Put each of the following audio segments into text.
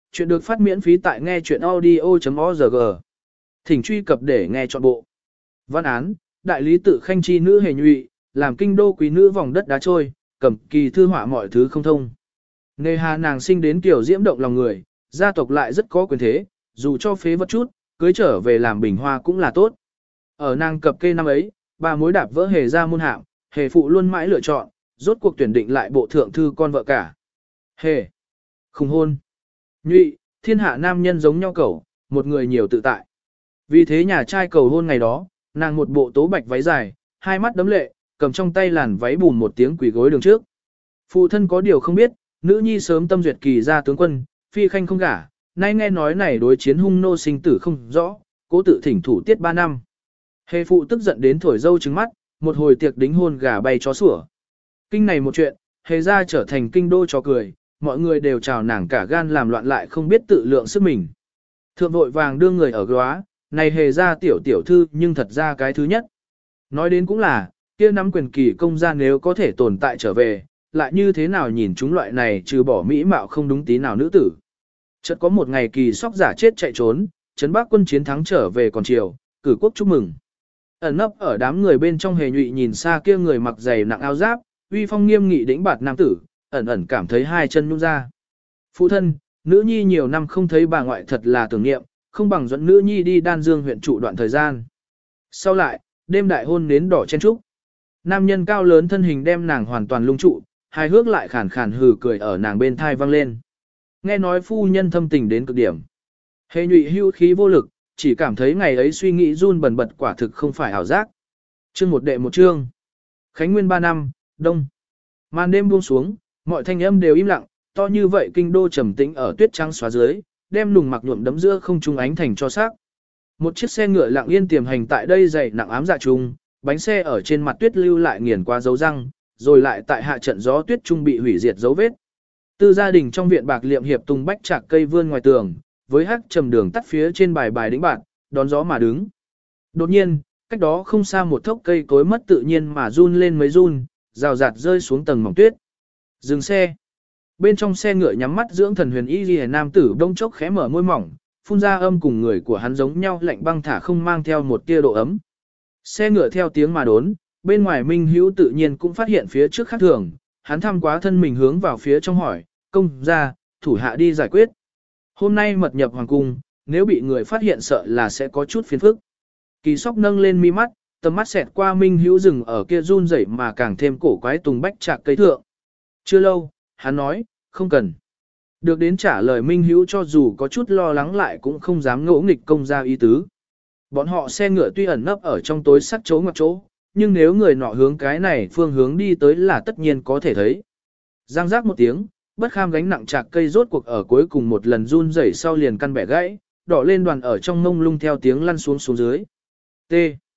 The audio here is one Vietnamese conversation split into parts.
Chuyện được phát miễn phí tại nghe chuyện audio.org. Thỉnh truy cập để nghe trọn bộ. Văn án, đại lý tự khanh chi nữ hề nhụy, làm kinh đô quý nữ vòng đất đá trôi, cầm kỳ thư họa mọi thứ không thông. Nề hà nàng sinh đến kiểu diễm động lòng người, gia tộc lại rất có quyền thế, dù cho phế vật chút, cưới trở về làm bình hoa cũng là tốt. Ở nàng cập kê năm ấy, ba mối đạp vỡ hề ra môn hạng, hề phụ luôn mãi lựa chọn, rốt cuộc tuyển định lại bộ thượng thư con vợ cả. Hề, khùng hôn. Nhụy, thiên hạ nam nhân giống nhau cẩu, một người nhiều tự tại. Vì thế nhà trai cầu hôn ngày đó, nàng một bộ tố bạch váy dài, hai mắt đấm lệ, cầm trong tay làn váy bùn một tiếng quỳ gối đường trước. Phụ thân có điều không biết, nữ nhi sớm tâm duyệt kỳ ra tướng quân, phi khanh không gả, nay nghe nói này đối chiến hung nô sinh tử không rõ, cố tự thỉnh thủ tiết 3 năm. Hề phụ tức giận đến thổi dâu trứng mắt, một hồi tiệc đính hôn gà bay chó sủa. Kinh này một chuyện, hề ra trở thành kinh đô trò cười, mọi người đều chào nàng cả gan làm loạn lại không biết tự lượng sức mình. Thượng vội vàng đưa người ở góa, này hề ra tiểu thư nhưng thật ra cái thứ nhất. Nói đến cũng là, kia nắm quyền kỳ công gia nếu có thể tồn tại trở về, lại như thế nào nhìn chúng loại này trừ bỏ mỹ mạo không đúng tí nào nữ tử. Chợt có một ngày kỳ sóc giả chết chạy trốn, trấn Bắc quân chiến thắng trở về còn chiều, cử quốc chúc mừng. Ẩn nấp ở đám người bên trong hề nhụy nhìn xa kia người mặc giày nặng áo giáp, uy phong nghiêm nghị đĩnh bạt nam tử, ẩn ẩn cảm thấy hai chân nhũn ra. Phụ thân, nữ nhi nhiều năm không thấy bà ngoại thật là tưởng niệm, không bằng dẫn nữ nhi đi Đan Dương huyện trụ đoạn thời gian. Sau lại, đêm đại hôn nến đỏ chen trúc. Nam nhân cao lớn thân hình đem nàng hoàn toàn lung trụ, hài hước lại khàn khàn hừ cười ở nàng bên thai vang lên. Nghe nói phu nhân thâm tình đến cực điểm. Hề nhụy hưu khí vô lực, chỉ cảm thấy ngày ấy suy nghĩ run bần bật quả thực không phải ảo giác. Chương một đệ một chương. Khánh Nguyên 3 năm, Đông. Màn đêm buông xuống, mọi thanh âm đều im lặng, to như vậy kinh đô trầm tĩnh ở tuyết trắng xóa dưới, đem nùng mặc nhuộm đấm giữa không trung ánh thành cho sắc. Một chiếc xe ngựa lặng yên tiềm hành tại đây dày nặng ám dạ trùng, bánh xe ở trên mặt tuyết lưu lại nghiền qua dấu răng, rồi lại tại hạ trận gió tuyết trung bị hủy diệt dấu vết. Tư gia đình trong viện bạc liệm hiệp tung bách chạc cây vươn ngoài tường, với hắc trầm đường tắt phía trên bài bài đĩnh bạn, đón gió mà đứng. Đột nhiên, cách đó không xa một thốc cây cối mất tự nhiên mà run lên mấy run, rào rạt rơi xuống tầng mỏng tuyết. Dừng xe. Bên trong xe ngựa nhắm mắt dưỡng thần huyền y liễu nam tử đông chốc khẽ mở môi mỏng, phun ra âm cùng người của hắn giống nhau lạnh băng thả không mang theo một tia độ ấm. Xe ngựa theo tiếng mà đốn, bên ngoài Minh Hữu tự nhiên cũng phát hiện phía trước khác thường, hắn thăm quá thân mình hướng vào phía trong hỏi, công ra, thủ hạ đi giải quyết. Hôm nay mật nhập hoàng cung, nếu bị người phát hiện sợ là sẽ có chút phiền phức. Kỳ Sóc nâng lên mi mắt, tầm mắt xẹt qua Minh Hữu rừng ở kia run rẩy mà càng thêm cổ quái tùng bách chạc cây thượng. Chưa lâu, hắn nói, không cần. Được đến trả lời Minh Hữu cho dù có chút lo lắng lại cũng không dám ngỗ nghịch công ra ý tứ. Bọn họ xe ngựa tuy ẩn nấp ở trong tối sắc chỗ ngoặc chỗ, nhưng nếu người nọ hướng cái này phương hướng đi tới là tất nhiên có thể thấy. Giang giác một tiếng, bất kham gánh nặng chạc cây rốt cuộc ở cuối cùng một lần run rẩy sau liền căn bẻ gãy, đỏ lên đoàn ở trong mông lung theo tiếng lăn xuống dưới. T.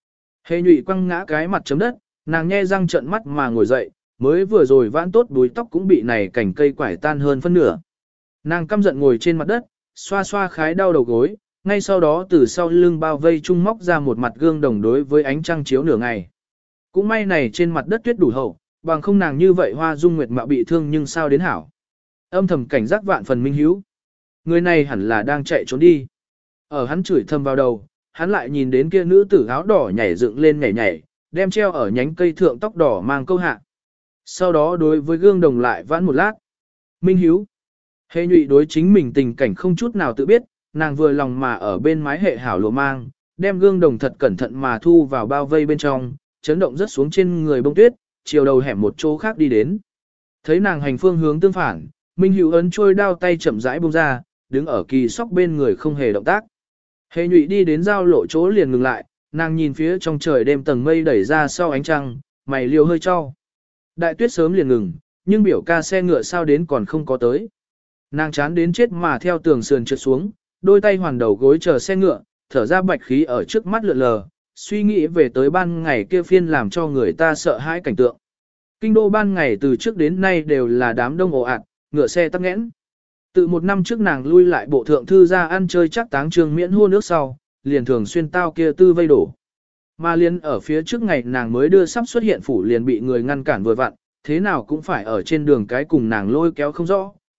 Hề nhụy quăng ngã cái mặt chấm đất, nàng nhe răng trợn mắt mà ngồi dậy, mới vừa rồi vãn tốt đuôi tóc cũng bị này cành cây quải tan hơn phân nửa. Nàng căm giận ngồi trên mặt đất, xoa xoa khái đau đầu gối, ngay sau đó từ sau lưng bao vây trung móc ra một mặt gương đồng đối với ánh trăng chiếu nửa ngày. Cũng may này trên mặt đất tuyết đủ hậu, bằng không nàng như vậy hoa dung nguyệt mạo bị thương nhưng sao đến hảo. Âm thầm cảnh giác vạn phần Minh Hữu. Người này hẳn là đang chạy trốn đi. Ở hắn chửi thầm vào đầu, hắn lại nhìn đến kia nữ tử áo đỏ nhảy dựng lên nhảy, đem treo ở nhánh cây thượng tóc đỏ mang câu hạ. Sau đó đối với gương đồng lại vãn một lát. Minh Hữu. Hề nhụy đối chính mình tình cảnh không chút nào tự biết, nàng vừa lòng mà ở bên mái hệ hảo lụa mang, đem gương đồng thật cẩn thận mà thu vào bao vây bên trong, chấn động rất xuống trên người bông tuyết, chiều đầu hẻm một chỗ khác đi đến. Thấy nàng hành phương hướng tương phản, Minh Hữu ấn trôi đao tay chậm rãi buông ra, đứng ở Kỳ Sóc bên người không hề động tác. Hề nhụy đi đến giao lộ chỗ liền ngừng lại, nàng nhìn phía trong trời đêm tầng mây đẩy ra sau ánh trăng, mày liều hơi cho. Đại tuyết sớm liền ngừng, nhưng biểu ca xe ngựa sao đến còn không có tới. Nàng chán đến chết mà theo tường sườn trượt xuống, đôi tay hoàn đầu gối chờ xe ngựa, thở ra bạch khí ở trước mắt lượn lờ, suy nghĩ về tới ban ngày kia phiên làm cho người ta sợ hãi cảnh tượng. Kinh đô ban ngày từ trước đến nay đều là đám đông ồ ạt, ngựa xe tắc nghẽn. Từ một năm trước nàng lui lại bộ thượng thư ra ăn chơi chắc táng trường miễn hôn nước sau, liền thường xuyên tao kia tư vây đổ. Mà liền ở phía trước ngày nàng mới đưa sắp xuất hiện phủ liền bị người ngăn cản vừa vặn, thế nào cũng phải ở trên đường cái cùng nàng lôi kéo không rõ,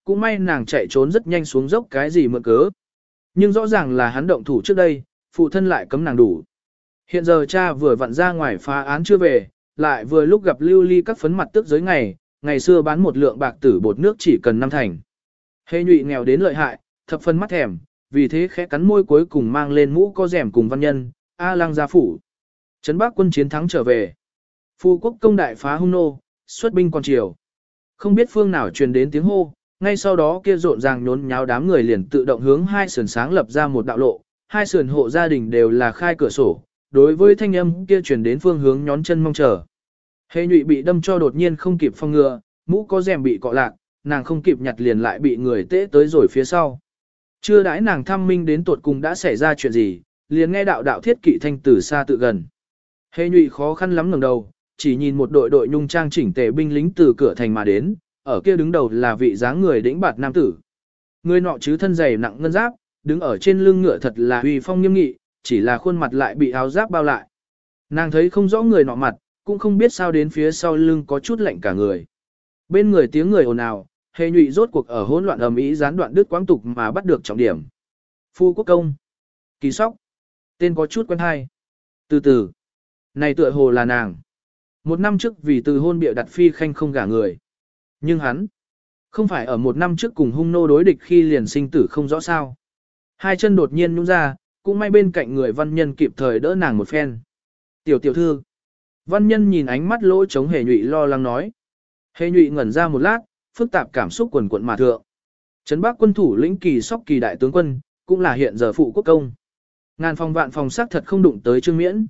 cũng may nàng chạy trốn rất nhanh xuống dốc cái gì mượn cớ. Nhưng rõ ràng là hắn động thủ trước đây, phụ thân lại cấm nàng đủ. Hiện giờ cha vừa vặn ra ngoài phá án chưa về, lại vừa lúc gặp lưu ly các phấn mặt tức giới ngày xưa bán một lượng bạc tử bột nước chỉ cần 5 thành. Hề nhụy nghèo đến lợi hại, thập phân mắt thèm, vì thế khẽ cắn môi cuối cùng mang lên mũ có rèm cùng văn nhân, A Lăng gia phủ. Trấn Bắc quân chiến thắng trở về. Phu quốc công đại phá hung nô, xuất binh còn chiều. Không biết phương nào truyền đến tiếng hô, ngay sau đó kia rộn ràng nhốn nháo đám người liền tự động hướng hai sườn sáng lập ra một đạo lộ, hai sườn hộ gia đình đều là khai cửa sổ, đối với thanh âm kia truyền đến phương hướng nhón chân mong chờ. Hề nhụy bị đâm cho đột nhiên không kịp phòng ngừa, mũ có rèm bị cọ lạc, nàng không kịp nhặt liền lại bị người tễ tới rồi phía sau. Chưa đãi nàng thăm minh đến tột cùng đã xảy ra chuyện gì, liền nghe đạo đạo thiết kỵ thanh từ xa tự gần. Hề nhụy khó khăn lắm ngẩng đầu, chỉ nhìn một đội nhung trang chỉnh tề binh lính từ cửa thành mà đến, ở kia đứng đầu là vị dáng người đĩnh bạt nam tử. Người nọ chứ thân dày nặng ngân giáp, đứng ở trên lưng ngựa thật là uy phong nghiêm nghị, chỉ là khuôn mặt lại bị áo giáp bao lại. Nàng thấy không rõ người nọ mặt, cũng không biết sao đến phía sau lưng có chút lạnh cả người. Bên người tiếng người ồn ào, Hề nhụy rốt cuộc ở hỗn loạn ầm ĩ gián đoạn đứt quãng tục mà bắt được trọng điểm. Phu quốc công, Kỳ Sóc, tên có chút quen hay. Từ từ, này tựa hồ là nàng. Một năm trước vì từ hôn bịa đặt phi khanh không gả người. Nhưng hắn, không phải ở một năm trước cùng hung nô đối địch khi liền sinh tử không rõ sao. Hai chân đột nhiên nhũn ra, cũng may bên cạnh người văn nhân kịp thời đỡ nàng một phen. Tiểu tiểu thư. Văn nhân nhìn ánh mắt lỗ trống Hề nhụy lo lắng nói. Hề nhụy ngẩn ra một lát, phức tạp cảm xúc quần quận mà thượng. Trấn Bắc quân thủ lĩnh Kỳ Sóc Kỳ đại tướng quân, cũng là hiện giờ phụ quốc công. Ngàn phòng vạn phòng xác thật không đụng tới Trương Miễn,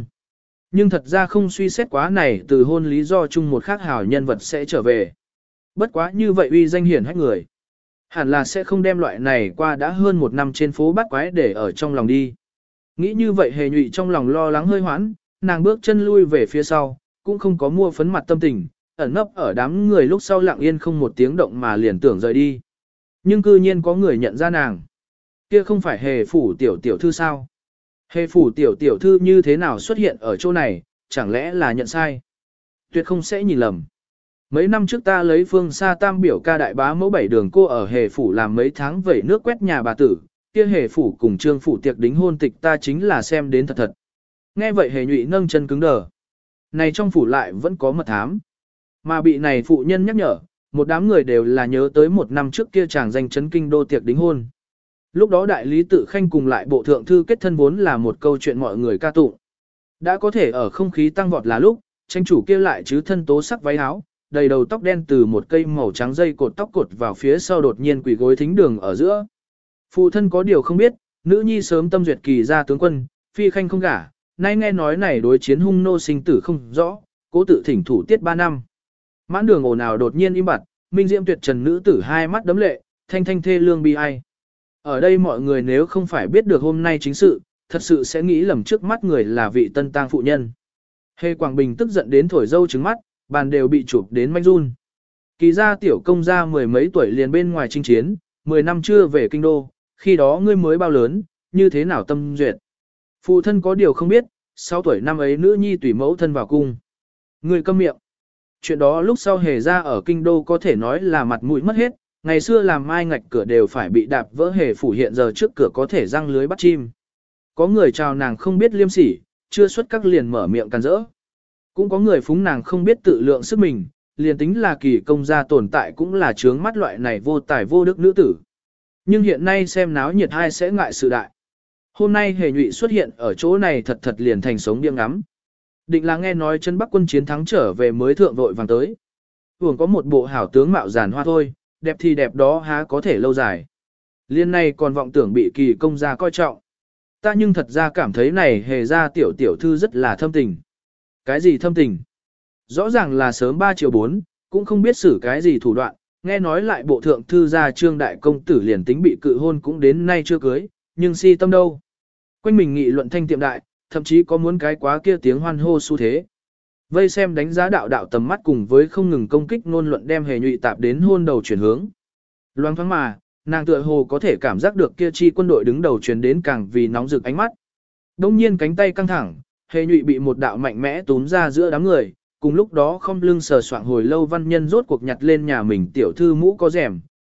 nhưng thật ra không suy xét quá này từ hôn lý do chung một khác hảo nhân vật sẽ trở về. Bất quá như vậy uy danh hiển hách người. Hẳn là sẽ không đem loại này qua đã hơn một năm trên phố bắt quái để ở trong lòng đi. Nghĩ như vậy Hề nhụy trong lòng lo lắng hơi hoãn, nàng bước chân lui về phía sau, cũng không có mua phấn mặt tâm tình, ẩn nấp ở đám người lúc sau lặng yên không một tiếng động mà liền tưởng rời đi. Nhưng cư nhiên có người nhận ra nàng. Kia không phải Hề phủ tiểu tiểu thư sao? Hề phủ tiểu tiểu thư như thế nào xuất hiện ở chỗ này, chẳng lẽ là nhận sai? Tuyệt không sẽ nhìn lầm. Mấy năm trước ta lấy phương xa tam biểu ca đại bá mẫu 7 đường cô ở Hề phủ làm mấy tháng vẩy nước quét nhà bà tử, kia Hề phủ cùng Trương phủ tiệc đính hôn tịch ta chính là xem đến thật thật. Nghe vậy Hề nhụy nâng chân cứng đờ. Này trong phủ lại vẫn có mật thám. Mà bị này phụ nhân nhắc nhở, một đám người đều là nhớ tới một năm trước kia chàng danh chấn kinh đô tiệc đính hôn. Lúc đó đại lý tự khanh cùng lại bộ thượng thư kết thân vốn là một câu chuyện mọi người ca tụng. Đã có thể ở không khí tăng vọt là lúc, tranh chủ kia lại chứ thân tố sắc váy áo, đầy đầu tóc đen từ một cây màu trắng dây cột tóc cột vào phía sau đột nhiên quỳ gối thính đường ở giữa. Phụ thân có điều không biết, nữ nhi sớm tâm duyệt Kỳ ra tướng quân, phi khanh không gả, nay nghe nói này đối chiến hung nô sinh tử không rõ, cố tự thỉnh thủ tiết 3 năm. Mãn đường ồn ào đột nhiên im bặt, minh diễm tuyệt trần nữ tử hai mắt đấm lệ, thanh thanh thê lương bi ai. Ở đây mọi người nếu không phải biết được hôm nay chính sự, thật sự sẽ nghĩ lầm trước mắt người là vị tân tang phụ nhân. Hề Quảng Bình tức giận đến thổi dâu trứng mắt, bàn đều bị chụp đến manh run. Kỳ gia tiểu công gia mười mấy tuổi liền bên ngoài chinh chiến, 10 năm chưa về kinh đô, khi đó ngươi mới bao lớn, như thế nào tâm duyệt. Phụ thân có điều không biết, 6 tuổi năm ấy nữ nhi tùy mẫu thân vào cung. Ngươi câm miệng. Chuyện đó lúc sau Hề ra ở kinh đô có thể nói là mặt mũi mất hết, ngày xưa làm mai ngạch cửa đều phải bị đạp vỡ Hề phủ hiện giờ trước cửa có thể răng lưới bắt chim. Có người chào nàng không biết liêm sỉ, chưa xuất các liền mở miệng càn rỡ. Cũng có người phúng nàng không biết tự lượng sức mình, liền tính là Kỳ công gia tồn tại cũng là trướng mắt loại này vô tài vô đức nữ tử. Nhưng hiện nay xem náo nhiệt hai sẽ ngại sự đại. Hôm nay Hề nhụy xuất hiện ở chỗ này thật thật liền thành sống điên ngắm. Định là nghe nói chân Bắc quân chiến thắng trở về mới thượng vội vàng tới. Hưởng có một bộ hảo tướng mạo giàn hoa thôi, đẹp thì đẹp đó há có thể lâu dài. Liên này còn vọng tưởng bị Kỳ công gia coi trọng. Ta nhưng thật ra cảm thấy này Hề ra tiểu tiểu thư rất là thâm tình. Cái gì thâm tình? Rõ ràng là sớm 3 triệu 4, cũng không biết xử cái gì thủ đoạn, nghe nói lại bộ thượng thư gia Trương đại công tử liền tính bị cự hôn cũng đến nay chưa cưới, nhưng si tâm đâu. Quanh mình nghị luận thanh tiệm đại, thậm chí có muốn cái quá kia tiếng hoan hô xu thế. Vây xem đánh giá đạo đạo tầm mắt cùng với không ngừng công kích ngôn luận đem Hề nhụy tạp đến hôn đầu chuyển hướng. Loáng thoáng mà, nàng tựa hồ có thể cảm giác được kia chi quân đội đứng đầu truyền đến càng vì nóng rực ánh mắt. Đông nhiên cánh tay căng thẳng, Hề nhụy bị một đạo mạnh mẽ túm ra giữa đám người, cùng lúc đó không lưng sờ soạng hồi lâu văn nhân rốt cuộc nhặt lên nhà mình tiểu thư mũ có rèm,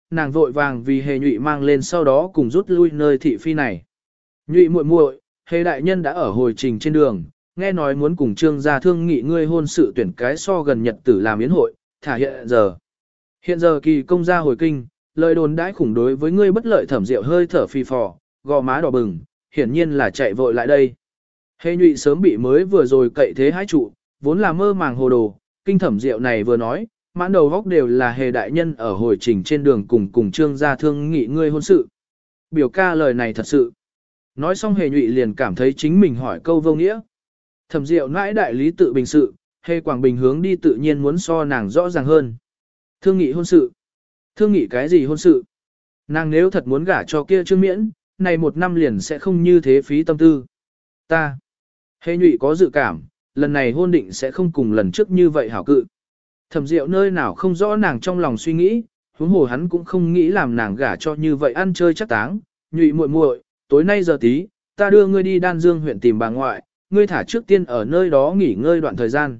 nàng vội vàng vì hề nhụy mang lên sau đó cùng rút lui nơi thị phi này. Nhụy muội muội, hề đại nhân đã ở hồi trình trên đường, nghe nói muốn cùng trương gia thương nghị ngươi hôn sự tuyển cái so gần nhật tử làm yến hội, thả hiện giờ. Hiện giờ kỳ công gia hồi kinh, lời đồn đãi khủng đối với ngươi bất lợi. Thẩm Diệu hơi thở phì phò, gò má đỏ bừng, hiển nhiên là chạy vội lại đây. Hề nhụy sớm bị mới vừa rồi cậy thế hái trụ, vốn là mơ màng hồ đồ, kinh Thẩm Diệu này vừa nói, mãn đầu góc đều là hề đại nhân ở hồi trình trên đường cùng trương gia thương nghị ngươi hôn sự. Biểu ca lời này thật sự. Nói xong hề nhụy liền cảm thấy chính mình hỏi câu vô nghĩa. Thẩm Diệu nãi đại lý tự bình sự, hề Quảng Bình hướng đi tự nhiên muốn so nàng rõ ràng hơn. Thương nghị hôn sự. Thương nghị cái gì hôn sự? Nàng nếu thật muốn gả cho kia Trương Miễn, này một năm liền sẽ không như thế phí tâm tư. Ta. Hề nhụy có dự cảm, lần này hôn định sẽ không cùng lần trước như vậy hảo cự. Thẩm Diệu nơi nào không rõ nàng trong lòng suy nghĩ, huống hồ hắn cũng không nghĩ làm nàng gả cho như vậy ăn chơi chắc táng. Nhụy muội muội, tối nay giờ tí, ta đưa ngươi đi Đan Dương huyện tìm bà ngoại, ngươi thả trước tiên ở nơi đó nghỉ ngơi đoạn thời gian.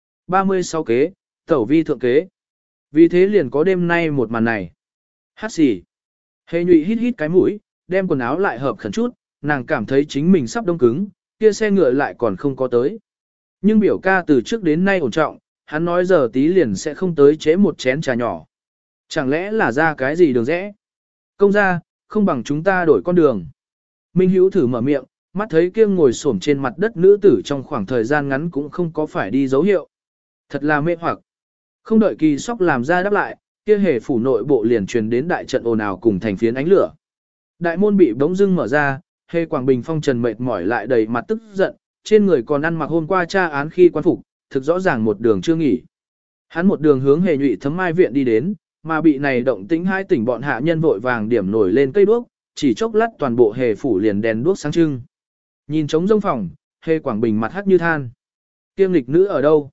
36 kế, tẩu vi thượng kế. Vì thế liền có đêm nay một màn này. Hát xì. Hề nhụy hít hít cái mũi, đem quần áo lại hợp khẩn chút, nàng cảm thấy chính mình sắp đông cứng, kia xe ngựa lại còn không có tới. Nhưng biểu ca từ trước đến nay ổn trọng, hắn nói giờ tí liền sẽ không tới chế một chén trà nhỏ. Chẳng lẽ là ra cái gì đường rẽ? Công ra, không bằng chúng ta đổi con đường. Minh Hữu thử mở miệng, mắt thấy kia ngồi xổm trên mặt đất nữ tử trong khoảng thời gian ngắn cũng không có phải đi dấu hiệu. Thật là mê hoặc. Không đợi Kỳ Sóc làm ra đáp lại, kia hề phủ nội bộ liền truyền đến đại trận ồn ào cùng thành phiến ánh lửa. Đại môn bị bỗng dưng mở ra, hề Quảng Bình phong trần mệt mỏi lại đầy mặt tức giận, trên người còn ăn mặc hôm qua tra án khi quan phục, thực rõ ràng một đường chưa nghỉ. Hắn một đường hướng hề nhụy thấm mai viện đi đến, mà bị này động tĩnh hai tỉnh bọn hạ nhân vội vàng điểm nổi lên cây đuốc, chỉ chốc lát toàn bộ hề phủ liền đèn đuốc sáng trưng. Nhìn trống rông phòng, hề Quảng Bình mặt hắt như than. Kiêm lịch nữ ở đâu?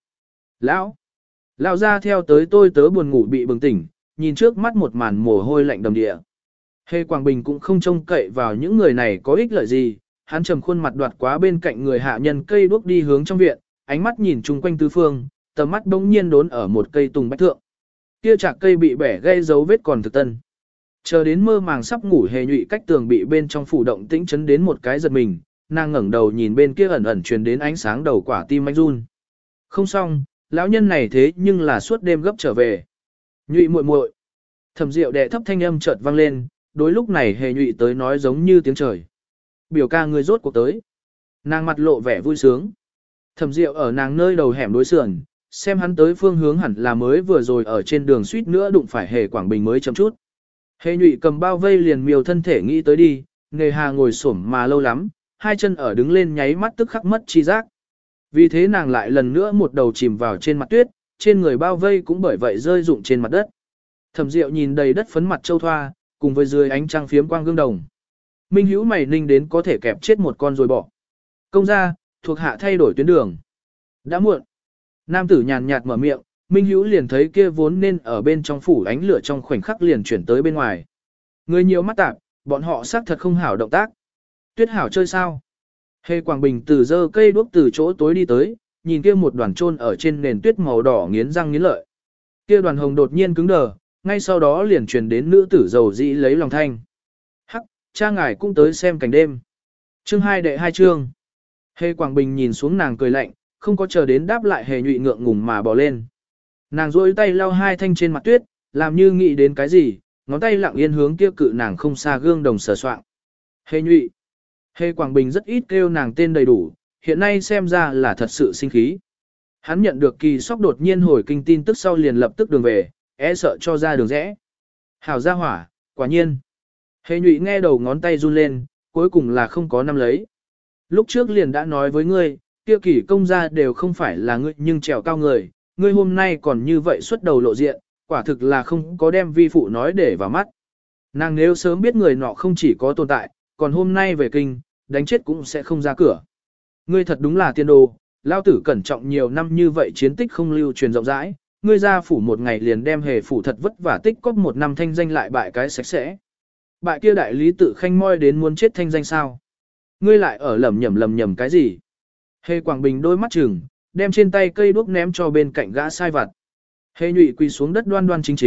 Lão ra theo tới tôi tớ buồn ngủ bị bừng tỉnh, nhìn trước mắt một màn mồ hôi lạnh đầm địa. Hề Quảng Bình cũng không trông cậy vào những người này có ích lợi gì, hắn trầm khuôn mặt đoạt quá bên cạnh người hạ nhân cây đuốc đi hướng trong viện, ánh mắt nhìn chung quanh tứ phương, tầm mắt bỗng nhiên đốn ở một cây tùng bách thượng. Kia chạc cây bị bẻ gây dấu vết còn thực tân. Chờ đến mơ màng sắp ngủ hề nhụy cách tường bị bên trong phủ động tĩnh chấn đến một cái giật mình, nàng ngẩng đầu nhìn bên kia ẩn ẩn truyền đến ánh sáng đầu quả tim anh run. Không xong, lão nhân này thế nhưng là suốt đêm gấp trở về. Nhụy muội muội. Thẩm Diệu đệ thấp thanh âm chợt vang lên, đối lúc này hề nhụy tới nói giống như tiếng trời. Biểu ca người rốt cuộc tới. Nàng mặt lộ vẻ vui sướng. Thẩm Diệu ở nàng nơi đầu hẻm đối sườn, xem hắn tới phương hướng hẳn là mới vừa rồi ở trên đường suýt nữa đụng phải hề Quảng Bình mới chậm chút. Hề nhụy cầm bao vây liền miều thân thể nghĩ tới đi, nghề hà ngồi xổm mà lâu lắm, hai chân ở đứng lên nháy mắt tức khắc mất chi giác. Vì thế nàng lại lần nữa một đầu chìm vào trên mặt tuyết, trên người bao vây cũng bởi vậy rơi rụng trên mặt đất. Thẩm Diệu nhìn đầy đất phấn mặt châu thoa, cùng với dưới ánh trăng phiếm quang gương đồng. Minh Hữu mày ninh đến có thể kẹp chết một con rồi bỏ. Công ra, thuộc hạ thay đổi tuyến đường. Đã muộn. Nam tử nhàn nhạt mở miệng, Minh Hữu liền thấy kia vốn nên ở bên trong phủ ánh lửa trong khoảnh khắc liền chuyển tới bên ngoài. Người nhiều mắt tạp, bọn họ xác thật không hảo động tác. Tuyết hảo chơi sao? Hề Quảng Bình từ dơ cây đuốc từ chỗ tối đi tới, nhìn kia một đoàn trôn ở trên nền tuyết màu đỏ nghiến răng nghiến lợi. Kia đoàn hồng đột nhiên cứng đờ, ngay sau đó liền truyền đến nữ tử dầu dĩ lấy lòng thanh. Hắc, cha ngài cũng tới xem cảnh đêm. Chương 2 đệ 2 chương. Hề Quảng Bình nhìn xuống nàng cười lạnh, không có chờ đến đáp lại hề nhụy ngượng ngùng mà bỏ lên. Nàng duỗi tay lau hai thanh trên mặt tuyết, làm như nghĩ đến cái gì, ngón tay lặng yên hướng kia cự nàng không xa gương đồng sờ soạng. Hề nhụy. Hề Quảng Bình rất ít kêu nàng tên đầy đủ, hiện nay xem ra là thật sự sinh khí. Hắn nhận được Kỳ Sóc đột nhiên hồi kinh tin tức sau liền lập tức đường về, sợ cho ra đường rẽ. Hảo ra hỏa, quả nhiên. Hề nhụy nghe đầu ngón tay run lên, cuối cùng là không có nắm lấy. Lúc trước liền đã nói với ngươi, kia Kỳ công gia đều không phải là ngươi nhưng trèo cao người, ngươi hôm nay còn như vậy xuất đầu lộ diện, quả thực là không có đem vi phụ nói để vào mắt. Nàng nếu sớm biết người nọ không chỉ có tồn tại, còn hôm nay về kinh, đánh chết cũng sẽ không ra cửa. Ngươi thật đúng là tiên đồ, lao tử cẩn trọng nhiều năm như vậy chiến tích không lưu truyền rộng rãi, ngươi ra phủ một ngày liền đem hề phủ thật vất vả tích cóp một năm thanh danh lại bại cái sạch sẽ. Bại kia đại lý tự khanh moi đến muốn chết thanh danh sao? Ngươi lại ở lầm nhầm cái gì? Hề Quảng Bình đôi mắt chừng, đem trên tay cây đuốc ném cho bên cạnh gã sai vặt. Hề nhụy quỳ xuống đất đoan đoan chính chính,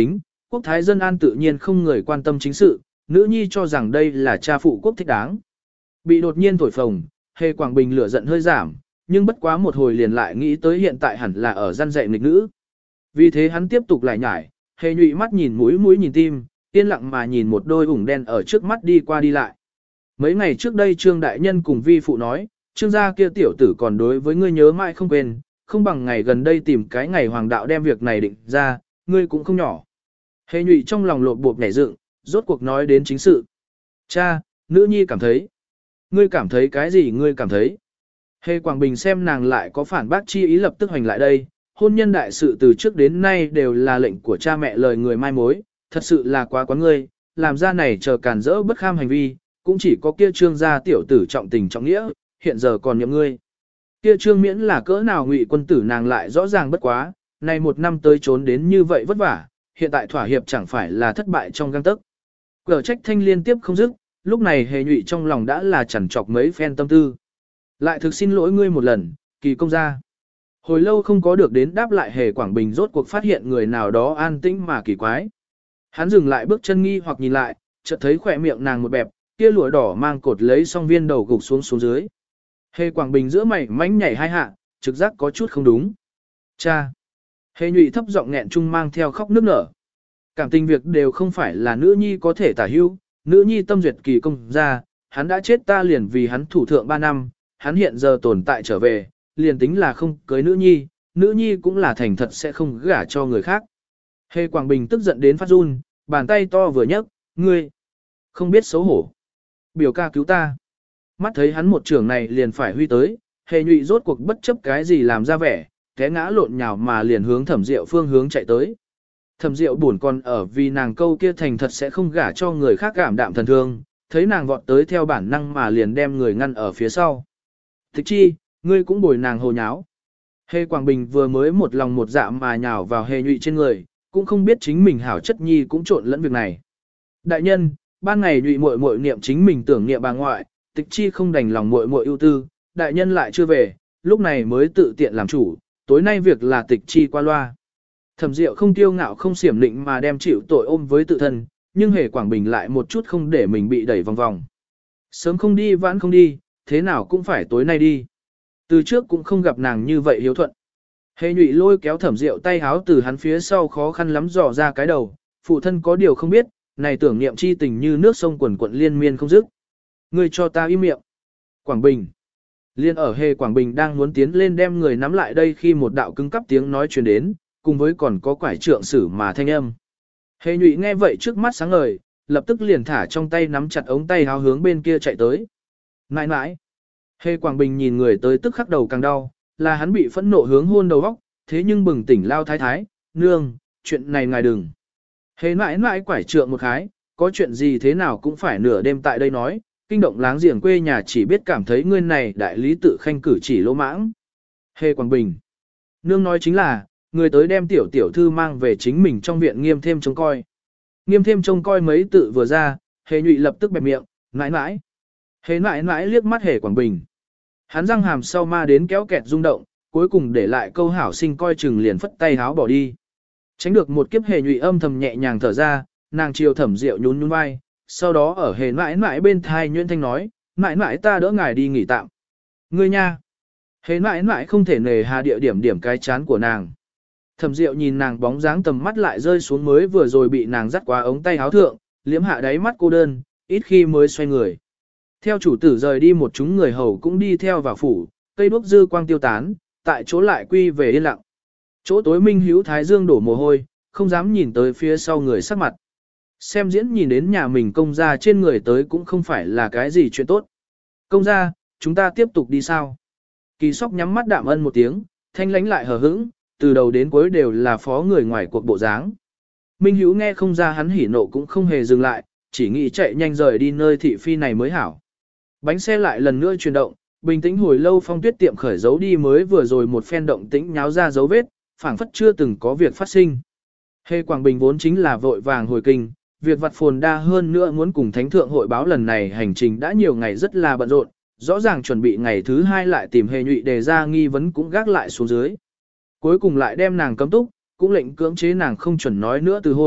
quốc thái dân an tự nhiên không người quan tâm chính sự, nữ nhi cho rằng đây là cha phụ quốc thích đáng. Bị đột nhiên thổi phồng, Hề Quảng Bình lửa giận hơi giảm, nhưng bất quá một hồi liền lại nghĩ tới hiện tại hẳn là ở gian dạy nghịch nữ. Vì thế hắn tiếp tục lại nhải, Hề Nhụy mắt nhìn mũi nhìn tim, yên lặng mà nhìn một đôi ủng đen ở trước mắt đi qua đi lại. Mấy ngày trước đây Trương Đại Nhân cùng vi phụ nói, Trương gia kia tiểu tử còn đối với ngươi nhớ mãi không quên, không bằng ngày gần đây tìm cái ngày hoàng đạo đem việc này định ra, ngươi cũng không nhỏ. Hề Nhụy trong lòng lột bột nhảy dựng, rốt cuộc nói đến chính sự. Cha, nữ nhi cảm thấy. Ngươi cảm thấy cái gì ngươi cảm thấy? Hề Quảng Bình xem nàng lại có phản bác chi ý lập tức hoành lại đây, hôn nhân đại sự từ trước đến nay đều là lệnh của cha mẹ lời người mai mối, thật sự là quá quán ngươi, làm ra này chờ cản rỡ bất kham hành vi, cũng chỉ có kia Trương gia tiểu tử trọng tình trọng nghĩa, hiện giờ còn nhậm ngươi. Kia Trương Miễn là cỡ nào ngụy quân tử nàng lại rõ ràng bất quá, này một năm tới trốn đến như vậy vất vả, hiện tại thỏa hiệp chẳng phải là thất bại trong gang tấc. Cở trách thanh liên tiếp không dứt, lúc này Hề Nhụy trong lòng đã là chằn chọc mấy phen tâm tư. Lại thực xin lỗi ngươi một lần, Kỳ công gia. Hồi lâu không có được đến đáp lại Hề Quảng Bình rốt cuộc phát hiện người nào đó an tĩnh mà kỳ quái. Hắn dừng lại bước chân nghi hoặc nhìn lại, chợt thấy khỏe miệng nàng một bẹp, kia lụa đỏ mang cột lấy song viên đầu gục xuống dưới. Hề Quảng Bình giữa mày mánh nhảy hai hạ, trực giác có chút không đúng. Cha! Hề Nhụy thấp giọng nghẹn chung mang theo khóc nức nở. Cảm tình việc đều không phải là nữ nhi có thể tả hữu, nữ nhi tâm duyệt Kỳ công gia, hắn đã chết ta liền vì hắn thủ thượng 3 năm, hắn hiện giờ tồn tại trở về, liền tính là không cưới nữ nhi cũng là thành thật sẽ không gả cho người khác. Hề Quảng Bình tức giận đến phát run, bàn tay to vừa nhấc, ngươi, không biết xấu hổ. Biểu ca cứu ta. Mắt thấy hắn một trường này liền phải huy tới, Hề Nhụy rốt cuộc bất chấp cái gì làm ra vẻ, té ngã lộn nhào mà liền hướng Thẩm Diệu phương hướng chạy tới. Thẩm Diệu buồn còn ở vì nàng câu kia thành thật sẽ không gả cho người khác cảm đạm thần thương, thấy nàng vọt tới theo bản năng mà liền đem người ngăn ở phía sau. Thích chi, ngươi cũng bồi nàng hồ nháo. Hề Quảng Bình vừa mới một lòng một dạ mà nhào vào Hề Nhụy trên người, cũng không biết chính mình hảo chất nhi cũng trộn lẫn việc này. Đại nhân, ban ngày Nhụy muội muội niệm chính mình tưởng niệm bà ngoại, Tịch chi không đành lòng muội muội ưu tư, đại nhân lại chưa về, lúc này mới tự tiện làm chủ, tối nay việc là Tịch chi qua loa. Thẩm Diệu không tiêu ngạo không xiểm định mà đem chịu tội ôm với tự thân, nhưng Hề Quảng Bình lại một chút không để mình bị đẩy vòng vòng. Sớm không đi vãn không đi, thế nào cũng phải tối nay đi. Từ trước cũng không gặp nàng như vậy hiếu thuận. Hề Nhụy lôi kéo Thẩm Diệu tay háo từ hắn phía sau khó khăn lắm dò ra cái đầu, phụ thân có điều không biết, này tưởng niệm chi tình như nước sông quần quận liên miên không dứt. Ngươi cho ta im miệng. Quảng Bình. Liên ở Hề Quảng Bình đang muốn tiến lên đem người nắm lại đây khi một đạo cứng cắp tiếng nói truyền đến, cùng với còn có quải trượng sử mà thanh âm. Hề Nhụy nghe vậy trước mắt sáng ngời, lập tức liền thả trong tay nắm chặt ống tay háo hướng bên kia chạy tới. Nãi nãi. Hề Quảng Bình nhìn người tới tức khắc đầu càng đau, là hắn bị phẫn nộ hướng hôn đầu óc, thế nhưng bừng tỉnh lao thái thái, nương, chuyện này ngài đừng. Hề nãi nãi quải trượng một khái, có chuyện gì thế nào cũng phải nửa đêm tại đây nói, kinh động láng giềng quê nhà chỉ biết cảm thấy ngươi này đại lý tự khanh cử chỉ lỗ mãng. Hề Quảng Bình. Nương nói chính là, người tới đem tiểu tiểu thư mang về chính mình trong viện nghiêm thêm trông coi. Nghiêm thêm trông coi mấy tự vừa ra, Hề Nhụy lập tức bẹp miệng, nãi nãi. Hề nãi nãi liếc mắt Hề Quảng Bình. Hắn răng hàm sau ma đến kéo kẹt rung động, cuối cùng để lại câu hảo sinh coi chừng liền phất tay háo bỏ đi. Tránh được một kiếp Hề Nhụy âm thầm nhẹ nhàng thở ra, nàng chiều Thẩm Diệu nhún nhún vai, sau đó ở Hề nãi nãi bên thai nhuyễn thanh nói, nãi nãi ta đỡ ngài đi nghỉ tạm. Ngươi nha. Hề nãi nãi không thể nề hà địa điểm cái chán của nàng. Thẩm Diệu nhìn nàng bóng dáng tầm mắt lại rơi xuống mới vừa rồi bị nàng dắt qua ống tay áo thượng, liếm hạ đáy mắt cô đơn, ít khi mới xoay người. Theo chủ tử rời đi một chúng người hầu cũng đi theo vào phủ, cây đuốc dư quang tiêu tán, tại chỗ lại quy về yên lặng. Chỗ tối Minh Hữu Thái Dương đổ mồ hôi, không dám nhìn tới phía sau người sắc mặt. Xem diễn nhìn đến nhà mình công gia trên người tới cũng không phải là cái gì chuyện tốt. Công gia, chúng ta tiếp tục đi sao? Kỳ Sóc nhắm mắt đạm ân một tiếng, thanh lánh lại hờ hững, từ đầu đến cuối đều là phó người ngoài cuộc bộ dáng. Minh Hữu nghe không ra hắn hỉ nộ cũng không hề dừng lại, chỉ nghĩ chạy nhanh rời đi nơi thị phi này mới hảo. Bánh xe lại lần nữa chuyển động, bình tĩnh hồi lâu Phong Tuyết tiệm khởi giấu đi mới vừa rồi một phen động tĩnh nháo ra dấu vết, phảng phất chưa từng có việc phát sinh. Hề Quảng Bình vốn chính là vội vàng hồi kinh, việc vặt phồn đa hơn nữa muốn cùng thánh thượng hội báo lần này hành trình đã nhiều ngày rất là bận rộn, rõ ràng chuẩn bị ngày thứ 2 lại tìm Hề Nhụy đề ra nghi vấn cũng gác lại xuống dưới. Cuối cùng lại đem nàng cấm túc, cũng lệnh cưỡng chế nàng không chuẩn nói nữa từ hôn,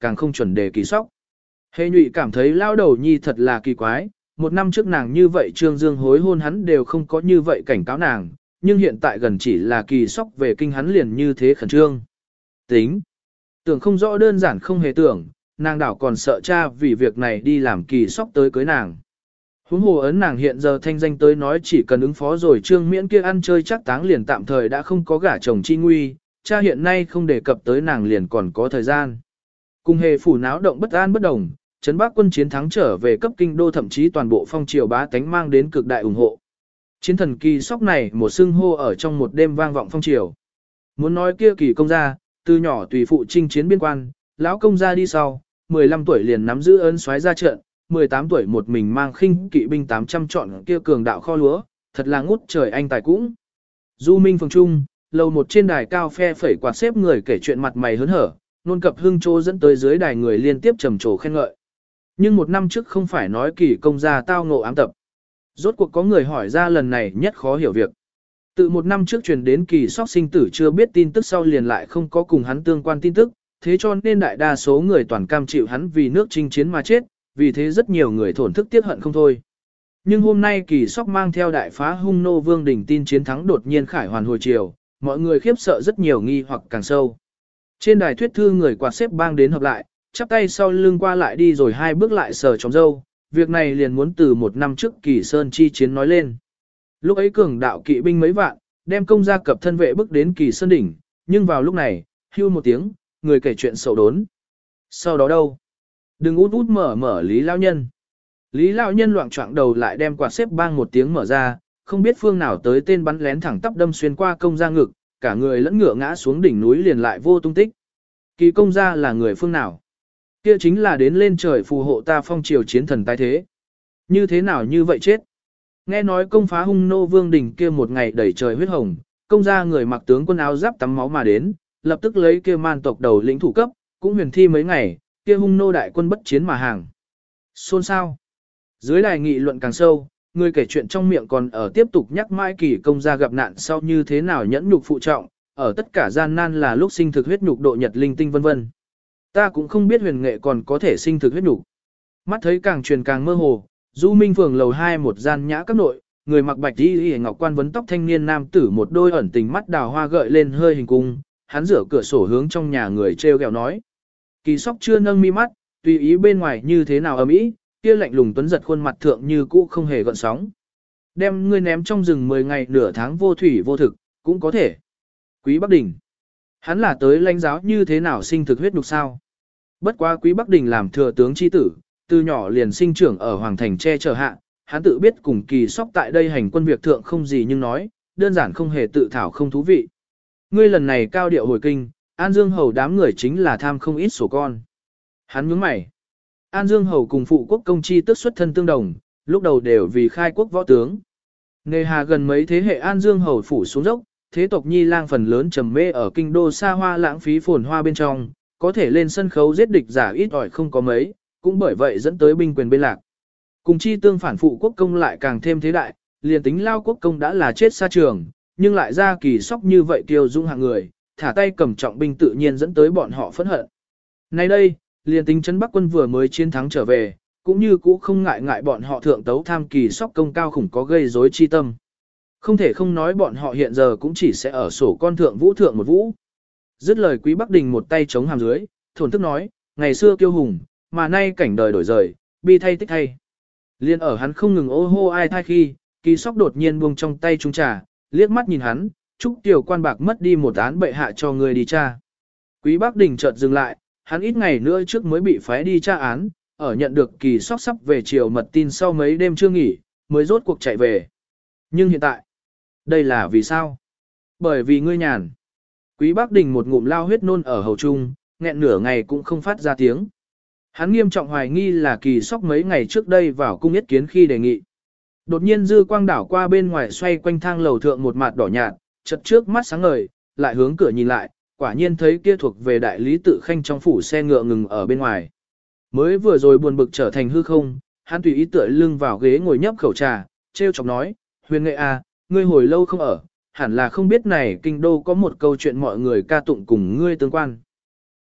càng không chuẩn đề kỳ sóc. Hề nhụy cảm thấy lao đầu nhi thật là kỳ quái, một năm trước nàng như vậy Trương Dương hối hôn hắn đều không có như vậy cảnh cáo nàng, nhưng hiện tại gần chỉ là kỳ sóc về kinh hắn liền như thế khẩn trương. Tính, tưởng không rõ đơn giản không hề tưởng, nàng đảo còn sợ cha vì việc này đi làm kỳ sóc tới cưới nàng. Huống hồ ấn nàng hiện giờ thanh danh tới nói chỉ cần ứng phó rồi Trương Miễn kia ăn chơi chắc táng liền tạm thời đã không có gả chồng chi nguy, cha hiện nay không đề cập tới nàng liền còn có thời gian. Cùng hề phủ náo động bất an bất đồng, Trấn Bắc quân chiến thắng trở về cấp kinh đô thậm chí toàn bộ phong triều bá tánh mang đến cực đại ủng hộ. Chiến thần kỳ sóc này một xưng hô ở trong một đêm vang vọng phong triều. Muốn nói kia kỳ công gia, từ nhỏ tùy phụ chinh chiến biên quan, lão công gia đi sau, 15 tuổi liền nắm giữ ơn soái ra trận, 18 tuổi một mình mang khinh kỵ binh 800 chọn kia cường đạo kho lúa, thật là ngút trời anh tài cũng. Du Minh phường trung, lầu một trên đài cao phe phẩy quạt xếp người kể chuyện mặt mày hớn hở, nôn cập hưng chỗ dẫn tới dưới đài người liên tiếp trầm trồ khen ngợi. Nhưng một năm trước không phải nói kỳ công gia tao ngộ ám tập. Rốt cuộc có người hỏi ra lần này nhất khó hiểu việc. Từ một năm trước truyền đến kỳ sóc sinh tử chưa biết tin tức sau liền lại không có cùng hắn tương quan tin tức, thế cho nên đại đa số người toàn cam chịu hắn vì nước chinh chiến mà chết, vì thế rất nhiều người thổn thức tiếc hận không thôi. Nhưng hôm nay kỳ sóc mang theo đại phá hung nô vương đỉnh tin chiến thắng đột nhiên khải hoàn hồi chiều, mọi người khiếp sợ rất nhiều nghi hoặc càng sâu. Trên đài thuyết thư người quạt xếp bang đến hợp lại, chắp tay sau lưng qua lại đi rồi hai bước lại sờ trống dâu, việc này liền muốn từ một năm trước kỳ sơn chi chiến nói lên. Lúc ấy cường đạo kỵ binh mấy vạn, đem công gia cập thân vệ bước đến kỳ sơn đỉnh, nhưng vào lúc này, hưu một tiếng, người kể chuyện sầu đốn. Sau đó đâu? Đừng út út mở mở Lý Lão Nhân. Lý Lão Nhân loạng choạng đầu lại đem quạt xếp bang một tiếng mở ra, không biết phương nào tới tên bắn lén thẳng tắp đâm xuyên qua công gia ngực, cả người lẫn ngựa ngã xuống đỉnh núi liền lại vô tung tích. Kỳ công gia là người phương nào? Kia chính là đến lên trời phù hộ ta phong triều chiến thần tái thế. Như thế nào như vậy chết? Nghe nói công phá hung nô vương đỉnh kia một ngày đẩy trời huyết hồng, công gia người mặc tướng quân áo giáp tắm máu mà đến, lập tức lấy kia man tộc đầu lĩnh thủ cấp, cũng huyền thi mấy ngày, kia hung nô đại quân bất chiến mà hàng. Xôn xao. Dưới đài nghị luận càng sâu, người kể chuyện trong miệng còn ở tiếp tục nhắc mãi kỳ công gia gặp nạn sau như thế nào nhẫn nhục phụ trọng, ở tất cả gian nan là lúc sinh thực huyết nhục độ nhật linh tinh vân vân. Ta cũng không biết huyền nghệ còn có thể sinh thực huyết nhục. Mắt thấy càng truyền càng mơ hồ, Du Minh phường lầu 2 một gian nhã các nội, người mặc bạch y ngọc quan vấn tóc thanh niên nam tử một đôi ẩn tình mắt đào hoa gợi lên hơi hình cung, hắn rửa cửa sổ hướng trong nhà người treo gẹo nói. Kỳ sóc chưa nâng mi mắt, tùy ý bên ngoài như thế nào ấm ý, kia lạnh lùng tuấn giật khuôn mặt thượng như cũ không hề gợn sóng. Đem ngươi ném trong rừng 10 ngày nửa tháng vô thủy vô thực, cũng có thể. Quý Bắc Đình. Hắn là tới lãnh giáo như thế nào sinh thực huyết nhục sao. Bất quá Quý Bắc Đình làm thừa tướng chi tử, từ nhỏ liền sinh trưởng ở Hoàng Thành che chở hạ, hắn tự biết cùng kỳ sóc tại đây hành quân việc thượng không gì nhưng nói, đơn giản không hề tự thảo không thú vị. Ngươi lần này cao điệu hồi kinh, An Dương Hầu đám người chính là tham không ít sổ con. Hắn nhướng mày. An Dương Hầu cùng phụ quốc công chi tức xuất thân tương đồng, lúc đầu đều vì khai quốc võ tướng. Nề hà gần mấy thế hệ An Dương Hầu phủ xuống dốc, thế tộc Nhi Lang phần lớn trầm mê ở kinh đô xa hoa lãng phí phồn hoa bên trong, có thể lên sân khấu giết địch giả ít ỏi không có mấy, cũng bởi vậy dẫn tới binh quyền bên lạc. Cùng chi tương phản phụ quốc công lại càng thêm thế đại, liền tính lao quốc công đã là chết xa trường, nhưng lại ra kỳ sóc như vậy kiêu dung hạng người, thả tay cầm trọng binh tự nhiên dẫn tới bọn họ phẫn hận. Nay đây, liền tính Trấn Bắc quân vừa mới chiến thắng trở về, cũng như cũ không ngại ngại bọn họ thượng tấu tham kỳ sóc công cao khủng có gây rối chi tâm. Không thể không nói bọn họ hiện giờ cũng chỉ sẽ ở sổ con thượng vũ thượng một vũ. Dứt lời Quý Bắc Đình một tay chống hàm dưới, thổn thức nói, ngày xưa kiêu hùng, mà nay cảnh đời đổi rời, bi thay tích thay. Liên ở hắn không ngừng ô hô ai thai khi, kỳ sóc đột nhiên buông trong tay trung trà, liếc mắt nhìn hắn, chúc tiểu quan bạc mất đi một án bệ hạ cho người đi tra. Quý Bắc Đình chợt dừng lại, hắn ít ngày nữa trước mới bị phái đi tra án, ở nhận được kỳ sóc sắp về chiều mật tin sau mấy đêm chưa nghỉ, mới rốt cuộc chạy về. Nhưng hiện tại, đây là vì sao? Bởi vì ngươi nhàn. Quý Bắc Đình một ngụm lao huyết nôn ở hầu trung, nghẹn nửa ngày cũng không phát ra tiếng. Hắn nghiêm trọng hoài nghi là kỳ sóc mấy ngày trước đây vào cung yết kiến khi đề nghị. Đột nhiên dư quang đảo qua bên ngoài xoay quanh thang lầu thượng một mặt đỏ nhạt, chật trước mắt sáng ngời, lại hướng cửa nhìn lại, quả nhiên thấy kia thuộc về đại lý tự khanh trong phủ xe ngựa ngừng ở bên ngoài. Mới vừa rồi buồn bực trở thành hư không, hắn tùy ý tựa lưng vào ghế ngồi nhấp khẩu trà, treo chọc nói, Huyền Nghệ à, ngươi hồi lâu không ở, hẳn là không biết này kinh đô có một câu chuyện mọi người ca tụng cùng ngươi tương quan.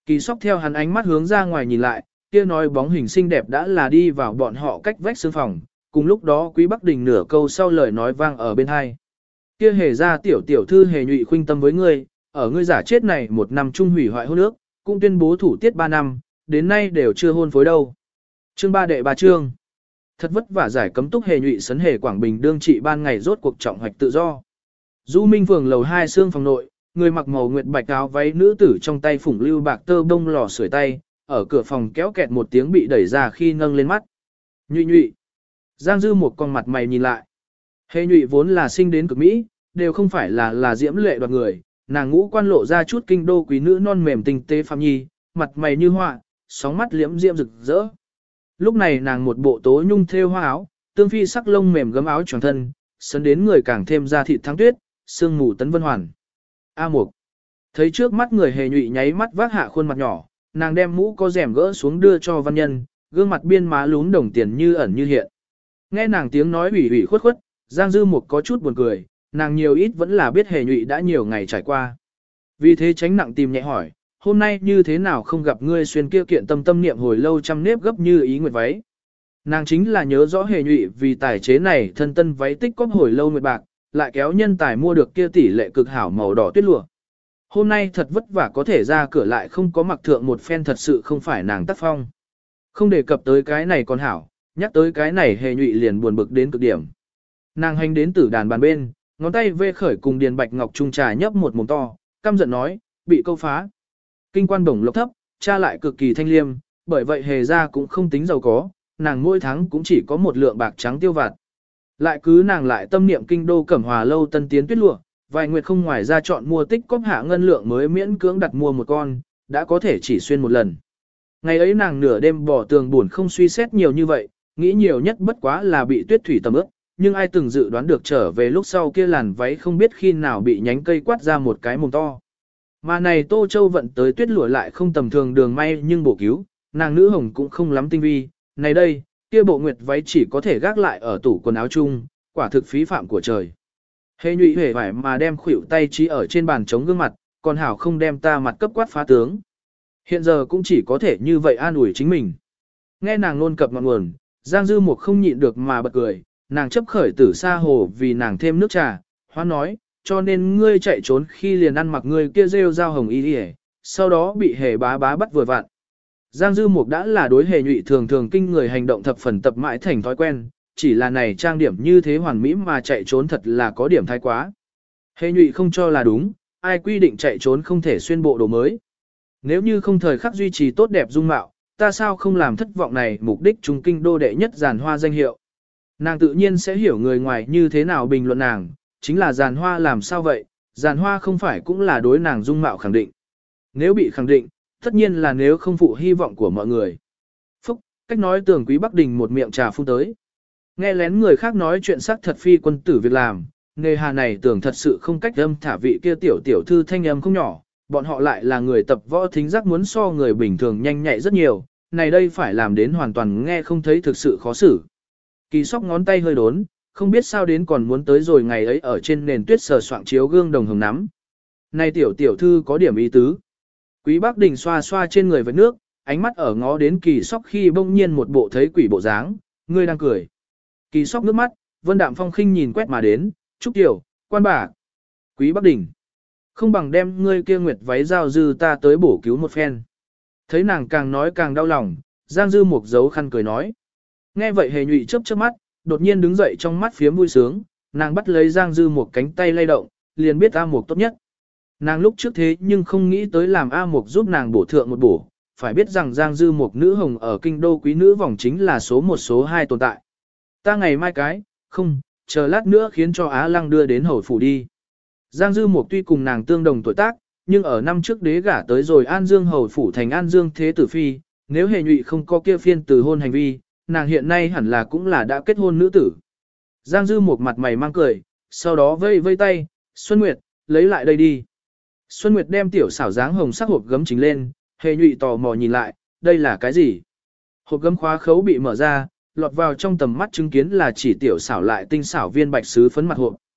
Kỳ Sóc theo hắn ánh mắt hướng ra ngoài nhìn lại, kia nói bóng hình xinh đẹp đã là đi vào bọn họ cách vách sương phòng, cùng lúc đó Quý Bắc Đình nửa câu sau lời nói vang ở bên hai. Kia hề ra tiểu thư hề nhụy khuynh tâm với ngươi, ở ngươi giả chết này một năm trung hủy hoại hôn ước, cũng tuyên bố thủ tiết 3 năm, đến nay đều chưa hôn phối đâu. Chương 3 đệ 3 chương. Thật vất vả giải cấm túc hề nhụy sấn hề Quảng Bình đương trị ban ngày rốt cuộc trọng hoạch tự do. Du Minh phường lầu 2 xương phòng nội, người mặc màu nguyệt bạch áo váy nữ tử trong tay phủng lưu bạc tơ bông lò sưởi tay, ở cửa phòng kéo kẹt một tiếng bị đẩy ra khi nâng lên mắt. Nhụy nhụy. Giang Dư một con mặt mày nhìn lại. Hề nhụy vốn là sinh đến cực Mỹ, đều không phải là diễm lệ đoạt người, nàng ngũ quan lộ ra chút kinh đô quý nữ non mềm tinh tế phạm nhi, mặt mày như họa, sóng mắt liễm diễm rực rỡ. Lúc này nàng một bộ tố nhung thêu hoa áo, tương phi sắc lông mềm gấm áo tròn thân, sấn đến người càng thêm da thịt thắng tuyết, sương mù tấn vân hoàn. A Mục. Thấy trước mắt người hề nhụy nháy mắt vác hạ khuôn mặt nhỏ, nàng đem mũ có rèm gỡ xuống đưa cho văn nhân, gương mặt biên má lún đồng tiền như ẩn như hiện. Nghe nàng tiếng nói ủy ủy khuất khuất, Giang Dư Mục có chút buồn cười, nàng nhiều ít vẫn là biết hề nhụy đã nhiều ngày trải qua. Vì thế tránh nặng tìm nhẹ hỏi, hôm nay như thế nào không gặp ngươi xuyên kia kiện tâm tâm niệm hồi lâu trăm nếp gấp như ý nguyệt váy. Nàng chính là nhớ rõ hề nhụy vì tài chế này thân tân váy tích cóp hồi lâu nguyệt bạc, lại kéo nhân tài mua được kia tỷ lệ cực hảo màu đỏ tuyết lụa. Hôm nay thật vất vả có thể ra cửa lại không có mặc thượng một phen thật sự không phải nàng tác phong. Không đề cập tới cái này còn hảo, nhắc tới cái này hề nhụy liền buồn bực đến cực điểm. Nàng hành đến tử đàn bàn bên, ngón tay vê khởi cùng điền bạch ngọc trung trà nhấp một mồm to, căm giận nói, bị câu phá. Kinh quan bổng lộc thấp, cha lại cực kỳ thanh liêm, bởi vậy hề ra cũng không tính giàu có, nàng mỗi tháng cũng chỉ có một lượng bạc trắng tiêu vặt. Lại cứ nàng lại tâm niệm kinh đô cẩm hòa lâu tân tiến tuyết lụa, vài nguyệt không ngoài ra chọn mua tích cóp hạ ngân lượng mới miễn cưỡng đặt mua một con, đã có thể chỉ xuyên một lần. Ngày ấy nàng nửa đêm bỏ tường buồn không suy xét nhiều như vậy, nghĩ nhiều nhất bất quá là bị tuyết thủy tầm ướt, nhưng ai từng dự đoán được trở về lúc sau kia làn váy không biết khi nào bị nhánh cây quát ra một cái mồm to. Mà này Tô Châu vận tới tuyết lụa lại không tầm thường đường may nhưng bổ cứu, nàng nữ hồng cũng không lắm tinh vi, này đây, kia bộ nguyệt váy chỉ có thể gác lại ở tủ quần áo chung, quả thực phí phạm của trời. Hề nhụy hề phải mà đem khuỷu tay trí ở trên bàn chống gương mặt, còn hảo không đem ta mặt cấp quát phá tướng. Hiện giờ cũng chỉ có thể như vậy an ủi chính mình. Nghe nàng nôn cập ngọn nguồn, Giang Dư Mục không nhịn được mà bật cười, nàng chấp khởi tử xa hồ vì nàng thêm nước trà, hoa nói, cho nên ngươi chạy trốn khi liền ăn mặc ngươi kia rêu dao hồng y đi, sau đó bị hề bá bá bắt vừa vặn. Giang Dư Mục đã là đối hề nhụy thường thường kinh người hành động thập phần tập mãi thành thói quen, chỉ là này trang điểm như thế hoàn mỹ mà chạy trốn thật là có điểm thái quá. Hề nhụy không cho là đúng, ai quy định chạy trốn không thể xuyên bộ đồ mới. Nếu như không thời khắc duy trì tốt đẹp dung mạo, ta sao không làm thất vọng này mục đích trung kinh đô đệ nhất giàn hoa danh hiệu. Nàng tự nhiên sẽ hiểu người ngoài như thế nào bình luận nàng, chính là giàn hoa làm sao vậy, giàn hoa không phải cũng là đối nàng dung mạo khẳng định. Nếu bị khẳng định, tất nhiên là nếu không phụ hy vọng của mọi người. Phúc, cách nói tưởng Quý Bắc Đình một miệng trà phun tới. Nghe lén người khác nói chuyện sắc thật phi quân tử việc làm, nghề hà này tưởng thật sự không cách âm thả vị kia tiểu thư thanh âm không nhỏ, bọn họ lại là người tập võ thính giác muốn so người bình thường nhanh nhạy rất nhiều, này đây phải làm đến hoàn toàn nghe không thấy thực sự khó xử. Kỳ Sóc ngón tay hơi đốn, không biết sao đến còn muốn tới rồi ngày ấy ở trên nền tuyết sờ soạng chiếu gương đồng hồng nắm. Này tiểu thư có điểm ý tứ. Quý Bắc Đình xoa xoa trên người với nước, ánh mắt ở ngó đến Kỳ Sóc khi bỗng nhiên một bộ thấy quỷ bộ dáng, ngươi đang cười. Kỳ Sóc nước mắt, Vân Đạm Phong khinh nhìn quét mà đến, Trúc Tiểu, quan bà. Quý Bắc Đình, không bằng đem ngươi kia nguyệt váy giao dư ta tới bổ cứu một phen. Thấy nàng càng nói càng đau lòng, Giang Dư Mục giấu khăn cười nói. Nghe vậy hề nhụy chớp chớp mắt, đột nhiên đứng dậy trong mắt phía vui sướng, nàng bắt lấy Giang Dư Mục cánh tay lay động, liền biết A Mục tốt nhất. Nàng lúc trước thế nhưng không nghĩ tới làm A Mục giúp nàng bổ thượng một bổ, phải biết rằng Giang Dư Mục nữ hồng ở kinh đô quý nữ vòng chính là số 1 số 2 tồn tại. Ta ngày mai không, chờ lát nữa khiến cho Á Lăng đưa đến hầu phủ đi. Giang Dư Mục tuy cùng nàng tương đồng tuổi tác, nhưng ở năm trước đế gả tới rồi An Dương hầu phủ thành An Dương thế tử phi, nếu hề nhụy không có kia phiên từ hôn hành vi, nàng hiện nay hẳn là cũng là đã kết hôn nữ tử. Giang Dư Mục mặt mày mang cười, sau đó vây tay, Xuân Nguyệt, lấy lại đây đi. Xuân Nguyệt đem tiểu xảo dáng hồng sắc hộp gấm chính lên, hề nhụy tò mò nhìn lại, đây là cái gì? Hộp gấm khóa khấu bị mở ra, lọt vào trong tầm mắt chứng kiến là chỉ tiểu xảo lại tinh xảo viên bạch sứ phấn mặt hộp.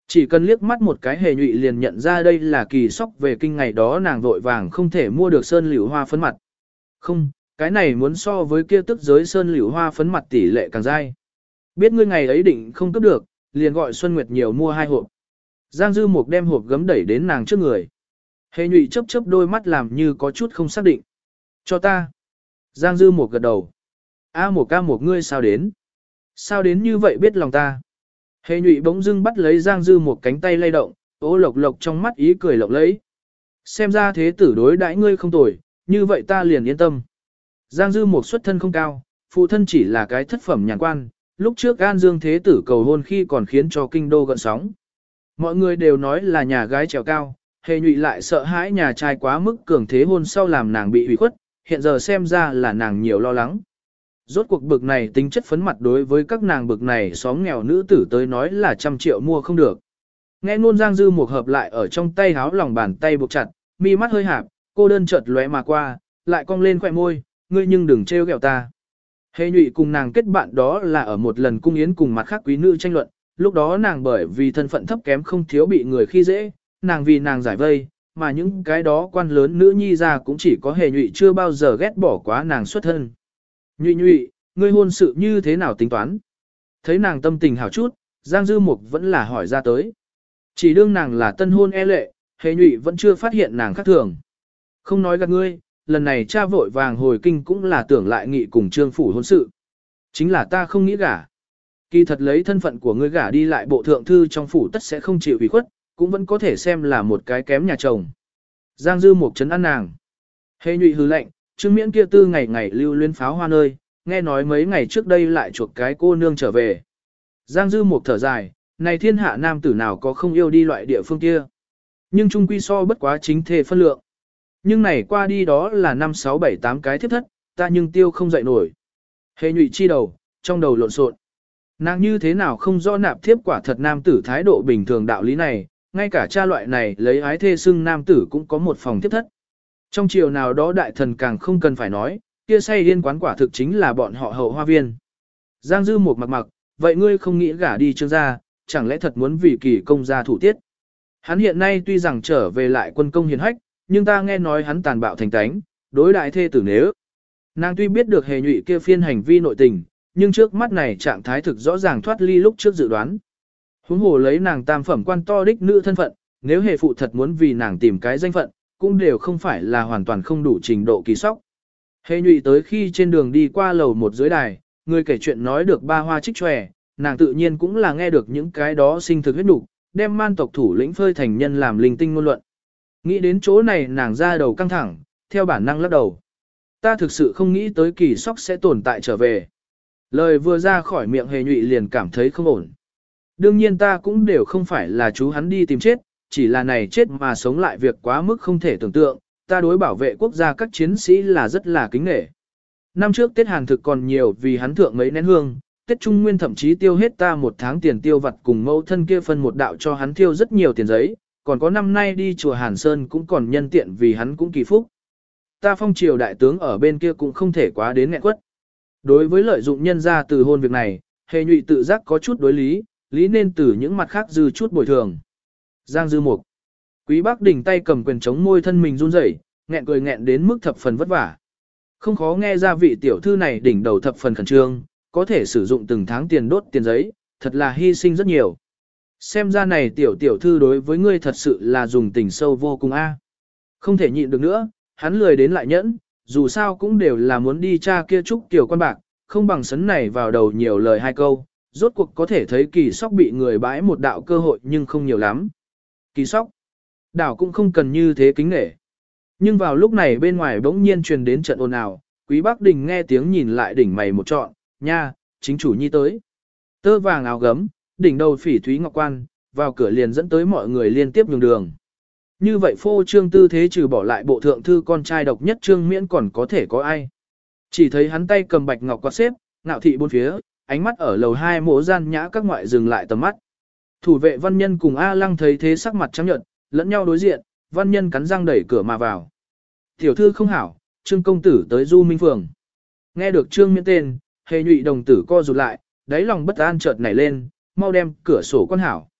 Chỉ cần liếc mắt một cái Hề Nhụy liền nhận ra đây là Kỳ Sóc về kinh ngày đó nàng vội vàng không thể mua được sơn liễu hoa phấn mặt. Không, cái này muốn so với kia tức giới sơn liễu hoa phấn mặt tỷ lệ càng dai. Biết ngươi ngày ấy định không cấp được, liền gọi Xuân Nguyệt nhiều mua 2 hộp. Giang Dư Mục đem hộp gấm đẩy đến nàng trước người. Hề Nhụy chớp chớp đôi mắt làm như có chút không xác định. Cho ta. Giang Dư Mục gật đầu. A Mục ngươi sao đến? Sao đến như vậy biết lòng ta? Hề Nhụy bỗng dưng bắt lấy Giang Dư Mục cánh tay lay động, Ô Lộc Lộc trong mắt ý cười lộng lẫy. Xem ra thế tử đối đãi ngươi không tồi, như vậy ta liền yên tâm. Giang Dư Mục xuất thân không cao, phụ thân chỉ là cái thất phẩm nhàn quan, lúc trước An Dương thế tử cầu hôn khi còn khiến cho kinh đô gợn sóng. Mọi người đều nói là nhà gái trèo cao, Hề Nhụy lại sợ hãi nhà trai quá mức cường thế hôn sau làm nàng bị hủy khuất, hiện giờ xem ra là nàng nhiều lo lắng. Rốt cuộc bực này tính chất phấn mặt đối với các nàng bực này xóm nghèo nữ tử tới nói là 100 triệu mua không được. Nghe ngôn Giang Dư Mục hợp lại ở trong tay háo lòng bàn tay buộc chặt, mi mắt hơi hạp, cô đơn chợt lóe mà qua, lại cong lên khóe môi, ngươi nhưng đừng trêu ghẹo ta. Hề Nhụy cùng nàng kết bạn đó là ở một lần cung yến cùng mặt khác quý nữ tranh luận, lúc đó nàng bởi vì thân phận thấp kém không thiếu bị người khi dễ, nàng vì nàng giải vây, mà những cái đó quan lớn nữ nhi ra cũng chỉ có Hề Nhụy chưa bao giờ ghét bỏ quá nàng xuất thân. Nhụy, ngươi hôn sự như thế nào tính toán? Thấy nàng tâm tình hảo chút, Giang Dư Mục vẫn là hỏi ra tới. Chỉ đương nàng là tân hôn e lệ, Hề Nhụy vẫn chưa phát hiện nàng khác thường. Không nói gạt ngươi, lần này cha vội vàng hồi kinh cũng là tưởng lại nghị cùng trương phủ hôn sự. Chính là ta không nghĩ gả. Kỳ thật lấy thân phận của ngươi gả đi lại bộ thượng thư trong phủ tất sẽ không chịu ủy khuất, cũng vẫn có thể xem là một cái kém nhà chồng. Giang Dư Mục trấn an nàng. Hề Nhụy hừ lạnh, Trương Miễn kia tư ngày ngày lưu luyến pháo hoa nơi, nghe nói mấy ngày trước đây lại chuộc cái cô nương trở về. Giang Dư Mục thở dài, này thiên hạ nam tử nào có không yêu đi loại địa phương kia. Nhưng chung quy so bất quá chính thề phân lượng. Nhưng này qua đi đó là 5, 6, 7, 8 cái thiếp thất, ta nhưng tiêu không dậy nổi. Hề Nhụy chi đầu, trong đầu lộn xộn. Nàng như thế nào không rõ nạp thiếp quả thật nam tử thái độ bình thường đạo lý này, ngay cả cha loại này lấy ái thê xưng nam tử cũng có một phòng thiếp thất. Trong chiều nào đó đại thần càng không cần phải nói, kia say điên quán quả thực chính là bọn họ hậu hoa viên. Giang Dư Mục mặc, vậy ngươi không nghĩ gả đi Trương gia, chẳng lẽ thật muốn vì Kỳ công gia thủ tiết? Hắn hiện nay tuy rằng trở về lại quân công hiền hách, nhưng ta nghe nói hắn tàn bạo thành tánh, đối đại thê tử nếu. Nàng tuy biết được Hề Nhụy kia phiên hành vi nội tình, nhưng trước mắt này trạng thái thực rõ ràng thoát ly lúc trước dự đoán. Huống hồ lấy nàng tam phẩm quan to đích nữ thân phận, nếu Hề phụ thật muốn vì nàng tìm cái danh phận, cũng đều không phải là hoàn toàn không đủ trình độ kỳ sóc. Hề Nhụy tới khi trên đường đi qua lầu một dưới đài, người kể chuyện nói được ba hoa trích tròe, nàng tự nhiên cũng là nghe được những cái đó sinh thực huyết nục, đem man tộc thủ lĩnh phơi thành nhân làm linh tinh ngôn luận. Nghĩ đến chỗ này nàng ra đầu căng thẳng, theo bản năng lắc đầu. Ta thực sự không nghĩ tới Kỳ sóc sẽ tồn tại trở về. Lời vừa ra khỏi miệng Hề Nhụy liền cảm thấy không ổn. Đương nhiên ta cũng đều không phải là chú hắn đi tìm chết, chỉ là này chết mà sống lại việc quá mức không thể tưởng tượng, ta đối bảo vệ quốc gia các chiến sĩ là rất là kính nể. Năm trước Tết Hàn thực còn nhiều vì hắn thượng mấy nén hương, Tết Trung Nguyên thậm chí tiêu hết ta 1 tháng tiền tiêu vặt cùng mẫu thân kia phân một đạo cho hắn tiêu rất nhiều tiền giấy, còn có năm nay đi chùa Hàn Sơn cũng còn nhân tiện vì hắn cũng kỳ phúc. Ta phong triều đại tướng ở bên kia cũng không thể quá đến nghẹn quất. Đối với lợi dụng nhân ra từ hôn việc này, Hề Nhụy tự giác có chút đối lý, lý nên từ những mặt khác dư chút bồi thường. Giang Dư Mục. Quý Bắc Đình tay cầm quyền chống môi thân mình run rẩy, nghẹn cười nghẹn đến mức thập phần vất vả. Không khó nghe ra vị tiểu thư này đỉnh đầu thập phần khẩn trương, có thể sử dụng từng tháng tiền đốt tiền giấy, thật là hy sinh rất nhiều. Xem ra này tiểu thư đối với ngươi thật sự là dùng tình sâu vô cùng a. Không thể nhịn được nữa, hắn lười đến lại nhẫn, dù sao cũng đều là muốn đi tra kia trúc tiểu quan bạc, không bằng sấn này vào đầu nhiều lời 2 câu, rốt cuộc có thể thấy Kỳ sóc bị người bãi một đạo cơ hội nhưng không nhiều lắm. Kỳ sóc, đảo cũng không cần như thế kính nể. Nhưng vào lúc này bên ngoài bỗng nhiên truyền đến trận ồn ào, Quý Bắc Đình nghe tiếng nhìn lại đỉnh mày một trọn, nha, chính chủ nhi tới. Tơ vàng áo gấm, đỉnh đầu phỉ thúy ngọc quan, vào cửa liền dẫn tới mọi người liên tiếp nhường đường. Như vậy phô trương tư thế trừ bỏ lại bộ thượng thư con trai độc nhất Trương Miễn còn có thể có ai. Chỉ thấy hắn tay cầm bạch ngọc quạt xếp, ngạo thị bốn phía, ánh mắt ở lầu 2 mộ gian nhã các ngoại dừng lại tầm mắt. Thủ vệ văn nhân cùng A Lăng thấy thế sắc mặt trắng nhợt, lẫn nhau đối diện, văn nhân cắn răng đẩy cửa mà vào. Tiểu thư không hảo, Trương công tử tới Du Minh Phường. Nghe được Trương Miễn tên, Hề Nhụy đồng tử co rụt lại, đáy lòng bất an chợt nảy lên, mau đem cửa sổ quan hảo.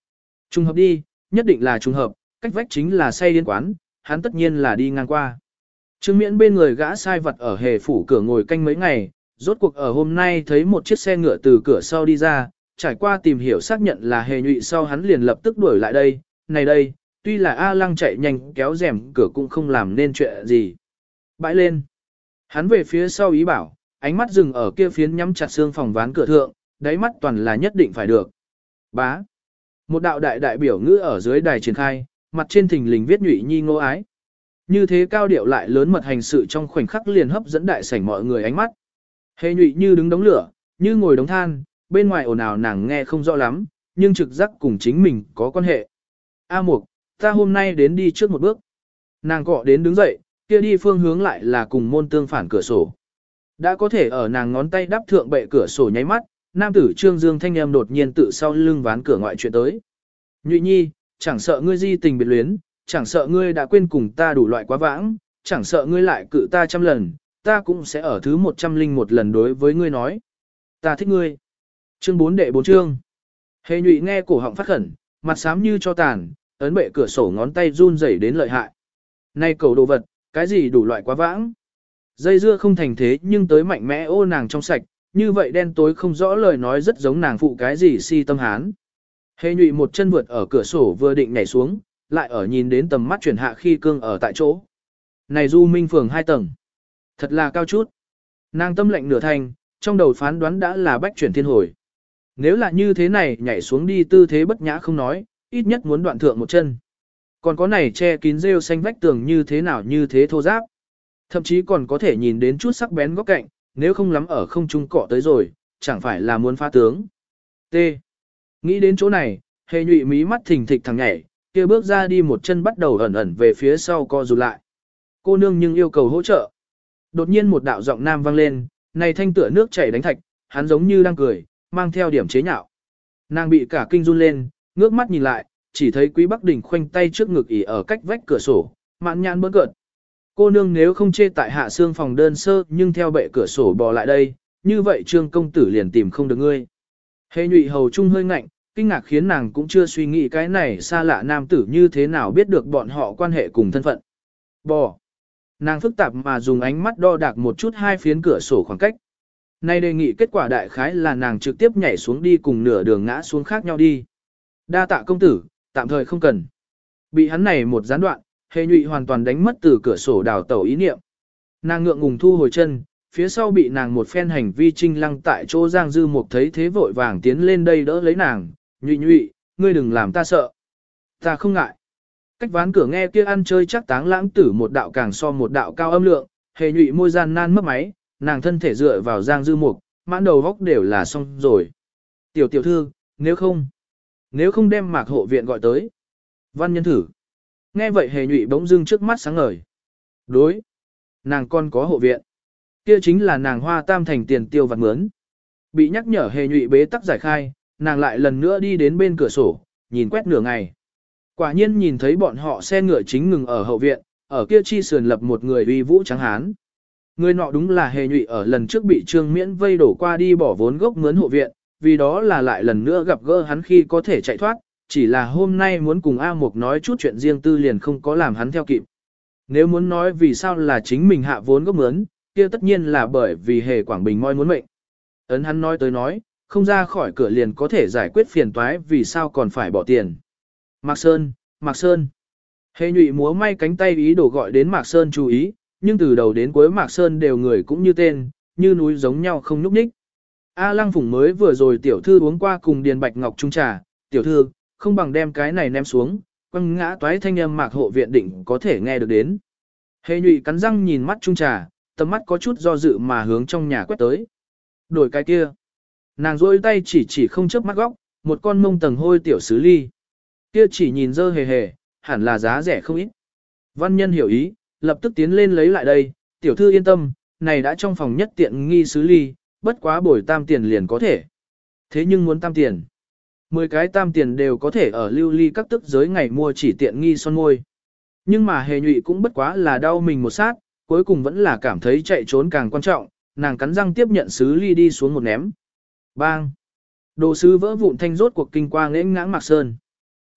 Trùng hợp đi, nhất định là trùng hợp, cách vách chính là say điên quán, hắn tất nhiên là đi ngang qua. Trương Miễn bên người gã sai vật ở hề phủ cửa ngồi canh mấy ngày, rốt cuộc ở hôm nay thấy một chiếc xe ngựa từ cửa sau đi ra, trải qua tìm hiểu xác nhận là hề nhụy sau hắn liền lập tức đuổi lại đây, này đây, tuy là A Lăng chạy nhanh kéo rèm cửa cũng không làm nên chuyện gì. Bãi lên. Hắn về phía sau ý bảo, ánh mắt dừng ở kia phiến nhắm chặt xương phòng ván cửa thượng, đáy mắt toàn là nhất định phải được. Bá. Một đạo đại biểu ngữ ở dưới đài triển khai, mặt trên thình lình viết nhụy nhi ngô ái. Như thế cao điệu lại lớn mật hành sự trong khoảnh khắc liền hấp dẫn đại sảnh mọi người ánh mắt. Hề nhụy như đứng đống lửa, như ngồi đống than, bên ngoài ồn ào nàng nghe không rõ lắm, nhưng trực giác cùng chính mình có quan hệ. A Mục, ta hôm nay đến đi trước một bước. Nàng cọ đến đứng dậy, kia đi phương hướng lại là cùng môn tương phản cửa sổ. Đã có thể ở nàng ngón tay đắp thượng bệ cửa sổ nháy mắt, nam tử Trương Dương thanh âm đột nhiên tự sau lưng ván cửa ngoại chuyện tới. Nhụy nhi, chẳng sợ ngươi di tình biệt luyến, chẳng sợ ngươi đã quên cùng ta đủ loại quá vãng, chẳng sợ ngươi lại cự ta 100 lần, ta cũng sẽ ở thứ 101 lần đối với ngươi nói. Ta thích ngươi. Chương 4 đệ 4 chương. Hề nhụy nghe cổ họng phát khẩn, mặt xám như cho tàn, ấn bệ cửa sổ ngón tay run rẩy đến lợi hại. Này cầu đồ vật, cái gì đủ loại quá vãng. Dây dưa không thành thế nhưng tới mạnh mẽ ô nàng trong sạch, như vậy đen tối không rõ lời nói rất giống nàng phụ cái gì si tâm hán. Hề nhụy một chân vượt ở cửa sổ vừa định nhảy xuống, lại ở nhìn đến tầm mắt chuyển hạ khi cương ở tại chỗ. Này Du Minh phường 2 tầng. Thật là cao chút. Nàng tâm lệnh nửa thành, trong đầu phán đoán đã là bách chuyển thiên hồi. Nếu là như thế này nhảy xuống đi tư thế bất nhã không nói, ít nhất muốn đoạn thượng một chân. Còn có này che kín rêu xanh vách tường như thế nào như thế thô giáp. Thậm chí còn có thể nhìn đến chút sắc bén góc cạnh, nếu không lắm ở không trung cọ tới rồi, chẳng phải là muốn phá tướng. T. Nghĩ đến chỗ này, hề nhụy mí mắt thình thịch thằng nhảy, kia bước ra đi một chân bắt đầu ẩn ẩn về phía sau co rụt lại. Cô nương nhưng yêu cầu hỗ trợ. Đột nhiên một đạo giọng nam vang lên, này thanh tựa nước chảy đánh thạch, hắn giống như đang cười, mang theo điểm chế nhạo. Nàng bị cả kinh run lên, ngước mắt nhìn lại, chỉ thấy Quý Bắc Đình khoanh tay trước ngực ỉ ở cách vách cửa sổ, mạn nhãn bỡn cợt. Cô nương nếu không chê tại hạ xương phòng đơn sơ nhưng theo bệ cửa sổ bò lại đây, như vậy trương công tử liền tìm không được ngươi. Hề nhụy hầu trung hơi ngạnh, kinh ngạc khiến nàng cũng chưa suy nghĩ cái này xa lạ nam tử như thế nào biết được bọn họ quan hệ cùng thân phận. Bò. Nàng phức tạp mà dùng ánh mắt đo đạc một chút hai phiến cửa sổ khoảng cách. Nay đề nghị kết quả đại khái là nàng trực tiếp nhảy xuống đi cùng nửa đường ngã xuống khác nhau đi. Đa tạ công tử, tạm thời không cần. Bị hắn này một gián đoạn, hề nhụy hoàn toàn đánh mất từ cửa sổ đào tẩu ý niệm. Nàng ngượng ngùng thu hồi chân, phía sau bị nàng một phen hành vi trinh lăng tại chỗ Giang Dư Mục thấy thế vội vàng tiến lên đây đỡ lấy nàng, nhụy nhụy, ngươi đừng làm ta sợ. Ta không ngại. Cách ván cửa nghe kia ăn chơi chắc táng lãng tử một đạo càng so một đạo cao âm lượng, hề nhụy môi gian nan mất máy, nàng thân thể dựa vào Giang Dư Mục, mãn đầu góc đều là xong rồi. Tiểu tiểu thư, nếu không đem Mạc hộ viện gọi tới. Văn nhân thử. Nghe vậy hề nhụy bỗng dưng trước mắt sáng ngời. Đối. Nàng con có hộ viện. Kia chính là nàng Hoa Tam thành tiền tiêu vặt mướn. Bị nhắc nhở hề nhụy bế tắc giải khai, nàng lại lần nữa đi đến bên cửa sổ, nhìn quét nửa ngày. Quả nhiên nhìn thấy bọn họ xe ngựa chính ngừng ở hậu viện, ở kia chi sườn lập một người uy vũ trắng hán. Người nọ đúng là hề nhụy ở lần trước bị Trương Miễn vây đổ qua đi bỏ vốn gốc mướn hộ viện, vì đó là lại lần nữa gặp gỡ hắn khi có thể chạy thoát, chỉ là hôm nay muốn cùng A Mục nói chút chuyện riêng tư liền không có làm hắn theo kịp. Nếu muốn nói vì sao là chính mình hạ vốn gốc mướn, kia tất nhiên là bởi vì hề Quảng Bình moi muốn mệnh. Ấn hắn nói tới nói, không ra khỏi cửa liền có thể giải quyết phiền toái vì sao còn phải bỏ tiền. Mạc Sơn, Mạc Sơn. Hề nhụy múa may cánh tay ý đồ gọi đến Mạc Sơn chú ý, nhưng từ đầu đến cuối Mạc Sơn đều người cũng như tên, như núi giống nhau không nhúc nhích. A Lăng Phùng mới vừa rồi tiểu thư uống qua cùng Điền Bạch Ngọc chung trà, tiểu thư, không bằng đem cái này ném xuống, quăng ngã toái thanh âm Mạc hộ viện định có thể nghe được đến. Hề nhụy cắn răng nhìn mắt chung trà, tầm mắt có chút do dự mà hướng trong nhà quét tới. Đổi cái kia. Nàng rôi tay chỉ không chớp mắt góc, một con mông tầng hôi tiểu sứ ly. Kia chỉ nhìn dơ hề hề, hẳn là giá rẻ không ít. Văn nhân hiểu ý, lập tức tiến lên lấy lại đây, tiểu thư yên tâm, này đã trong phòng nhất tiện nghi sứ ly, bất quá bồi tam tiền liền có thể. Thế nhưng muốn tam tiền. 10 cái tam tiền đều có thể ở lưu ly các tức giới ngày mua chỉ tiện nghi son môi. Nhưng mà hề nhụy cũng bất quá là đau mình một sát, cuối cùng vẫn là cảm thấy chạy trốn càng quan trọng, nàng cắn răng tiếp nhận sứ ly đi xuống một ném. Bang! Đồ sứ vỡ vụn thanh rốt cuộc kinh qua nghẽn ngãng Mạc Sơn.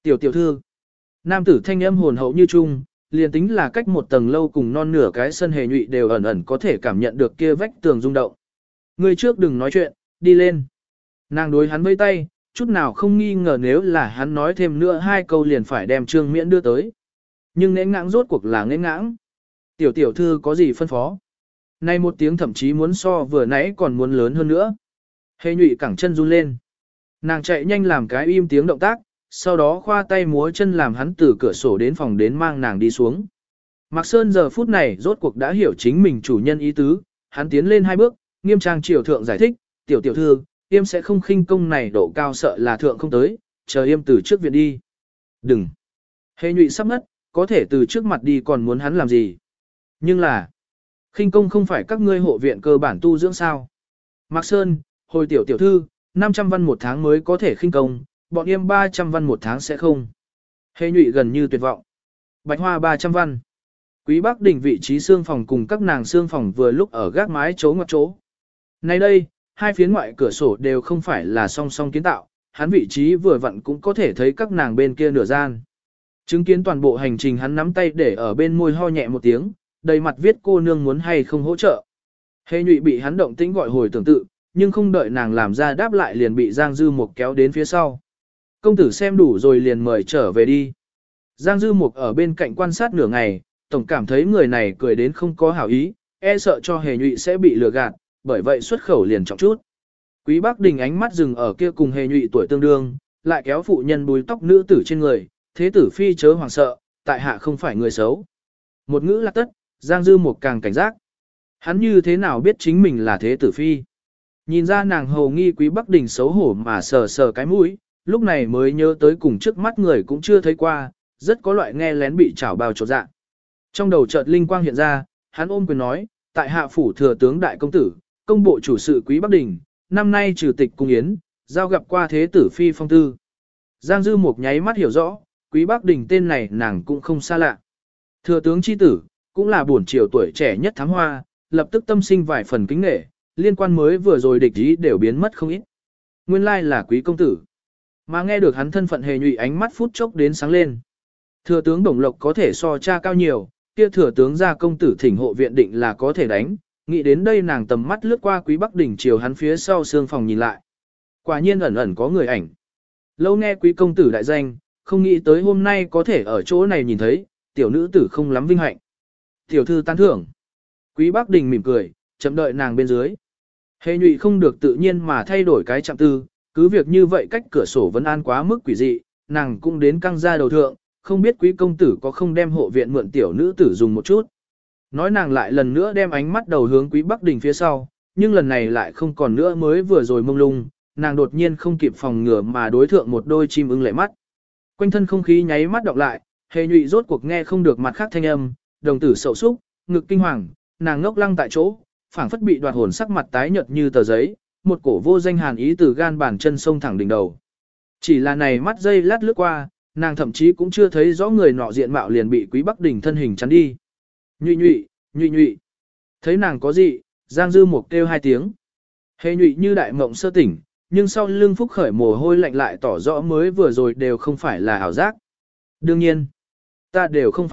Tiểu tiểu thư, nam tử thanh âm hồn hậu như trung, liền tính là cách một tầng lâu cùng non nửa cái sân hề nhụy đều ẩn ẩn có thể cảm nhận được kia vách tường rung động. Ngươi trước đừng nói chuyện, đi lên. Nàng đối hắn vây tay, chút nào không nghi ngờ nếu là hắn nói thêm nữa hai câu liền phải đem Trương Miễn đưa tới. Nhưng nễ ngãng rốt cuộc là nễ ngãng. Tiểu tiểu thư có gì phân phó? Nay một tiếng thậm chí muốn so vừa nãy còn muốn lớn hơn nữa. Hề nhụy cẳng chân run lên. Nàng chạy nhanh làm cái im tiếng động tác, sau đó khoa tay múa chân làm hắn từ cửa sổ đến phòng đến mang nàng đi xuống. Mạc Sơn giờ phút này rốt cuộc đã hiểu chính mình chủ nhân ý tứ, hắn tiến lên hai bước, nghiêm trang triều thượng giải thích, tiểu tiểu thư, yêm sẽ không khinh công này độ cao sợ là thượng không tới, chờ yêm từ trước viện đi. Đừng. Hề nhụy sắp ngất, có thể từ trước mặt đi còn muốn hắn làm gì. Nhưng là, khinh công không phải các ngươi hộ viện cơ bản tu dưỡng sao. Mạc Sơn, hồi tiểu tiểu thư, 500 văn một tháng mới có thể khinh công, bọn yêm 300 văn một tháng sẽ không. Hề nhụy gần như tuyệt vọng. Bạch hoa 300 văn. Quý Bắc Đình vị trí xương phòng cùng các nàng xương phòng vừa lúc ở gác mái chỗ ngoặt chỗ. Nay đây, hai phía ngoại cửa sổ đều không phải là song song kiến tạo, hắn vị trí vừa vặn cũng có thể thấy các nàng bên kia nửa gian. Chứng kiến toàn bộ hành trình hắn nắm tay để ở bên môi ho nhẹ một tiếng, đầy mặt viết cô nương muốn hay không hỗ trợ. Hề nhụy bị hắn động tĩnh gọi hồi tưởng tự, nhưng không đợi nàng làm ra đáp lại liền bị Giang Dư Mục kéo đến phía sau. Công tử xem đủ rồi liền mời trở về đi. Giang Dư Mục ở bên cạnh quan sát nửa ngày, tổng cảm thấy người này cười đến không có hảo ý, e sợ cho hề nhụy sẽ bị lừa gạt, bởi vậy xuất khẩu liền trọng chút. Quý Bắc Đình ánh mắt dừng ở kia cùng hề nhụy tuổi tương đương, lại kéo phụ nhân búi tóc nữ tử trên người, thế tử phi chớ hoảng sợ, tại hạ không phải người xấu. Một ngữ là tất, Giang Dư Mục càng cảnh giác. Hắn như thế nào biết chính mình là thế tử phi? Nhìn ra nàng hầu nghi Quý Bắc Đình xấu hổ mà sờ sờ cái mũi, lúc này mới nhớ tới cùng trước mắt người cũng chưa thấy qua, rất có loại nghe lén bị chảo bao trột dạ. Trong đầu chợt linh quang hiện ra, hắn ôm quyền nói, tại hạ phủ thừa tướng đại công tử, công bộ chủ sự Quý Bắc Đình, năm nay trừ tịch cung yến, giao gặp qua thế tử phi phong tư. Giang Dư Mục nháy mắt hiểu rõ, Quý Bắc Đình tên này nàng cũng không xa lạ. Thừa tướng chi tử, cũng là buồn triều tuổi trẻ nhất thám hoa, lập tức tâm sinh vài phần kính nể, liên quan mới vừa rồi địch ý đều biến mất không ít. Nguyên lai là quý công tử. Mà nghe được hắn thân phận hề nhụy ánh mắt phút chốc đến sáng lên. Thừa tướng Đồng Lộc có thể so cha cao nhiều, kia thừa tướng gia công tử thỉnh hộ viện định là có thể đánh, nghĩ đến đây nàng tầm mắt lướt qua Quý Bắc Đình chiều hắn phía sau xương phòng nhìn lại. Quả nhiên ẩn ẩn có người ảnh. Lâu nghe quý công tử đại danh, không nghĩ tới hôm nay có thể ở chỗ này nhìn thấy, tiểu nữ tử không lắm vinh hạnh. Tiểu thư tán thưởng. Quý Bắc Đình mỉm cười, chậm đợi nàng bên dưới. Hề nhụy không được tự nhiên mà thay đổi cái chạm tư, cứ việc như vậy cách cửa sổ vẫn an quá mức quỷ dị, nàng cũng đến căng ra đầu thượng, không biết quý công tử có không đem hộ viện mượn tiểu nữ tử dùng một chút. Nói nàng lại lần nữa đem ánh mắt đầu hướng Quý Bắc Đình phía sau, nhưng lần này lại không còn nữa mới vừa rồi mông lung, nàng đột nhiên không kịp phòng ngừa mà đối thượng một đôi chim ưng lệ mắt. Quanh thân không khí nháy mắt đọc lại, hề nhụy rốt cuộc nghe không được mặt khác thanh âm, đồng tử sầu xúc, ngực kinh hoàng, nàng ngốc lăng tại chỗ, phảng phất bị đoạt hồn sắc mặt tái nhợt như tờ giấy, một cổ vô danh hàn ý từ gan bàn chân sông thẳng đỉnh đầu. Chỉ là này mắt dây lát lướt qua, nàng thậm chí cũng chưa thấy rõ người nọ diện mạo liền bị Quý Bắc Đình thân hình chắn đi. Nhụy nhụy, nhụy nhụy. Thấy nàng có gì, Giang Dư Mục kêu hai tiếng. Hề nhụy như đại mộng sơ tỉnh, nhưng sau lưng phúc khởi mồ hôi lạnh lại tỏ rõ mới vừa rồi đều không phải là ảo giác. Đương nhiên, ta đều không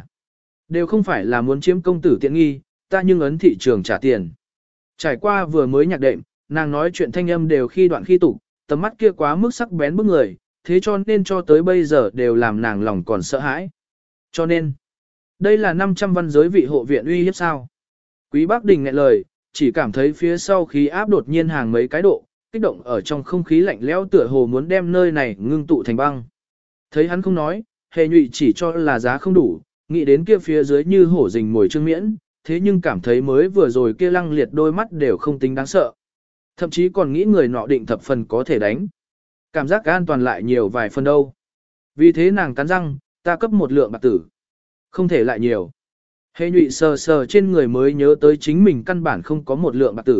phải là muốn chiếm công tử tiện nghi, ta nhưng ấn thị trường trả tiền. Trải qua vừa mới nhạc đệm, nàng nói chuyện thanh âm đều khi đoạn khi tục, tầm mắt kia quá mức sắc bén bức người, thế cho nên cho tới bây giờ đều làm nàng lòng còn sợ hãi. Cho nên, đây là 500 văn giới vị hộ viện uy hiếp sao. Quý Bắc Đình nghẹn lời, chỉ cảm thấy phía sau khí áp đột nhiên hàng mấy cái độ, kích động ở trong không khí lạnh lẽo tựa hồ muốn đem nơi này ngưng tụ thành băng. Thấy hắn không nói, hề nhụy chỉ cho là giá không đủ, nghĩ đến kia phía dưới như hổ rình mồi Trương Miễn, thế nhưng cảm thấy mới vừa rồi kia lăng liệt đôi mắt đều không tính đáng sợ. Thậm chí còn nghĩ người nọ định thập phần có thể đánh. Cảm giác an toàn lại nhiều vài phần đâu. Vì thế nàng cắn răng, ta cấp một lượng bạc tử. Không thể lại nhiều. Hề nhụy sờ sờ trên người mới nhớ tới chính mình căn bản không có một lượng bạc tử.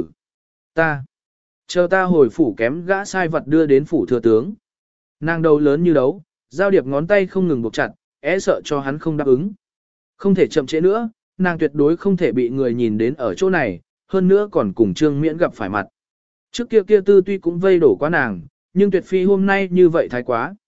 Chờ ta hồi phủ kém gã sai vật đưa đến phủ thừa tướng. Nàng đầu lớn như đấu, giao điệp ngón tay không ngừng buộc chặt, sợ cho hắn không đáp ứng. Không thể chậm trễ nữa, nàng tuyệt đối không thể bị người nhìn đến ở chỗ này, hơn nữa còn cùng Trương Miễn gặp phải mặt. Trước kia tư tuy cũng vây đổ quá nàng, nhưng tuyệt phi hôm nay như vậy thái quá.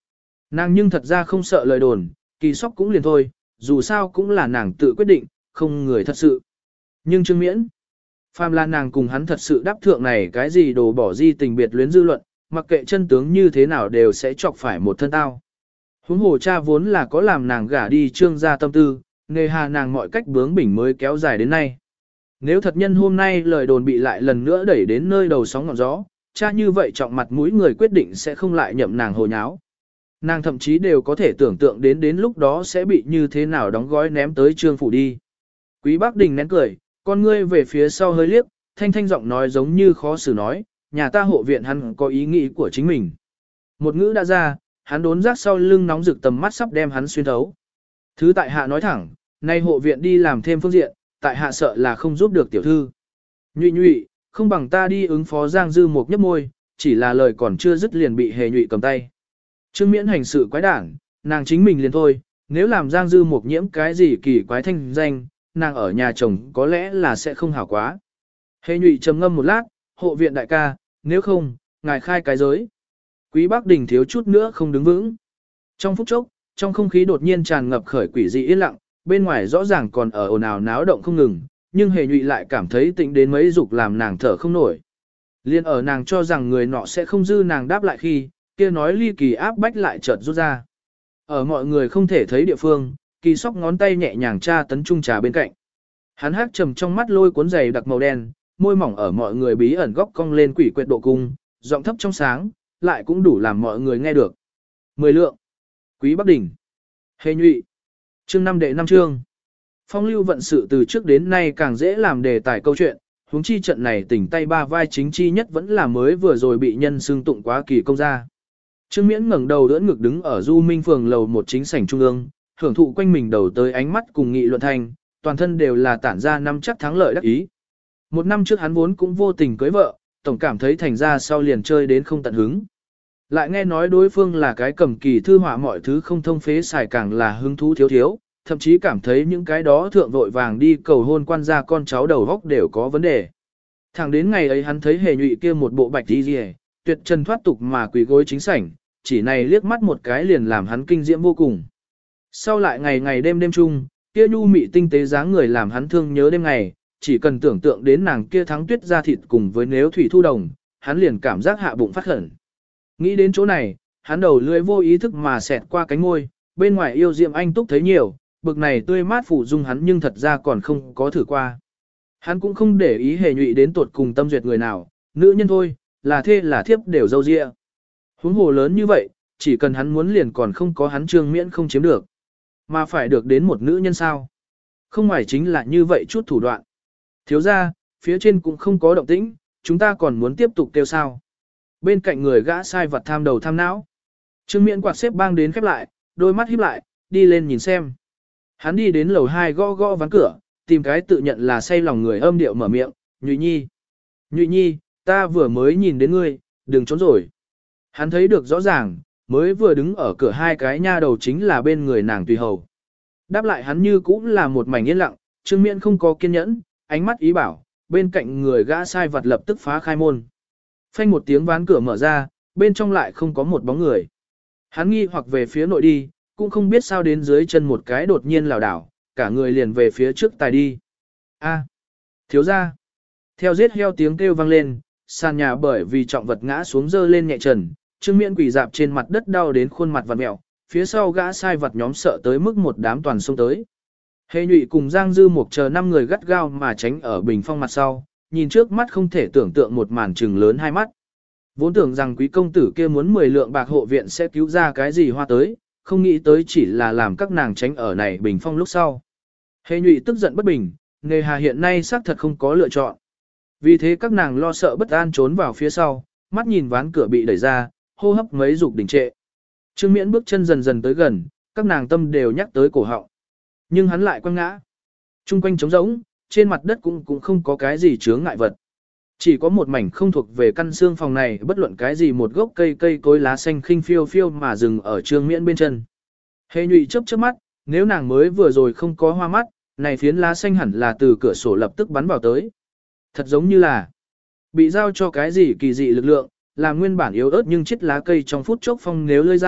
Nàng nhưng thật ra không sợ lời đồn, kỳ sóc cũng liền thôi, dù sao cũng là nàng tự quyết định, không người thật sự. Nhưng Trương Miễn, phàm là nàng cùng hắn thật sự đáp thượng này cái gì đồ bỏ di tình biệt luyến dư luận, mặc kệ chân tướng như thế nào đều sẽ chọc phải một thân tao. Huống hồ cha vốn là có làm nàng gả đi Trương gia tâm tư, nề hà nàng mọi cách bướng bỉnh mới kéo dài đến nay. Nếu thật nhân hôm nay lời đồn bị lại lần nữa đẩy đến nơi đầu sóng ngọn gió, cha như vậy trọng mặt mũi người quyết định sẽ không lại nhậm nàng hồ nháo. Nàng thậm chí đều có thể tưởng tượng đến lúc đó sẽ bị như thế nào đóng gói ném tới Trương phủ đi. Quý Bác Đình nén cười, con ngươi về phía sau hơi liếc, thanh thanh giọng nói giống như khó xử nói, nhà ta hộ viện hắn có ý nghĩ của chính mình. Một ngữ đã ra, hắn đốn giác sau lưng nóng rực tầm mắt sắp đem hắn xuyên thấu. Thứ tại hạ nói thẳng, nay hộ viện đi làm thêm phương diện, tại hạ sợ là không giúp được tiểu thư. Nhụy nhụy, không bằng ta đi ứng phó Giang Dư Mục nhấp môi, chỉ là lời còn chưa dứt liền bị Hề Nhụy cầm tay. Trương Miễn hành sự quái đản, nàng chính mình liền thôi, nếu làm Giang Dư Mục nhiễm cái gì kỳ quái thanh danh, nàng ở nhà chồng có lẽ là sẽ không hảo quá. Hề Nhụy trầm ngâm một lát, hộ viện đại ca, nếu không, ngài khai cái giới. Quý Bác Đình thiếu chút nữa không đứng vững. Trong phút chốc, trong không khí đột nhiên tràn ngập khởi quỷ dị yên lặng, bên ngoài rõ ràng còn ở ồn ào náo động không ngừng, nhưng Hề Nhụy lại cảm thấy tĩnh đến mấy dục làm nàng thở không nổi. Liên ở nàng cho rằng người nọ sẽ không dư nàng đáp lại khi, kia nói ly kỳ áp bách lại chợt rút ra. Ở mọi người không thể thấy địa phương, kỳ sóc ngón tay nhẹ nhàng tra tấn chung trà bên cạnh. Hắn hát trầm trong mắt lôi cuốn giày đặc màu đen, môi mỏng ở mọi người bí ẩn góc cong lên quỷ quyệt độ cung, giọng thấp trong sáng, lại cũng đủ làm mọi người nghe được. 10 lượng. Quý Bắc Đỉnh. Hề Nhụy. Chương 5 đệ 5 chương. Phong lưu vận sự từ trước đến nay càng dễ làm đề tài câu chuyện, huống chi trận này tỉnh tay ba vai chính chi nhất vẫn là mới vừa rồi bị nhân xương tụng quá kỳ công gia. Trương Miễn ngẩng đầu đỡ ngực đứng ở Du Minh phường lầu một chính sảnh trung ương, hưởng thụ quanh mình đầu tới ánh mắt cùng nghị luận thành, toàn thân đều là tản ra năm chắc thắng lợi đắc ý. Một năm trước hắn vốn cũng vô tình cưới vợ, tổng cảm thấy thành ra sau liền chơi đến không tận hứng. Lại nghe nói đối phương là cái cầm kỳ thư họa mọi thứ không thông phế xài càng là hứng thú thiếu thiếu, thậm chí cảm thấy những cái đó thượng vội vàng đi cầu hôn quan gia con cháu đầu góc đều có vấn đề. Thẳng đến ngày ấy hắn thấy Hề Nhụy kia một bộ bạch đi rìa, tuyệt trần thoát tục mà quỳ gối chính sảnh, chỉ này liếc mắt một cái liền làm hắn kinh diễm vô cùng. Sau lại ngày ngày đêm đêm chung, kia nhu mị tinh tế dáng người làm hắn thương nhớ đêm ngày, chỉ cần tưởng tượng đến nàng kia thắng tuyết ra thịt cùng với nếu thủy thu đồng, hắn liền cảm giác hạ bụng phát khẩn. Nghĩ đến chỗ này, hắn đầu lưỡi vô ý thức mà xẹt qua cánh môi, bên ngoài yêu diệm anh túc thấy nhiều, bực này tươi mát phủ dung hắn nhưng thật ra còn không có thử qua. Hắn cũng không để ý Hề Nhụy đến tuột cùng tâm duyệt người nào, nữ nhân thôi, là thê là thiếp đều dâu dịa. Huống hồ lớn như vậy, chỉ cần hắn muốn liền còn không có hắn Trương Miễn không chiếm được. Mà phải được đến một nữ nhân sao. Không ngoài chính là như vậy chút thủ đoạn. Thiếu ra, phía trên cũng không có động tĩnh, chúng ta còn muốn tiếp tục kêu sao. Bên cạnh người gã sai vật tham đầu tham não. Trương Miễn quạt xếp bang đến khép lại, đôi mắt híp lại, đi lên nhìn xem. Hắn đi đến lầu 2 gõ gõ ván cửa, tìm cái tự nhận là say lòng người âm điệu mở miệng, Nhụy Nhi. Nhụy Nhi, ta vừa mới nhìn đến ngươi, đừng trốn rồi. Hắn thấy được rõ ràng, mới vừa đứng ở cửa hai cái nha đầu chính là bên người nàng tùy hầu. Đáp lại hắn như cũng là một mảnh yên lặng, Trương Miễn không có kiên nhẫn, ánh mắt ý bảo, bên cạnh người gã sai vật lập tức phá khai môn. Phanh một tiếng ván cửa mở ra, bên trong lại không có một bóng người. Hắn nghi hoặc về phía nội đi, cũng không biết sao đến dưới chân một cái đột nhiên lảo đảo, cả người liền về phía trước tài đi. A, thiếu gia. Theo giết heo tiếng kêu vang lên, sàn nhà bởi vì trọng vật ngã xuống dơ lên nhẹ trần, Trương Miễn quỳ dạp trên mặt đất đau đến khuôn mặt vặn mẹo, phía sau gã sai vật nhóm sợ tới mức một đám toàn xông tới. Hề Nhụy cùng Giang Dư Mục chờ 5 người gắt gao mà tránh ở bình phong mặt sau, nhìn trước mắt không thể tưởng tượng một màn trừng lớn hai mắt. Vốn tưởng rằng quý công tử kia muốn 10 lượng bạc hộ viện sẽ cứu ra cái gì hoa tới, không nghĩ tới chỉ là làm các nàng tránh ở này bình phong lúc sau. Hề Nhụy tức giận bất bình, nghề hà hiện nay xác thật không có lựa chọn. Vì thế các nàng lo sợ bất an trốn vào phía sau, mắt nhìn ván cửa bị đẩy ra, hô hấp mấy dục đình trệ. Trương Miễn bước chân dần dần tới gần, các nàng tâm đều nhắc tới cổ họng. Nhưng hắn lại quăng ngã. Trung quanh trống rỗng, trên mặt đất cũng không có cái gì chướng ngại vật. Chỉ có một mảnh không thuộc về căn xương phòng này, bất luận cái gì một gốc cây cối lá xanh khinh phiêu phiêu mà dừng ở Trương Miễn bên chân. Hề Nhụy chớp chớp mắt, nếu nàng mới vừa rồi không có hoa mắt, này phiến lá xanh hẳn là từ cửa sổ lập tức bắn vào tới. Thật giống như là bị giao cho cái gì kỳ dị lực lượng, làm nguyên bản yếu ớt nhưng chết lá cây trong phút chốc phong nếu lơi dao,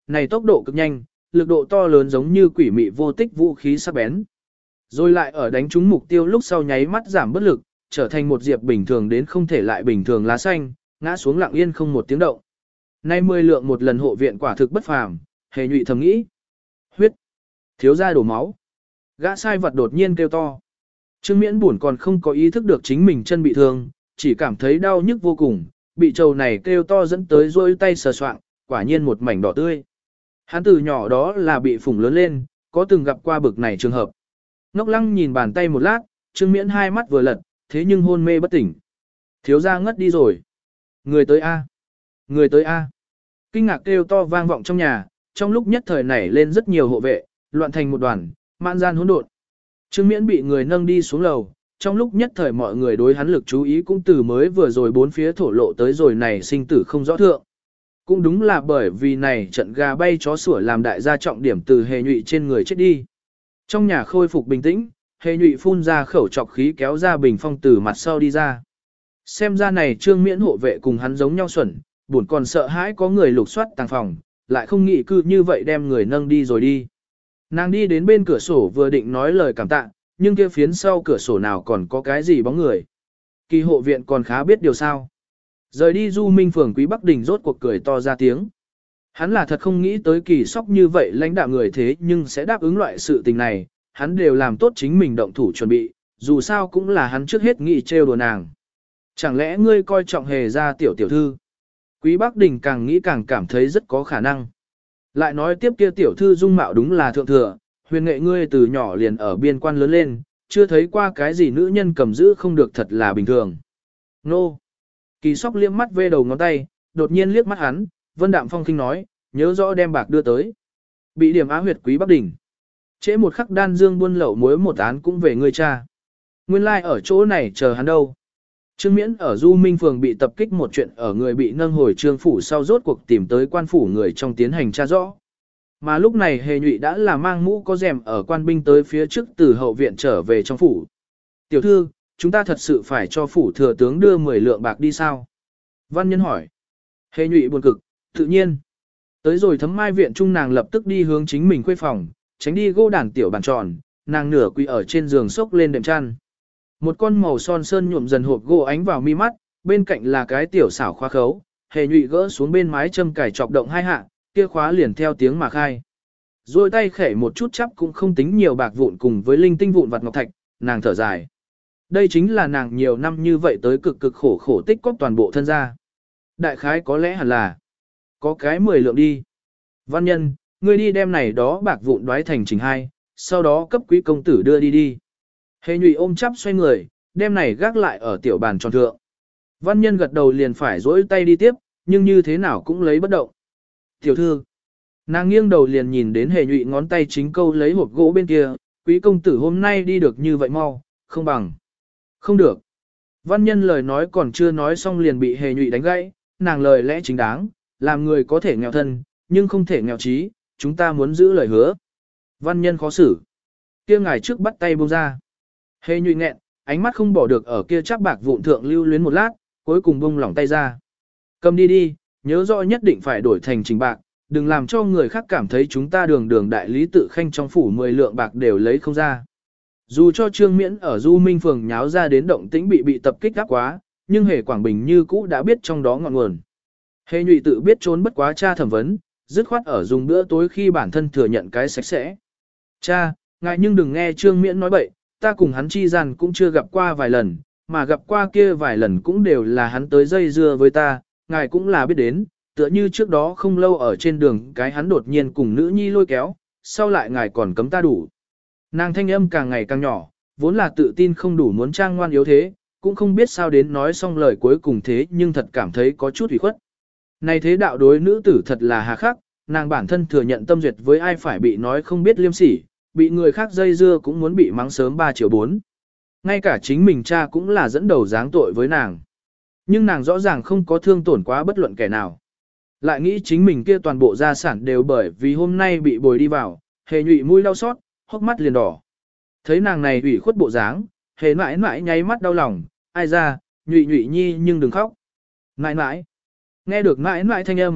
này tốc độ cực nhanh, lực độ to lớn giống như quỷ mị vô tích vũ khí sắc bén. Rồi lại ở đánh trúng mục tiêu lúc sau nháy mắt giảm bất lực, trở thành một diệp bình thường đến không thể lại bình thường lá xanh, ngã xuống lặng yên không một tiếng động. Nay 10 lượng một lần hộ viện quả thực bất phàm, Hề Nhụy thầm nghĩ. Huyết, thiếu ra đổ máu. Gã sai vật đột nhiên kêu to. Trương Miễn buồn còn không có ý thức được chính mình chân bị thương, chỉ cảm thấy đau nhức vô cùng, bị trầu này kêu to dẫn tới rôi tay sờ soạng, quả nhiên một mảnh đỏ tươi. Hắn từ nhỏ đó là bị phủng lớn lên, có từng gặp qua bực này trường hợp. Ngốc Lăng nhìn bàn tay một lát, Trương Miễn hai mắt vừa lật, thế nhưng hôn mê bất tỉnh. Thiếu gia ngất đi rồi. Người tới A. Người tới A. Kinh ngạc kêu to vang vọng trong nhà, trong lúc nhất thời nảy lên rất nhiều hộ vệ, loạn thành một đoàn, mạn gian hỗn độn. Trương Miễn bị người nâng đi xuống lầu, trong lúc nhất thời mọi người đối hắn lực chú ý cũng từ mới vừa rồi bốn phía thổ lộ tới rồi này sinh tử không rõ thượng. Cũng đúng là bởi vì này trận gà bay chó sủa làm đại gia trọng điểm từ Hề Nhụy trên người chết đi. Trong nhà khôi phục bình tĩnh, Hề Nhụy phun ra khẩu trọc khí kéo ra bình phong từ mặt sau đi ra. Xem ra này Trương Miễn hộ vệ cùng hắn giống nhau xuẩn, buồn còn sợ hãi có người lục soát tàng phòng, lại không nghĩ cư như vậy đem người nâng đi rồi đi. Nàng đi đến bên cửa sổ vừa định nói lời cảm tạ, nhưng kia phiến sau cửa sổ nào còn có cái gì bóng người. Kỳ hộ viện còn khá biết điều sao. Rời đi Du Minh phường Quý Bắc Đình rốt cuộc cười to ra tiếng. Hắn là thật không nghĩ tới Kỳ Sóc như vậy lãnh đạo người thế nhưng sẽ đáp ứng loại sự tình này, hắn đều làm tốt chính mình động thủ chuẩn bị, dù sao cũng là hắn trước hết nghĩ trêu đùa nàng. Chẳng lẽ ngươi coi trọng Hề ra tiểu tiểu thư? Quý Bắc Đình càng nghĩ càng cảm thấy rất có khả năng. Lại nói tiếp kia tiểu thư dung mạo đúng là thượng thừa, huyền nghệ ngươi từ nhỏ liền ở biên quan lớn lên, chưa thấy qua cái gì nữ nhân cầm giữ không được thật là bình thường. Nô! Kỳ Sóc liếc mắt vê đầu ngón tay, đột nhiên liếc mắt hắn, Vân Đạm Phong khinh nói, nhớ rõ đem bạc đưa tới. Bị điểm á huyệt Quý Bắc Đình. Trễ một khắc đan dương buôn lậu muối một án cũng về ngươi cha. Nguyên lai like ở chỗ này chờ hắn đâu. Trương Miễn ở Du Minh phường bị tập kích một chuyện ở người bị nâng hồi trương phủ sau rốt cuộc tìm tới quan phủ người trong tiến hành tra rõ. Mà lúc này Hề Nhụy đã là mang mũ có rèm ở quan binh tới phía trước từ hậu viện trở về trong phủ. Tiểu thư, chúng ta thật sự phải cho phủ thừa tướng đưa 10 lượng bạc đi sao? Văn Nhân hỏi. Hề Nhụy buồn cực, tự nhiên. Tới rồi Thấm Mai viện trung nàng lập tức đi hướng chính mình khuê phòng, tránh đi gỗ đàn tiểu bàn tròn, nàng nửa quỳ ở trên giường xốc lên đệm chăn. Một con màu son sơn nhuộm dần hộp gỗ ánh vào mi mắt, bên cạnh là cái tiểu xảo khóa khấu, Hề Nhụy gỡ xuống bên mái châm cài chọc động hai hạ, kia khóa liền theo tiếng mà khai. Rồi tay khẽ một chút chắp cũng không tính nhiều bạc vụn cùng với linh tinh vụn vặt ngọc thạch, nàng thở dài. Đây chính là nàng nhiều năm như vậy tới cực cực khổ khổ tích cóp toàn bộ thân gia. Đại khái có lẽ hẳn là có cái 10 lượng đi. Văn Nhân, ngươi đi đem này đó bạc vụn đoái thành chỉnh hai, sau đó cấp quý công tử đưa đi đi. Hề Nhụy ôm chắp xoay người, đem này gác lại ở tiểu bàn tròn thượng. Văn Nhân gật đầu liền phải dỗi tay đi tiếp, nhưng như thế nào cũng lấy bất động. Tiểu thư, nàng nghiêng đầu liền nhìn đến Hề Nhụy ngón tay chính câu lấy hộp gỗ bên kia, quý công tử hôm nay đi được như vậy mau, không bằng. Không được. Văn Nhân lời nói còn chưa nói xong liền bị Hề Nhụy đánh gãy, nàng lời lẽ chính đáng, làm người có thể nghèo thân, nhưng không thể nghèo trí, chúng ta muốn giữ lời hứa. Văn Nhân khó xử. Kia ngài trước bắt tay buông ra. Hề Nhụy nghẹn, ánh mắt không bỏ được ở kia chắp bạc vụn thượng lưu luyến một lát, cuối cùng buông lỏng tay ra. Cầm đi đi, nhớ rõ nhất định phải đổi thành trình bạc, đừng làm cho người khác cảm thấy chúng ta đường đường đại lý tự khanh trong phủ 10 lượng bạc đều lấy không ra. Dù cho Trương Miễn ở Du Minh phường nháo ra đến động tĩnh bị tập kích gác quá, nhưng Hề Quảng Bình như cũ đã biết trong đó ngọn nguồn. Hề Nhụy tự biết trốn bất quá cha thẩm vấn, dứt khoát ở dùng bữa tối khi bản thân thừa nhận cái sạch sẽ. Cha, ngài nhưng đừng nghe Trương Miễn nói bậy, ta cùng hắn chi gian cũng chưa gặp qua vài lần, mà gặp qua kia vài lần cũng đều là hắn tới dây dưa với ta, ngài cũng là biết đến, tựa như trước đó không lâu ở trên đường cái hắn đột nhiên cùng nữ nhi lôi kéo, sau lại ngài còn cấm ta đủ. Nàng thanh âm càng ngày càng nhỏ, vốn là tự tin không đủ muốn trang ngoan yếu thế, cũng không biết sao đến nói xong lời cuối cùng thế nhưng thật cảm thấy có chút ủy khuất. Này thế đạo đối nữ tử thật là hà khắc, nàng bản thân thừa nhận tâm duyệt với ai phải bị nói không biết liêm sỉ, bị người khác dây dưa cũng muốn bị mắng sớm 3 triệu 4. Ngay cả chính mình cha cũng là dẫn đầu giáng tội với nàng. Nhưng nàng rõ ràng không có thương tổn quá bất luận kẻ nào. Lại nghĩ chính mình kia toàn bộ gia sản đều bởi vì hôm nay bị bồi đi vào, Hề Nhụy mũi đau xót, hốc mắt liền đỏ. Thấy nàng này ủy khuất bộ dáng, Hề mãi mãi nháy mắt đau lòng, ai ra, Nhụy Nhụy nhi nhưng đừng khóc. Mãi mãi. Nghe được mãi mãi thanh âm,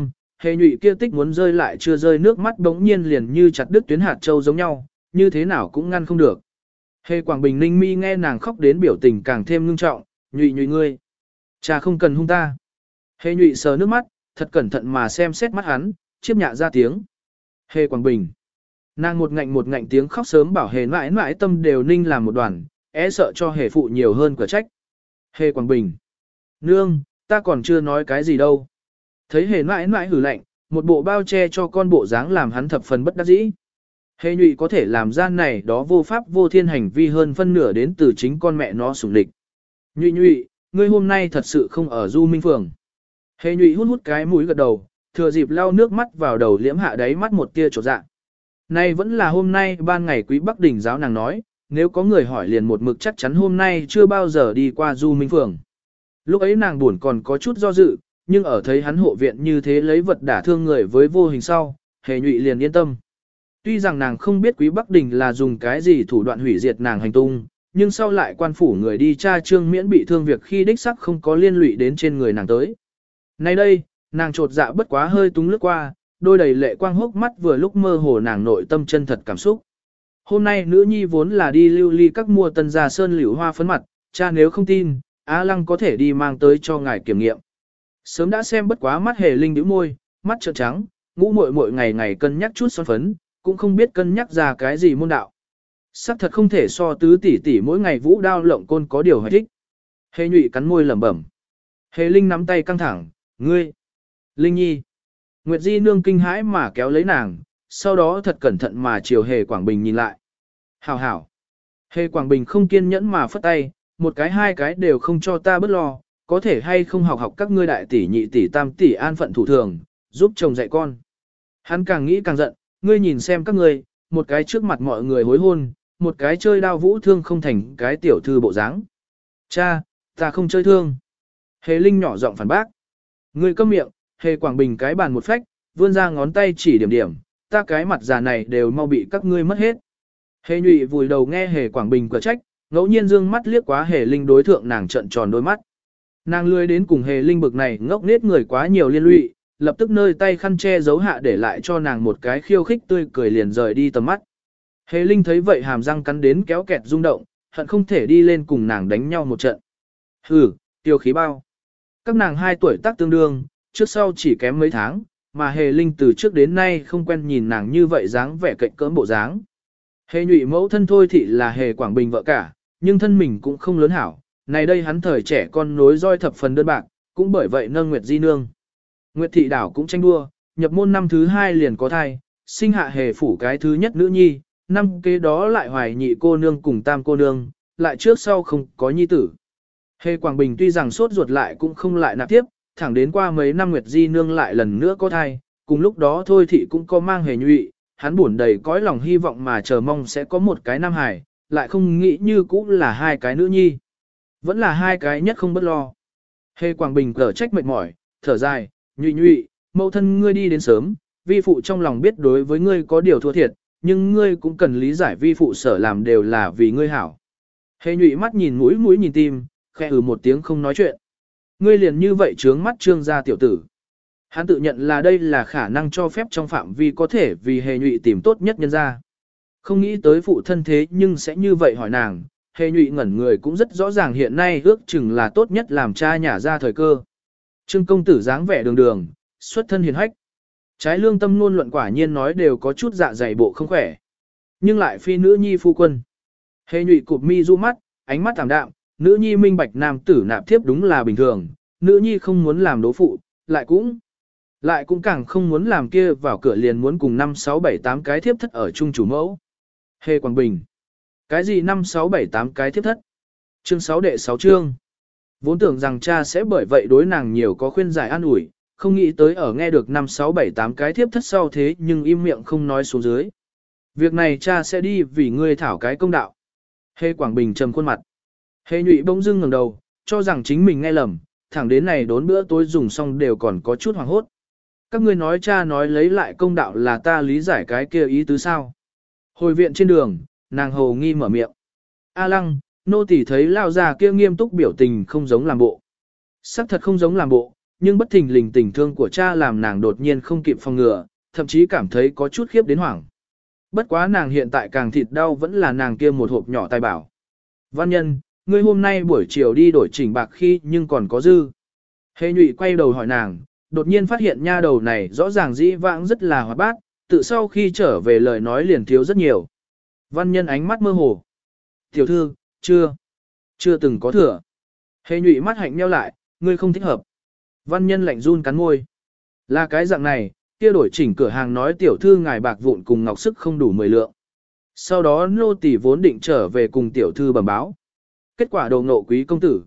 Hề nhụy kia tích muốn rơi lại chưa rơi nước mắt bỗng nhiên liền như chặt đứt tuyến hạt châu giống nhau, như thế nào cũng ngăn không được. Hề Quảng Bình Ninh mi nghe nàng khóc đến biểu tình càng thêm ngưng trọng, nhụy nhụy ngươi. Cha không cần hung ta. Hề nhụy sờ nước mắt, thật cẩn thận mà xem xét mắt hắn, chiếp nhạ ra tiếng. Hề Quảng Bình. Nàng một ngạnh tiếng khóc sớm bảo hề mãi mãi tâm đều ninh làm một đoàn, sợ cho hề phụ nhiều hơn cửa trách. Hề Quảng Bình. Nương, ta còn chưa nói cái gì đâu. Thấy hề mãi mãi hử lạnh, một bộ bao che cho con bộ dáng làm hắn thập phần bất đắc dĩ. Hề nhụy có thể làm gian này đó vô pháp vô thiên hành vi hơn phân nửa đến từ chính con mẹ nó sủng địch. Nhụy nhụy, ngươi hôm nay thật sự không ở Du Minh Phường. Hề nhụy hút cái mũi gật đầu, thừa dịp lau nước mắt vào đầu liễm hạ đáy mắt một tia chột dạ. Nay vẫn là hôm nay ban ngày quý Bắc Đỉnh giáo nàng nói, nếu có người hỏi liền một mực chắc chắn hôm nay chưa bao giờ đi qua Du Minh Phường. Lúc ấy nàng buồn còn có chút do dự, nhưng ở thấy hắn hộ viện như thế lấy vật đả thương người với vô hình sau, hề nhụy liền yên tâm. Tuy rằng nàng không biết quý Bắc Đình là dùng cái gì thủ đoạn hủy diệt nàng hành tung, nhưng sau lại quan phủ người đi tra trương miễn bị thương việc khi đích sắc không có liên lụy đến trên người nàng tới. Nay đây, nàng trột dạ bất quá hơi túng lướt qua, đôi đầy lệ quang hốc mắt vừa lúc mơ hồ nàng nội tâm chân thật cảm xúc. Hôm nay nữ nhi vốn là đi lưu ly các mua tân gia sơn liễu hoa phấn mặt, cha nếu không tin, Á Lăng có thể đi mang tới cho ngài kiểm nghiệm. Sớm đã xem bất quá mắt hề linh nhíu môi, mắt trợn trắng, ngũ muội muội ngày ngày cân nhắc chút son phấn, cũng không biết cân nhắc ra cái gì môn đạo. Sắc thật không thể so tứ tỷ tỷ mỗi ngày vũ đao lộng côn có điều hay thích. Hề nhụy cắn môi lẩm bẩm. Hề linh nắm tay căng thẳng, ngươi. Linh nhi. Nguyệt Di nương kinh hãi mà kéo lấy nàng, sau đó thật cẩn thận mà chiều hề Quảng Bình nhìn lại. Hảo hảo. Hề Quảng Bình không kiên nhẫn mà phất tay, một cái hai cái đều không cho ta bớt lo, có thể hay không học các ngươi đại tỷ nhị tỷ tam tỷ an phận thủ thường, giúp chồng dạy con. Hắn càng nghĩ càng giận, ngươi nhìn xem các ngươi, một cái trước mặt mọi người hối hôn, một cái chơi đao vũ thương không thành cái tiểu thư bộ dáng. Cha, ta không chơi thương. Hề Linh nhỏ giọng phản bác. Ngươi câm miệng, Hề Quảng Bình cái bàn một phách, vươn ra ngón tay chỉ điểm điểm, ta cái mặt già này đều mau bị các ngươi mất hết. Hề nhụy vùi đầu nghe Hề Quảng Bình quả trách, ngẫu nhiên dương mắt liếc quá Hề Linh đối thượng nàng trợn tròn đôi mắt. Nàng lười đến cùng Hề Linh bực này ngốc nết người quá nhiều liên lụy, lập tức nơi tay khăn che giấu hạ để lại cho nàng một cái khiêu khích tươi cười liền rời đi tầm mắt. Hề Linh thấy vậy hàm răng cắn đến kéo kẹt rung động, hận không thể đi lên cùng nàng đánh nhau một trận. Hừ, tiêu khí bao. Các nàng 2 tuổi tác tương đương, trước sau chỉ kém mấy tháng, mà Hề Linh từ trước đến nay không quen nhìn nàng như vậy dáng vẻ cạnh cỡm bộ dáng. Hề nhụy mẫu thân thôi thị là Hề Quảng Bình vợ cả, nhưng thân mình cũng không lớn hảo, này đây hắn thời trẻ con nối roi thập phần đơn bạc, cũng bởi vậy nâng Nguyệt Di nương. Nguyệt thị đảo cũng tranh đua, nhập môn năm thứ 2 liền có thai, sinh hạ Hề phủ cái thứ nhất nữ nhi, năm kế đó lại hoài nhị cô nương cùng tam cô nương, lại trước sau không có nhi tử. Hề Quảng Bình tuy rằng sốt ruột lại cũng không lại nạp tiếp, thẳng đến qua mấy năm Nguyệt Di nương lại lần nữa có thai, cùng lúc đó thôi thị cũng có mang Hề nhụy, hắn buồn đầy cõi lòng hy vọng mà chờ mong sẽ có một cái nam hải, lại không nghĩ như cũng là 2 cái nữ nhi. Vẫn là 2 cái nhất không bất lo. Hề Quảng Bình cở trách mệt mỏi, thở dài, nhụy nhụy, mẫu thân ngươi đi đến sớm, vi phụ trong lòng biết đối với ngươi có điều thua thiệt, nhưng ngươi cũng cần lý giải vi phụ sở làm đều là vì ngươi hảo. Hề nhụy mắt nhìn mũi nhìn tim, khẽ một tiếng không nói chuyện. Ngươi liền như vậy trướng mắt trương gia tiểu tử. Hắn tự nhận là đây là khả năng cho phép trong phạm vi có thể vì hề nhụy tìm tốt nhất nhân ra. Không nghĩ tới phụ thân thế nhưng sẽ như vậy hỏi nàng, hề nhụy ngẩn người cũng rất rõ ràng hiện nay ước chừng là tốt nhất làm cha nhả ra thời cơ. Trương công tử dáng vẻ đường đường, xuất thân hiền hách. Trái lương tâm luôn luận quả nhiên nói đều có chút dạ dày bộ không khỏe. Nhưng lại phi nữ nhi phu quân. Hề nhụy cụp mi du mắt, ánh mắt thảm đạm, nữ nhi minh bạch nam tử nạp thiếp đúng là bình thường, nữ nhi không muốn làm đố phụ, lại cũng càng không muốn làm kia vào cửa liền muốn cùng 5, 6, 7, 8 cái thiếp thất ở chung chủ mẫu. Hề Quảng Bình. Cái gì 5, 6, 7, 8 cái thiếp thất? Chương 6 đệ 6 chương. Vốn tưởng rằng cha sẽ bởi vậy đối nàng nhiều có khuyên giải an ủi, không nghĩ tới ở nghe được 5, 6, 7, 8 cái thiếp thất sau thế nhưng im miệng không nói xuống dưới. Việc này cha sẽ đi vì ngươi thảo cái công đạo. Hề Quảng Bình trầm khuôn mặt. Hề nhụy bỗng dưng ngẩng đầu, cho rằng chính mình nghe lầm, thẳng đến này đốn bữa tối dùng xong đều còn có chút hoảng hốt. Các ngươi nói cha nói lấy lại công đạo là ta lý giải cái kia ý tứ sao. Hồi viện trên đường, nàng hầu nghi mở miệng. A Lăng, nô tỳ thấy lao già kia nghiêm túc biểu tình không giống làm bộ. Sắc thật không giống làm bộ, nhưng bất thình lình tình thương của cha làm nàng đột nhiên không kịp phòng ngừa, thậm chí cảm thấy có chút khiếp đến hoảng. Bất quá nàng hiện tại càng thịt đau vẫn là nàng kia một hộp nhỏ tài bảo. Văn nhân, ngươi hôm nay buổi chiều đi đổi chỉnh bạc khi nhưng còn có dư. Hề nhụy quay đầu hỏi nàng, đột nhiên phát hiện nha đầu này rõ ràng dĩ vãng rất là hoạt bát, tự sau khi trở về lời nói liền thiếu rất nhiều. Văn nhân ánh mắt mơ hồ. Tiểu thư, chưa từng có thừa. Hề nhụy mắt hạnh nheo lại, ngươi không thích hợp. Văn nhân lạnh run cắn môi. Là cái dạng này, kia đổi chỉnh cửa hàng nói tiểu thư ngài bạc vụn cùng ngọc sức không đủ 10 lượng. Sau đó nô tỳ vốn định trở về cùng tiểu thư bẩm báo. Kết quả đồ ngộ quý công tử,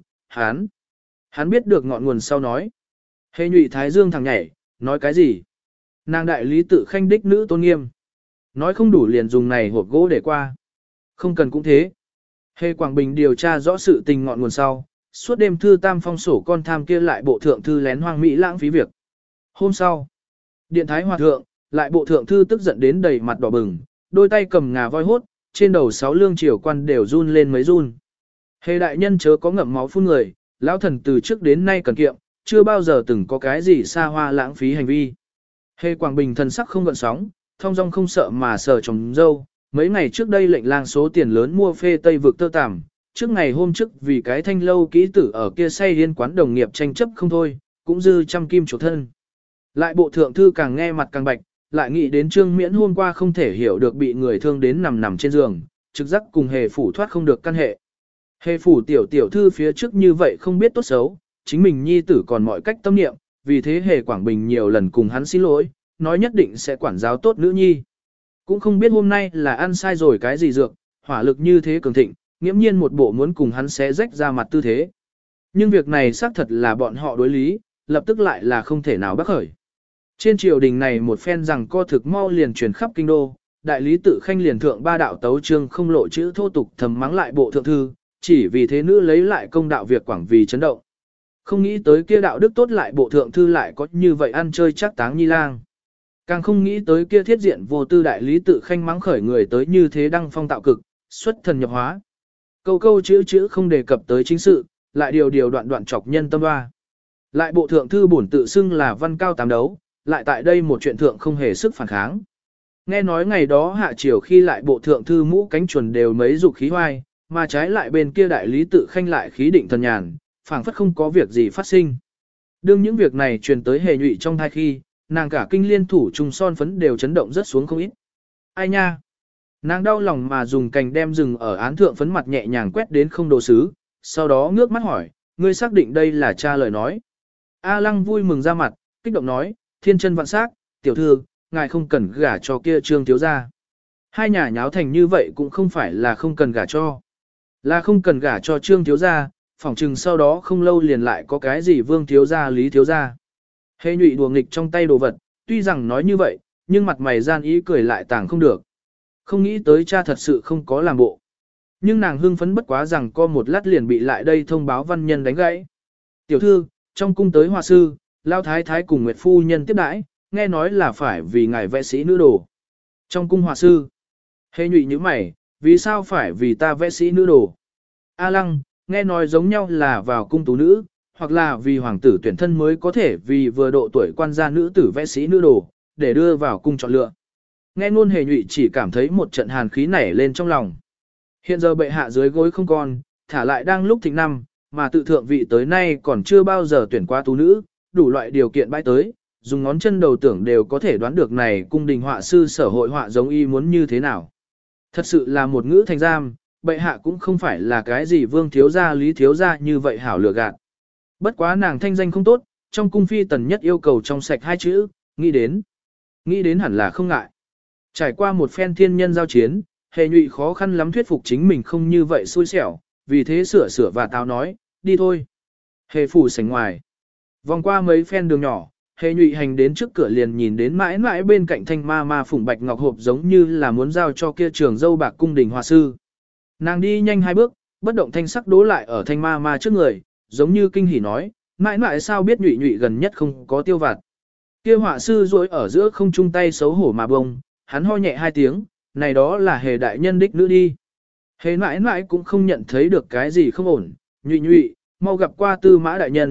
hắn biết được ngọn nguồn sau nói. Hề nhụy thái dương thằng nhảy, nói cái gì? Nàng đại lý tự khanh đích nữ tôn nghiêm. Nói không đủ liền dùng này hộp gỗ để qua. Không cần cũng thế. Hề Quảng Bình điều tra rõ sự tình ngọn nguồn sau, suốt đêm thư tam phong sổ con tham kia lại bộ thượng thư lén hoang mỹ lãng phí việc. Hôm sau, điện thái hòa thượng, lại bộ thượng thư tức giận đến đầy mặt đỏ bừng, đôi tay cầm ngà voi hốt, trên đầu 6 lương triều quan đều run lên mấy run. Hề đại nhân chớ có ngậm máu phun người, lão thần từ trước đến nay cần kiệm, chưa bao giờ từng có cái gì xa hoa lãng phí hành vi. Hề Quảng Bình thần sắc không gợn sóng, thong dong không sợ mà sờ chồng dâu. Mấy ngày trước đây lệnh lang số tiền lớn mua phê Tây vực tơ tằm, trước ngày hôm trước vì cái thanh lâu kỹ tử ở kia say điên quán đồng nghiệp tranh chấp không thôi, cũng dư trăm kim chủ thân. Lại bộ thượng thư càng nghe mặt càng bạch, lại nghĩ đến Trương Miễn hôm qua không thể hiểu được bị người thương đến nằm trên giường, trực giác cùng hề phủ thoát không được căn hệ. Hề phủ tiểu thư phía trước như vậy không biết tốt xấu, chính mình nhi tử còn mọi cách tâm niệm, vì thế Hề Quảng Bình nhiều lần cùng hắn xin lỗi, nói nhất định sẽ quản giáo tốt nữ nhi. Cũng không biết hôm nay là ăn sai rồi cái gì dược, hỏa lực như thế cường thịnh, nghiễm nhiên một bộ muốn cùng hắn xé rách ra mặt tư thế. Nhưng việc này xác thật là bọn họ đối lý, lập tức lại là không thể nào bác khởi. Trên triều đình này một phen rằng co thực mau liền truyền khắp kinh đô, đại lý tự khanh liền thượng 3 đạo tấu chương không lộ chữ thô tục thầm mắng lại bộ thượng thư, chỉ vì thế nữ lấy lại công đạo việc quảng vì chấn động. Không nghĩ tới kia đạo đức tốt lại bộ thượng thư lại có như vậy ăn chơi chắc táng nhi lang. Càng không nghĩ tới kia thiết diện vô tư đại lý tự khanh mắng khởi người tới như thế đăng phong tạo cực, xuất thần nhập hóa. Câu câu chữ không đề cập tới chính sự, lại điều đoạn chọc nhân tâm hoa. Lại bộ thượng thư bổn tự xưng là văn cao tám đấu, lại tại đây một chuyện thượng không hề sức phản kháng. Nghe nói ngày đó hạ triều khi lại bộ thượng thư mũ cánh chuồn đều mấy dục khí hoai, mà trái lại bên kia đại lý tự khanh lại khí định thần nhàn, phảng phất không có việc gì phát sinh. Đương những việc này truyền tới Hề nhụy trong thai khi, nàng cả kinh liên thủ trùng son phấn đều chấn động rất xuống không ít. Ai nha? Nàng đau lòng mà dùng cành đem rừng ở án thượng phấn mặt nhẹ nhàng quét đến không đồ sứ, sau đó ngước mắt hỏi, ngươi xác định đây là cha lời nói. A Lăng vui mừng ra mặt, kích động nói, thiên chân vạn sắc, tiểu thư, ngài không cần gả cho kia Trương thiếu gia. Hai nhà nháo thành như vậy cũng không phải là không cần gả cho. Là không cần gả cho Trương thiếu gia, phỏng chừng sau đó không lâu liền lại có cái gì Vương thiếu gia Lý thiếu gia. Hề nhụy đùa nghịch trong tay đồ vật, tuy rằng nói như vậy, nhưng mặt mày gian ý cười lại tàng không được. Không nghĩ tới cha thật sự không có làm bộ. Nhưng nàng hưng phấn bất quá rằng có một lát liền bị lại đây thông báo văn nhân đánh gãy. Tiểu thư, trong cung tới hòa sư, lao thái thái cùng nguyệt phu nhân tiếp đãi, nghe nói là phải vì ngài vẽ sĩ nữ đồ. Trong cung hòa sư, hề nhụy như mày, vì sao phải vì ta vẽ sĩ nữ đồ? A Lăng, nghe nói giống nhau là vào cung tú nữ, hoặc là vì hoàng tử tuyển thân mới có thể vì vừa độ tuổi quan gia nữ tử vẽ sĩ nữ đồ, để đưa vào cung chọn lựa. Nghe ngôn Hề nhụy chỉ cảm thấy một trận hàn khí nảy lên trong lòng. Hiện giờ bệ hạ dưới gối không còn, thả lại đang lúc thịnh năm, mà tự thượng vị tới nay còn chưa bao giờ tuyển qua tú nữ, đủ loại điều kiện bãi tới, dùng ngón chân đầu tưởng đều có thể đoán được này cung đình họa sư sở hội họa giống y muốn như thế nào. Thật sự là một ngữ thành giam, bệ hạ cũng không phải là cái gì Vương thiếu gia Lý thiếu gia như vậy hảo lừa gạt. Bất quá nàng thanh danh không tốt, trong cung phi tần nhất yêu cầu trong sạch 2 chữ, nghĩ đến hẳn là không ngại. Trải qua một phen thiên nhân giao chiến, Hề nhụy khó khăn lắm thuyết phục chính mình không như vậy xui xẻo, vì thế sửa và táo nói, đi thôi. Hề phủ sảnh ngoài. Vòng qua mấy phen đường nhỏ, Hề nhụy hành đến trước cửa liền nhìn đến mãi mãi bên cạnh thanh ma phủng bạch ngọc hộp giống như là muốn giao cho kia trường dâu bạc cung đình hòa sư. Nàng đi nhanh 2 bước, bất động thanh sắc đố lại ở thanh ma trước người, giống như kinh hỉ nói, mãi mãi sao biết nhụy nhụy gần nhất không có tiêu vặt. Kia họa sư duỗi ở giữa không chung tay xấu hổ mà bông, hắn ho nhẹ 2 tiếng, này đó là Hề đại nhân đích nữ đi. Hề mãi mãi cũng không nhận thấy được cái gì không ổn, nhụy nhụy, mau gặp qua Tư Mã đại nhân,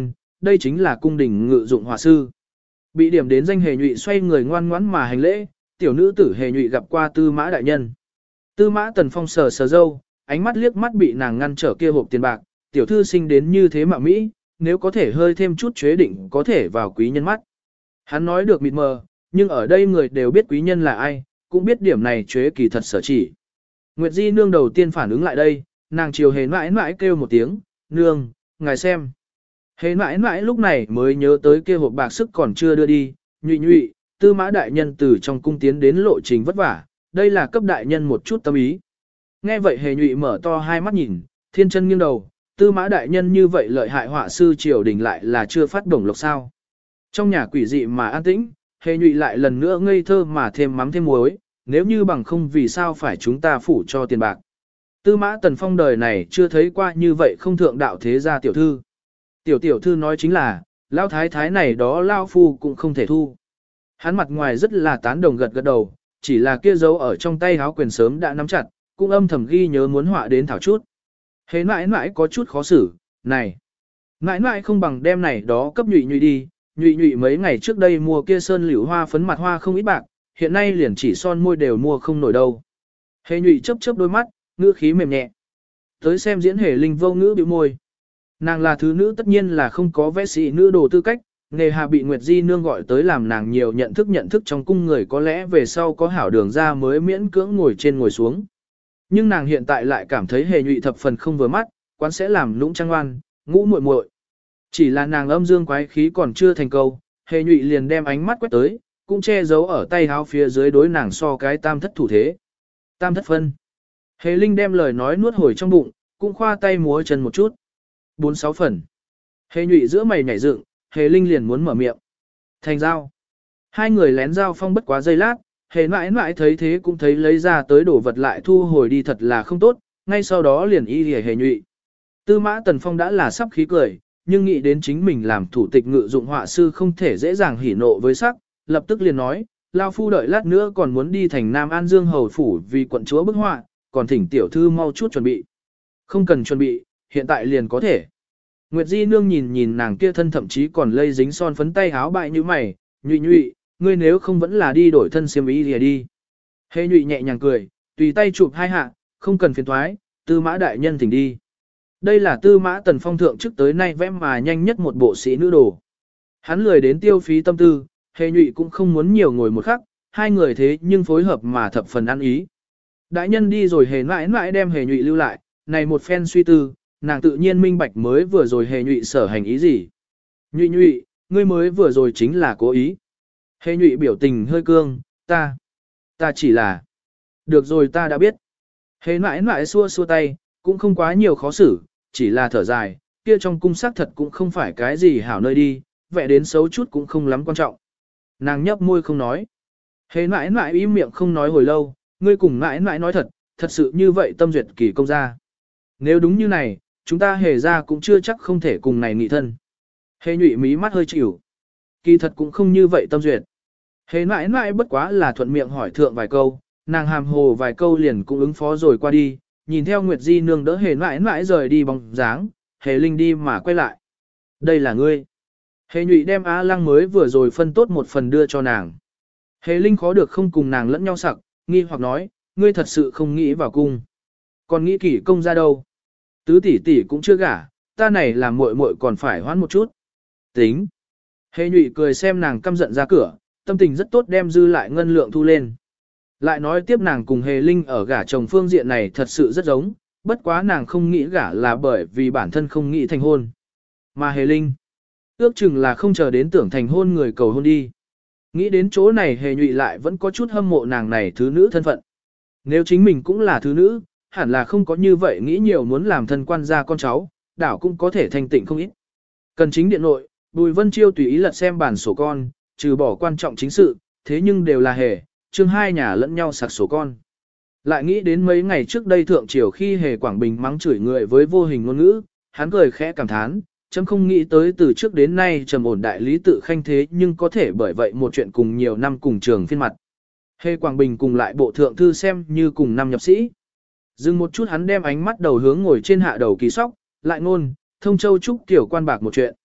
đây chính là cung đình ngự dụng họa sư. Bị điểm đến danh Hề Nhụy xoay người ngoan ngoãn mà hành lễ, tiểu nữ tử Hề Nhụy gặp qua Tư Mã đại nhân. Tư Mã Tần Phong sờ sờ râu, ánh mắt liếc mắt bị nàng ngăn trở kia hộp tiền bạc, tiểu thư sinh đến như thế mà Mỹ, nếu có thể hơi thêm chút chế định có thể vào quý nhân mắt. Hắn nói được mịt mờ, nhưng ở đây người đều biết quý nhân là ai, cũng biết điểm này chế kỳ thật sở chỉ. Nguyệt Di nương đầu tiên phản ứng lại đây, nàng chiều Hề mãi mãi kêu một tiếng, nương, ngài xem. Hề mãi mãi lúc này mới nhớ tới kia hộp bạc sức còn chưa đưa đi, Nhụy Nhụy, Tư Mã đại nhân từ trong cung tiến đến lộ trình vất vả, đây là cấp đại nhân một chút tâm ý. Nghe vậy Hề Nhụy mở to hai mắt nhìn, thiên chân nghiêng đầu, Tư Mã đại nhân như vậy lợi hại họa sư triều đình lại là chưa phát đồng lộc sao. Trong nhà quỷ dị mà an tĩnh, Hề Nhụy lại lần nữa ngây thơ mà thêm mắm thêm muối, nếu như bằng không vì sao phải chúng ta phủ cho tiền bạc. Tư Mã Tần Phong đời này chưa thấy qua như vậy không thượng đạo thế gia tiểu thư. Tiểu thư nói chính là, lao thái thái này đó lao phu cũng không thể thu. Hắn mặt ngoài rất là tán đồng gật gật đầu, chỉ là kia dấu ở trong tay háo quyền sớm đã nắm chặt, cũng âm thầm ghi nhớ muốn họa đến thảo chút. Hề mãi mãi có chút khó xử, này. Mãi mãi không bằng đem này đó cấp Nhụy Nhụy đi, Nhụy Nhụy mấy ngày trước đây mua kia sơn liễu hoa phấn mặt hoa không ít bạc, hiện nay liền chỉ son môi đều mua không nổi đâu. Hề Nhụy chớp chớp đôi mắt, ngữ khí mềm nhẹ. Tới xem diễn Hề Linh vô ngữ bĩu môi. Nàng là thứ nữ tất nhiên là không có vẽ sĩ nữ đồ tư cách, nghề hà bị Nguyệt Di nương gọi tới làm nàng nhiều nhận thức trong cung người có lẽ về sau có hảo đường ra mới miễn cưỡng ngồi trên ngồi xuống. Nhưng nàng hiện tại lại cảm thấy Hề Nhụy thập phần không vừa mắt, quán sẽ làm lũng trăng oan, ngũ muội muội. Chỉ là nàng âm dương quái khí còn chưa thành câu, Hề Nhụy liền đem ánh mắt quét tới, cũng che giấu ở tay áo phía dưới đối nàng so cái tam thất thủ thế. Tam thất phân. Hề Linh đem lời nói nuốt hồi trong bụng, cũng khoa tay múa chân một chút. 4-6 phần. Hề Nhụy giữa mày nhảy dựng, Hề Linh liền muốn mở miệng. Thành giao. Hai người lén giao phong bất quá giây lát, Hề mãi mãi thấy thế cũng thấy lấy ra tới đổ vật lại thu hồi đi thật là không tốt, ngay sau đó liền y lìa Hề Nhụy. Tư Mã Tần Phong đã là sắp khí cười, nhưng nghĩ đến chính mình làm thủ tịch ngự dụng họa sư không thể dễ dàng hỉ nộ với sắc, lập tức liền nói, lao phu đợi lát nữa còn muốn đi thành Nam An Dương hầu phủ vì quận chúa bức họa, còn thỉnh tiểu thư mau chút chuẩn bị. Không cần chuẩn bị, hiện tại liền có thể. Nguyệt Di nương nhìn nàng kia thân thậm chí còn lây dính son phấn tay háo bại như mày, Nhụy Nhụy, ngươi nếu không vẫn là đi đổi thân xiêm y lìa đi. Hề Nhụy nhẹ nhàng cười, tùy tay chụp hai hạ, không cần phiền thoái, Tư Mã đại nhân thỉnh đi. Đây là Tư Mã Tần Phong thượng trước tới nay vẽ mà nhanh nhất một bộ sĩ nữ đồ. Hắn lười đến tiêu phí tâm tư, Hề Nhụy cũng không muốn nhiều ngồi một khắc, hai người thế nhưng phối hợp mà thập phần ăn ý. Đại nhân đi rồi Hề mãi mãi đem Hề Nhụy lưu lại, này một phen suy tư, nàng tự nhiên minh bạch mới vừa rồi Hề Nhụy sở hành ý gì. Nhụy Nhụy, ngươi mới vừa rồi chính là cố ý. Hề Nhụy biểu tình hơi cương, ta chỉ là. Được rồi ta đã biết. Hề mãi mãi xua xua tay, cũng không quá nhiều khó xử, chỉ là thở dài, kia trong cung xác thật cũng không phải cái gì hảo nơi đi, vẽ đến xấu chút cũng không lắm quan trọng. Nàng nhấp môi không nói. Hề mãi mãi im miệng không nói hồi lâu, ngươi cùng mãi mãi nói thật sự như vậy tâm duyệt kỳ công gia. Nếu đúng như này, chúng ta Hề ra cũng chưa chắc không thể cùng này nghị thân. Hề Nhụy mí mắt hơi chịu. Kỳ thật cũng không như vậy tâm duyệt. Hề mãi mãi bất quá là thuận miệng hỏi thượng vài câu, nàng hàm hồ vài câu liền cũng ứng phó rồi qua đi, nhìn theo Nguyệt Di nương đỡ Hề mãi mãi rời đi bóng dáng, Hề Linh đi mà quay lại. Đây là ngươi. Hề Nhụy đem Á Lăng mới vừa rồi phân tốt một phần đưa cho nàng. Hề Linh khó được không cùng nàng lẫn nhau sặc, nghi hoặc nói, ngươi thật sự không nghĩ vào cung. Còn nghĩ kỷ công ra đâu? Tứ tỷ tỷ cũng chưa gả, ta này làm muội muội còn phải hoãn một chút. Tính. Hề Nhụy cười xem nàng căm giận ra cửa, tâm tình rất tốt đem dư lại ngân lượng thu lên. Lại nói tiếp nàng cùng Hề Linh ở gả chồng phương diện này thật sự rất giống, bất quá nàng không nghĩ gả là bởi vì bản thân không nghĩ thành hôn. Mà Hề Linh, ước chừng là không chờ đến tưởng thành hôn người cầu hôn đi. Nghĩ đến chỗ này Hề Nhụy lại vẫn có chút hâm mộ nàng này thứ nữ thân phận. Nếu chính mình cũng là thứ nữ, hẳn là không có như vậy nghĩ nhiều muốn làm thân quan gia con cháu, đảo cũng có thể thanh tịnh không ít. Cần chính điện nội, Bùi Vân Chiêu tùy ý lật xem bản sổ con, trừ bỏ quan trọng chính sự, thế nhưng đều là Hề, chương hai nhà lẫn nhau sạc sổ con. Lại nghĩ đến mấy ngày trước đây thượng triều khi Hề Quảng Bình mắng chửi người với vô hình ngôn ngữ, hắn cười khẽ cảm thán, chấm không nghĩ tới từ trước đến nay trầm ổn đại lý tự khanh thế nhưng có thể bởi vậy một chuyện cùng nhiều năm cùng trường phiên mặt. Hề Quảng Bình cùng lại bộ thượng thư xem như cùng năm nhập sĩ. Dừng một chút hắn đem ánh mắt đầu hướng ngồi trên hạ đầu kỳ sóc, lại ngôn, thông châu trúc tiểu quan bạc một chuyện.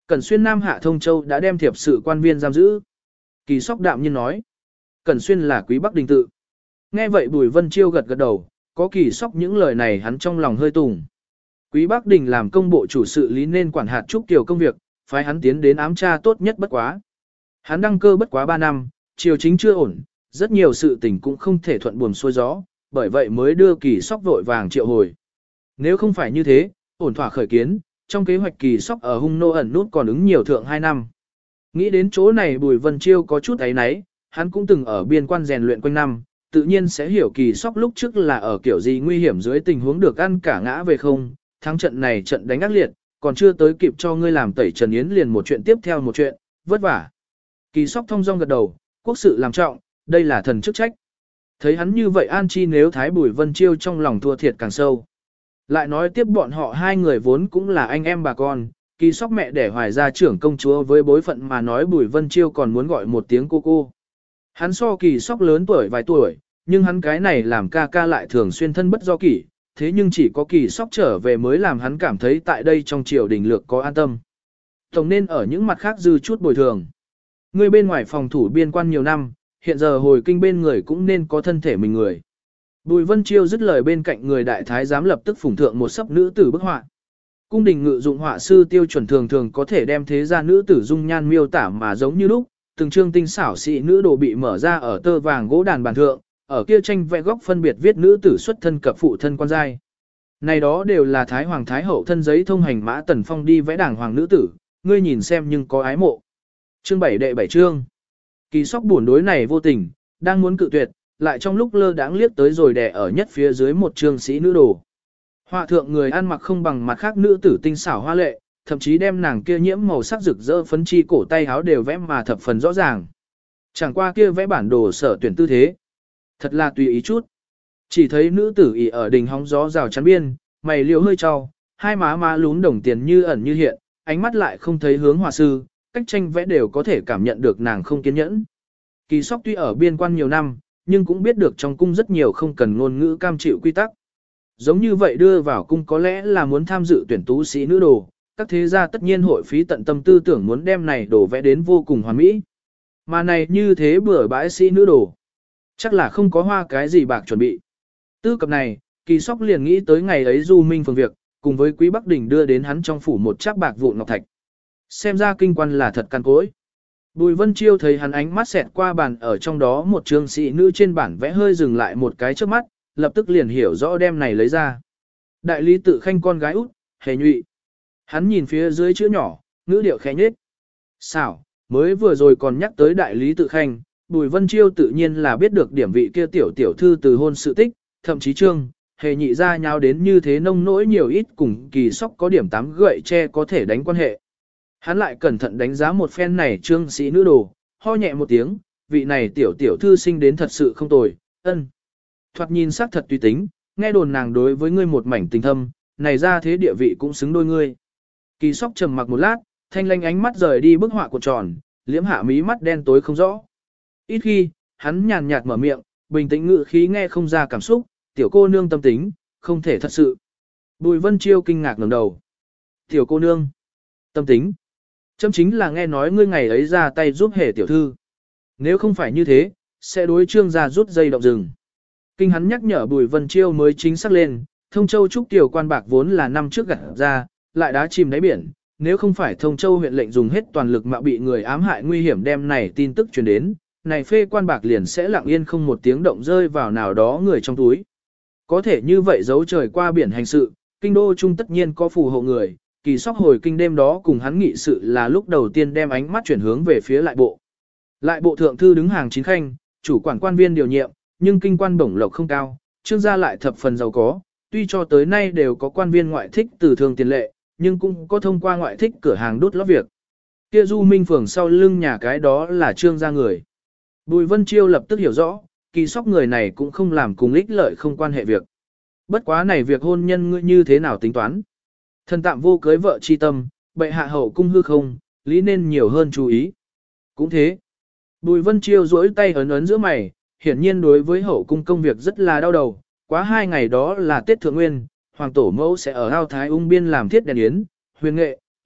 Cẩn Xuyên Nam Hạ Thông Châu đã đem thiệp sự quan viên giam giữ. Kỳ Sóc đạm nhiên nói. Cẩn Xuyên là Quý Bắc Đình tự. Nghe vậy Bùi Vân Chiêu gật gật đầu, có Kỳ Sóc những lời này hắn trong lòng hơi tùng. Quý Bắc Đình làm công bộ chủ sự lý nên quản hạt Trúc Kiều công việc, phái hắn tiến đến ám tra tốt nhất bất quá. Hắn đăng cơ bất quá 3 năm, triều chính chưa ổn, rất nhiều sự tình cũng không thể thuận buồm xuôi gió, bởi vậy mới đưa Kỳ Sóc vội vàng triệu hồi. Nếu không phải như thế, ổn thỏa khởi kiến, trong kế hoạch Kỳ Sóc ở Hung Nô ẩn nút còn ứng nhiều thượng 2 năm. Nghĩ đến chỗ này Bùi Vân Chiêu có chút ấy náy, hắn cũng từng ở biên quan rèn luyện quanh năm, tự nhiên sẽ hiểu Kỳ Sóc lúc trước là ở kiểu gì nguy hiểm dưới tình huống được ăn cả ngã về không, thắng trận này trận đánh ác liệt, còn chưa tới kịp cho ngươi làm tẩy Trần Yến liền một chuyện tiếp theo một chuyện, vất vả. Kỳ Sóc thông dong gật đầu, quốc sự làm trọng, đây là thần chức trách. Thấy hắn như vậy an chi nếu Thái Bùi Vân Chiêu trong lòng thua thiệt càng sâu. Lại nói tiếp bọn họ hai người vốn cũng là anh em bà con, Kỳ Sóc mẹ đẻ Hoài gia trưởng công chúa với bối phận mà nói Bùi Vân Chiêu còn muốn gọi một tiếng cô cô. Hắn so Kỳ Sóc lớn tuổi vài tuổi, nhưng hắn cái này làm ca ca lại thường xuyên thân bất do kỷ, thế nhưng chỉ có Kỳ Sóc trở về mới làm hắn cảm thấy tại đây trong triều đình lược có an tâm. Tổng nên ở những mặt khác dư chút bồi thường. Người bên ngoài phòng thủ biên quan nhiều năm, hiện giờ hồi kinh bên người cũng nên có thân thể mình người. Bùi Vân Chiêu dứt lời bên cạnh người đại thái giám lập tức phủng thượng một sấp nữ tử bức họa. Cung đình ngự dụng họa sư tiêu chuẩn thường thường có thể đem thế ra nữ tử dung nhan miêu tả mà giống như lúc, từng chương tinh xảo xị nữ đồ bị mở ra ở tơ vàng gỗ đàn bàn thượng, ở kia tranh vẽ góc phân biệt viết nữ tử xuất thân cập phụ thân quan giai. Này đó đều là thái hoàng thái hậu thân giấy thông hành mã Tần Phong đi vẽ đàng hoàng nữ tử, ngươi nhìn xem nhưng có ái mộ. Chương 7 đệ 7 chương. Kỳ Sóc buồn đối này vô tình, đang muốn cự tuyệt, lại trong lúc lơ đãng liếc tới rồi đè ở nhất phía dưới một chương sĩ nữ đồ. Họa thượng người ăn mặc không bằng mặt khác nữ tử tinh xảo hoa lệ, thậm chí đem nàng kia nhiễm màu sắc rực rỡ phấn chi cổ tay áo đều vẽ mà thập phần rõ ràng. Chẳng qua kia vẽ bản đồ sở tuyển tư thế. Thật là tùy ý chút. Chỉ thấy nữ tử ỉ ở đình hóng gió rào chắn biên, mày liễu hơi trao, hai má lún đồng tiền như ẩn như hiện, ánh mắt lại không thấy hướng họa sư, cách tranh vẽ đều có thể cảm nhận được nàng không kiên nhẫn. Kỳ Sóc tuy ở biên quan nhiều năm, nhưng cũng biết được trong cung rất nhiều không cần ngôn ngữ cam chịu quy tắc. Giống như vậy đưa vào cung có lẽ là muốn tham dự tuyển tú sĩ nữ đồ, các thế gia tất nhiên hội phí tận tâm tư tưởng muốn đem này đồ vẽ đến vô cùng hoàn mỹ. Mà này như thế bữa bãi sĩ nữ đồ, chắc là không có hoa cái gì bạc chuẩn bị. Tư cập này, Kỳ Sóc liền nghĩ tới ngày ấy Du Minh phường việc, cùng với Quý Bắc Đình đưa đến hắn trong phủ một cháp bạc vụn ngọc thạch. Xem ra kinh quan là thật căn cối. Bùi Vân Chiêu thấy hắn ánh mắt xẹt qua bàn ở trong đó một trường sĩ nữ trên bản vẽ hơi dừng lại một cái trước mắt, lập tức liền hiểu rõ đem này lấy ra. Đại lý tự khanh con gái út, Hề Nhụy. Hắn nhìn phía dưới chữ nhỏ, ngữ điệu khẽ nhếch. Xảo, mới vừa rồi còn nhắc tới đại lý tự khanh, Bùi Vân Chiêu tự nhiên là biết được điểm vị kia tiểu thư từ hôn sự tích, thậm chí trương, Hề Nhị ra nháo đến như thế nông nỗi nhiều ít cùng Kỳ Sóc có điểm 8 gậy che có thể đánh quan hệ. Hắn lại cẩn thận đánh giá một phen này trương sĩ nữ đồ, ho nhẹ một tiếng, vị này tiểu thư sinh đến thật sự không tồi, ân. Thoạt nhìn sắc thật tùy tính, nghe đồn nàng đối với ngươi một mảnh tình thâm, này ra thế địa vị cũng xứng đôi ngươi. Kỳ Sóc trầm mặc một lát, thanh lanh ánh mắt rời đi bức họa cuộn tròn, liễm hạ mí mắt đen tối không rõ. Ít khi, hắn nhàn nhạt mở miệng, bình tĩnh ngự khí nghe không ra cảm xúc, tiểu cô nương tâm tính, không thể thật sự. Bùi Vân Chiêu kinh ngạc ngẩng đầu. Tiểu cô nương, tâm tính. Chấm chính là nghe nói ngươi ngày ấy ra tay giúp Hề tiểu thư. Nếu không phải như thế, sẽ đối trương gia rút dây động rừng. Kinh hắn nhắc nhở Bùi Vân Chiêu mới chính xác lên, Thông Châu Trúc tiểu quan bạc vốn là năm trước gặt ra, lại đá chìm đáy biển. Nếu không phải Thông Châu huyện lệnh dùng hết toàn lực mà bị người ám hại nguy hiểm đem này tin tức truyền đến, này phê quan bạc liền sẽ lặng yên không một tiếng động rơi vào nào đó người trong túi. Có thể như vậy giấu trời qua biển hành sự, kinh đô trung tất nhiên có phù hộ người. Kỳ Sóc hồi kinh đêm đó cùng hắn nghị sự là lúc đầu tiên đem ánh mắt chuyển hướng về phía lại bộ. Lại bộ thượng thư đứng hàng chín khanh, chủ quản quan viên điều nhiệm, nhưng kinh quan bổng lộc không cao, trương gia lại thập phần giàu có, tuy cho tới nay đều có quan viên ngoại thích từ thường tiền lệ, nhưng cũng có thông qua ngoại thích cửa hàng đút lót việc. Kia Du Minh phường sau lưng nhà cái đó là trương gia người. Bùi Vân Chiêu lập tức hiểu rõ, Kỳ Sóc người này cũng không làm cùng ích lợi không quan hệ việc. Bất quá này việc hôn nhân ngươi như thế nào tính toán? Thần tạm vô cưới vợ chi tâm, bệ hạ hậu cung hư không, lý nên nhiều hơn chú ý. Cũng thế. Bùi Vân Chiêu duỗi tay ấn ấn giữa mày, hiển nhiên đối với hậu cung công việc rất là đau đầu. Quá 2 ngày đó là Tết Thượng Nguyên, Hoàng Tổ Mẫu sẽ ở Ao Thái Ung Biên làm thiết đèn yến, huyền nghệ,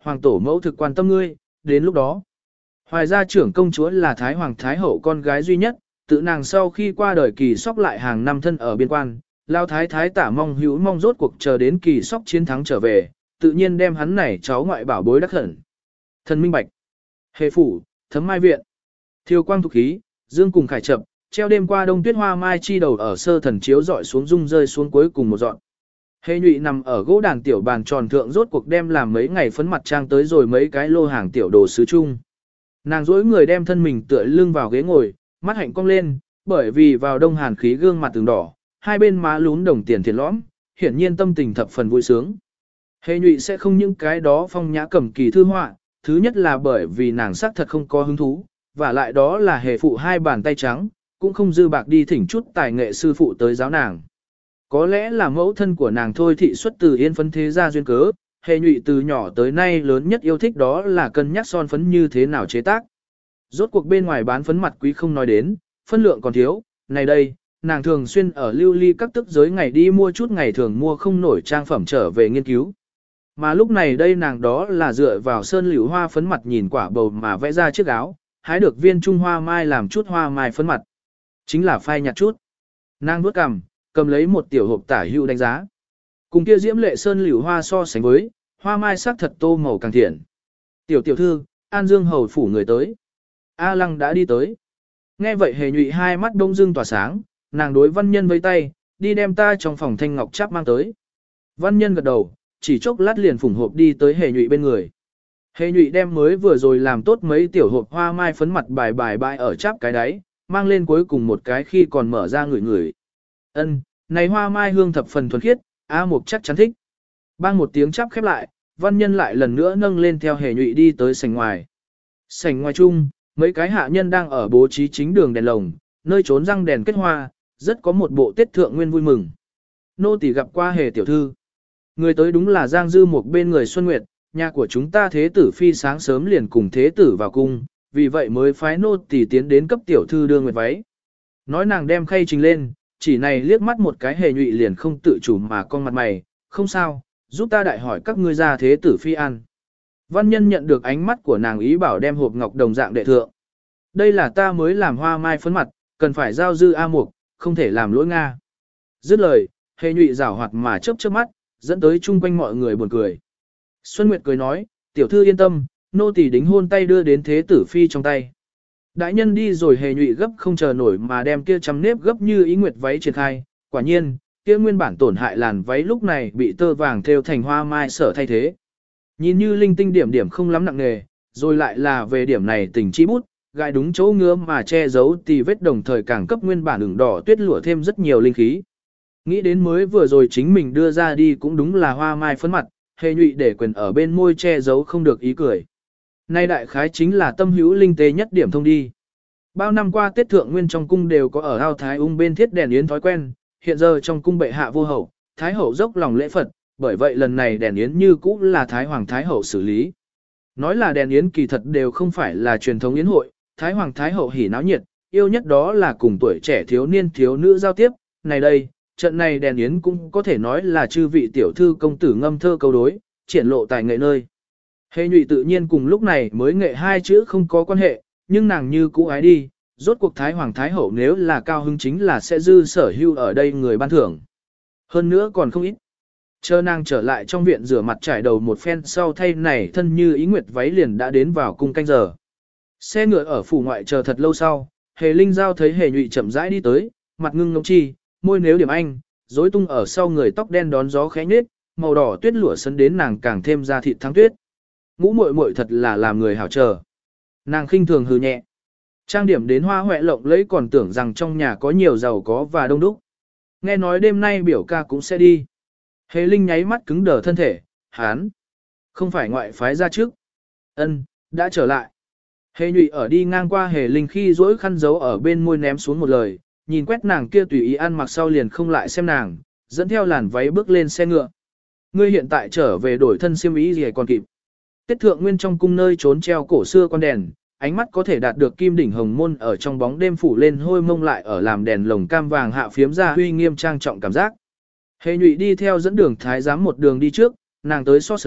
hoàng tổ mẫu thực quan tâm ngươi, đến lúc đó. Hoài gia trưởng công chúa là Thái Hoàng Thái Hậu con gái duy nhất, tự nàng sau khi qua đời Kỳ Sóc lại hàng năm thân ở biên quan, Lao Thái Thái tả mong hữu mong rốt cuộc chờ đến Kỳ Sóc chiến thắng trở về, tự nhiên đem hắn này cháu ngoại bảo bối đắc khẩn. Thần minh bạch, hề phủ, thấm mai viện, thiêu quang thục khí, dương cùng khải chậm, treo đêm qua đông tuyết hoa mai chi đầu ở sơ thần chiếu dọi xuống rung rơi xuống cuối cùng một dọn. Hề nhụy nằm ở gỗ đàn tiểu bàn tròn thượng rốt cuộc đem làm mấy ngày phấn mặt trang tới rồi mấy cái lô hàng tiểu đồ sứ chung. Nàng dối người đem thân mình tựa lưng vào ghế ngồi, mắt hạnh cong lên, bởi vì vào đông hàn khí gương mặt từng đỏ, hai bên má lún đồng tiền thiệt lõm, hiển nhiên tâm tình thập phần vui sướng. Hề nhụy sẽ không những cái đó phong nhã cầm kỳ thư họa, thứ nhất là bởi vì nàng xác thật không có hứng thú, và lại đó là hề phụ hai bàn tay trắng, cũng không dư bạc đi thỉnh chút tài nghệ sư phụ tới giáo nàng. Có lẽ là mẫu thân của nàng thôi thị xuất từ yên phấn thế gia duyên cớ, hề nhụy từ nhỏ tới nay lớn nhất yêu thích đó là cân nhắc son phấn như thế nào chế tác. Rốt cuộc bên ngoài bán phấn mặt quý không nói đến, phân lượng còn thiếu, này đây, nàng thường xuyên ở lưu ly các tức giới ngày đi mua chút ngày thường mua không nổi trang phẩm trở về nghiên cứu. Mà lúc này đây nàng đó là dựa vào sơn liễu hoa phấn mặt nhìn quả bầu mà vẽ ra chiếc áo, hái được viên trung hoa mai làm chút hoa mai phấn mặt. Chính là phai nhạt chút. Nàng vuốt cằm, cầm lấy một tiểu hộp tả hữu đánh giá. Cùng kia diễm lệ sơn liễu hoa so sánh với, hoa mai sắc thật tô màu càng thiện. Tiểu tiểu thư, An Dương hầu phủ người tới. A Lăng đã đi tới. Nghe vậy hề nhụy hai mắt đông dưng tỏa sáng, nàng đối văn nhân với tay, đi đem ta trong phòng thanh ngọc cháp mang tới. Văn nhân gật đầu, chỉ chốc lát liền phủng hộp đi tới hề nhụy bên người. Hề nhụy đem mới vừa rồi làm tốt mấy tiểu hộp hoa mai phấn mặt bài bài ở cháp cái đáy, mang lên cuối cùng một cái khi còn mở ra ngửi ngửi. Ân, này hoa mai hương thập phần thuần khiết, A Mục chắc chắn thích. Bang một tiếng chắp khép lại, văn nhân lại lần nữa nâng lên theo hề nhụy đi tới sảnh ngoài. Sảnh ngoài chung, mấy cái hạ nhân đang ở bố trí chính đường đèn lồng, nơi trốn răng đèn kết hoa, rất có một bộ Tết thượng nguyên vui mừng. Nô tỳ gặp qua hề tiểu thư. Người tới đúng là Giang Dư một bên người Xuân Nguyệt, nhà của chúng ta thế tử phi sáng sớm liền cùng thế tử vào cung, vì vậy mới phái nô tỳ tiến đến cấp tiểu thư đưa nguyệt váy. Nói nàng đem khay trình lên, chỉ này liếc mắt một cái hề nhụy liền không tự chủ mà con mặt mày, không sao, giúp ta đại hỏi các ngươi ra thế tử phi ăn. Văn nhân nhận được ánh mắt của nàng ý bảo đem hộp ngọc đồng dạng đệ thượng. Đây là ta mới làm hoa mai phấn mặt, cần phải giao dư A Mục, không thể làm lỗi Nga. Dứt lời, hề nhụy rảo hoạt mà chớp chớp mắt, dẫn tới chung quanh mọi người buồn cười. Xuân Nguyệt cười nói, tiểu thư yên tâm, nô tỳ đính hôn tay đưa đến thế tử phi trong tay. Đại nhân đi rồi hề nhụy gấp không chờ nổi mà đem kia chấm nếp gấp như ý nguyệt váy triển khai, quả nhiên, kia nguyên bản tổn hại làn váy lúc này bị tơ vàng thêu thành hoa mai sở thay thế. Nhìn như linh tinh điểm điểm không lắm nặng nề, rồi lại là về điểm này tình chi bút, gài đúng chỗ ngứa mà che giấu tì vết đồng thời càng cấp nguyên bản ửng đỏ tuyết lụa thêm rất nhiều linh khí. Nghĩ đến mới vừa rồi chính mình đưa ra đi cũng đúng là hoa mai phấn mặt, hề nhụy để quyền ở bên môi che giấu không được ý cười. Nay đại khái chính là tâm hữu linh tế nhất điểm thông đi. Bao năm qua Tết Thượng Nguyên trong cung đều có ở ao Thái Ung bên thiết đèn yến thói quen, hiện giờ trong cung bệ hạ vô hậu, Thái Hậu dốc lòng lễ Phật, bởi vậy lần này đèn yến như cũ là Thái Hoàng Thái Hậu xử lý. Nói là đèn yến kỳ thật đều không phải là truyền thống yến hội, Thái Hoàng Thái Hậu hỉ náo nhiệt, yêu nhất đó là cùng tuổi trẻ thiếu niên thiếu nữ giao tiếp, này đây, trận này đèn yến cũng có thể nói là chư vị tiểu thư công tử ngâm thơ câu đối, triển lộ tài nghệ nơi. Hề nhụy tự nhiên cùng lúc này mới nghệ hai chữ không có quan hệ, nhưng nàng như cũ ái đi, rốt cuộc Thái Hoàng Thái Hậu nếu là cao hứng chính là sẽ dư sở hưu ở đây người ban thưởng. Hơn nữa còn không ít. Chờ nàng trở lại trong viện rửa mặt trải đầu một phen sau thay này thân như ý nguyệt váy liền đã đến vào cung canh giờ. Xe ngựa ở phủ ngoại chờ thật lâu sau, Hề Linh Giao thấy Hề nhụy chậm rãi đi tới, mặt ngưng ngông chi, môi nếu điểm anh, rối tung ở sau người tóc đen đón gió khẽ nhếch, màu đỏ tuyết lụa sấn đến nàng càng thêm ra thịt thắng tuyết. Ngũ muội muội thật là làm người hảo chờ. Nàng khinh thường hừ nhẹ. Trang điểm đến hoa hoẹ lộng lẫy còn tưởng rằng trong nhà có nhiều giàu có và đông đúc. Nghe nói đêm nay biểu ca cũng sẽ đi. Hề Linh nháy mắt cứng đờ thân thể, hán. Không phải ngoại phái ra trước. Ân, đã trở lại. Hề nhụy ở đi ngang qua Hề Linh khi duỗi khăn giấu ở bên môi ném xuống một lời, nhìn quét nàng kia tùy ý ăn mặc sau liền không lại xem nàng, dẫn theo làn váy bước lên xe ngựa. Ngươi hiện tại trở về đổi thân xiêm y gì còn kịp. Tết Thượng Nguyên trong cung nơi trốn treo cổ xưa con đèn, ánh mắt có thể đạt được kim đỉnh hồng môn ở trong bóng đêm phủ lên hôi mông lại ở làm đèn lồng cam vàng hạ phiếm ra uy nghiêm trang trọng cảm giác. Hề nhụy đi theo dẫn đường thái giám một đường đi trước, nàng tới so sớm,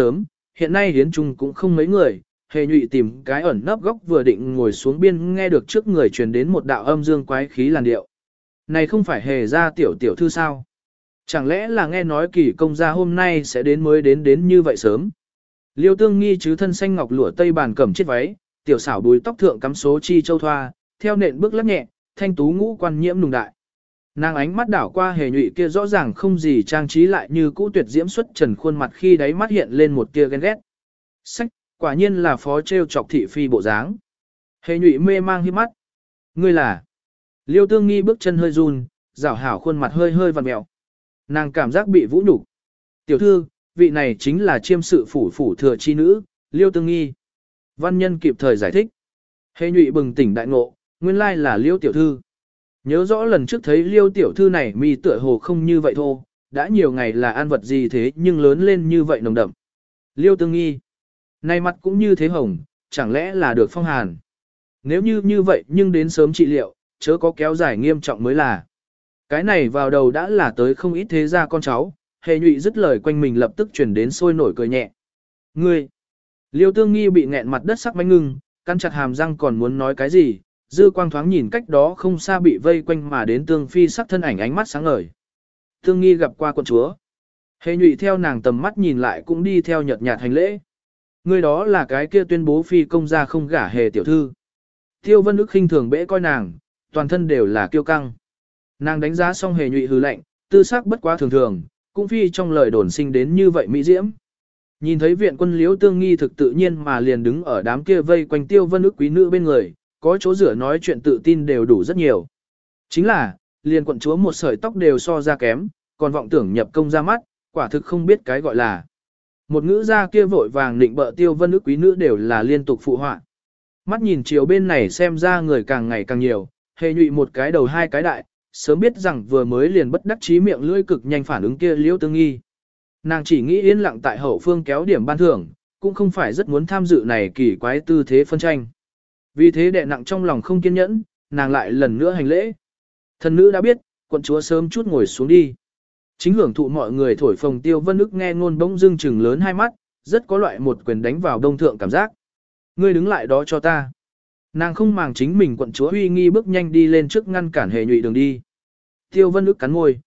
hiện nay hiến trung cũng không mấy người, hề nhụy tìm cái ẩn nấp góc vừa định ngồi xuống biên nghe được trước người truyền đến một đạo âm dương quái khí làn điệu. Này không phải hề ra tiểu tiểu thư sao? Chẳng lẽ là nghe nói kỳ công gia hôm nay sẽ đến mới đến như vậy sớm? Liêu Tương Nghi chứ thân xanh ngọc lụa tây bàn cẩm chiếc váy, tiểu xảo bùi tóc thượng cắm số chi châu thoa, theo nện bước lắc nhẹ, thanh tú ngũ quan nhiễm nùng đại. Nàng ánh mắt đảo qua hề nhụy kia rõ ràng không gì trang trí lại như cũ tuyệt diễm xuất trần khuôn mặt khi đáy mắt hiện lên một tia ghen ghét. Sách, quả nhiên là phó treo chọc thị phi bộ dáng. Hề nhụy mê mang hiếp mắt. Ngươi là? Liêu Tương Nghi bước chân hơi run, rảo hảo khuôn mặt hơi hơi vặn mẹo. Nàng cảm giác bị vũ nhục. Tiểu thư, vị này chính là chiêm sự phủ thừa chi nữ, Liêu Tương Nghi. Văn nhân kịp thời giải thích. Hề nhụy bừng tỉnh đại ngộ, nguyên lai là Liêu tiểu thư. Nhớ rõ lần trước thấy Liêu tiểu thư này mi tựa hồ không như vậy thôi, đã nhiều ngày là ăn vật gì thế nhưng lớn lên như vậy nồng đậm. Liêu Tương Nghi. Nay mặt cũng như thế hồng, chẳng lẽ là được phong hàn. Nếu như vậy nhưng đến sớm trị liệu, chớ có kéo dài nghiêm trọng mới là. Cái này vào đầu đã là tới không ít thế gia con cháu, hề nhụy dứt lời quanh mình lập tức chuyển đến sôi nổi cười nhẹ. Ngươi! Liêu Tương Nghi bị nghẹn mặt đất sắc bánh ngưng, căn chặt hàm răng còn muốn nói cái gì, dư quang thoáng nhìn cách đó không xa bị vây quanh mà đến Tương Phi sắc thân ảnh ánh mắt sáng ngời. Tương Nghi gặp qua quận chúa. Hề nhụy theo nàng tầm mắt nhìn lại cũng đi theo nhợt nhạt hành lễ. Người đó là cái kia tuyên bố phi công gia không gả hề tiểu thư. Tiêu Vân ức khinh thường bẽ coi nàng, toàn thân đều là kiêu căng. Nàng đánh giá xong hề nhụy hừ lạnh, tư sắc bất quá thường thường, cũng phi trong lời đồn sinh đến như vậy mỹ diễm. Nhìn thấy viện quân Liễu Tương Nghi thực tự nhiên mà liền đứng ở đám kia vây quanh Tiêu Vân ức quý nữ bên người, có chỗ rửa nói chuyện tự tin đều đủ rất nhiều. Chính là, liền quận chúa một sợi tóc đều so ra kém, còn vọng tưởng nhập công ra mắt, quả thực không biết cái gọi là. Một ngữ gia kia vội vàng định bợ Tiêu Vân ức quý nữ đều là liên tục phụ họa. Mắt nhìn chiều bên này xem ra người càng ngày càng nhiều, hề nhụy một cái đầu hai cái đại, sớm biết rằng vừa mới liền bất đắc chí miệng lưỡi cực nhanh phản ứng kia Liễu Tương Nghi. Nàng chỉ nghĩ yên lặng tại hậu phương kéo điểm ban thưởng, cũng không phải rất muốn tham dự này kỳ quái tư thế phân tranh. Vì thế đè nặng trong lòng không kiên nhẫn, nàng lại lần nữa hành lễ. Thần nữ đã biết, quận chúa sớm chút ngồi xuống đi. Chính hưởng thụ mọi người thổi phồng Tiêu Vân ức nghe ngôn bỗng dưng chừng lớn hai mắt, rất có loại một quyền đánh vào đông thượng cảm giác. Ngươi đứng lại đó cho ta. Nàng không màng chính mình quận chúa uy nghi bước nhanh đi lên trước ngăn cản hề nhụy đường đi. Tiêu Vân ức cắn môi,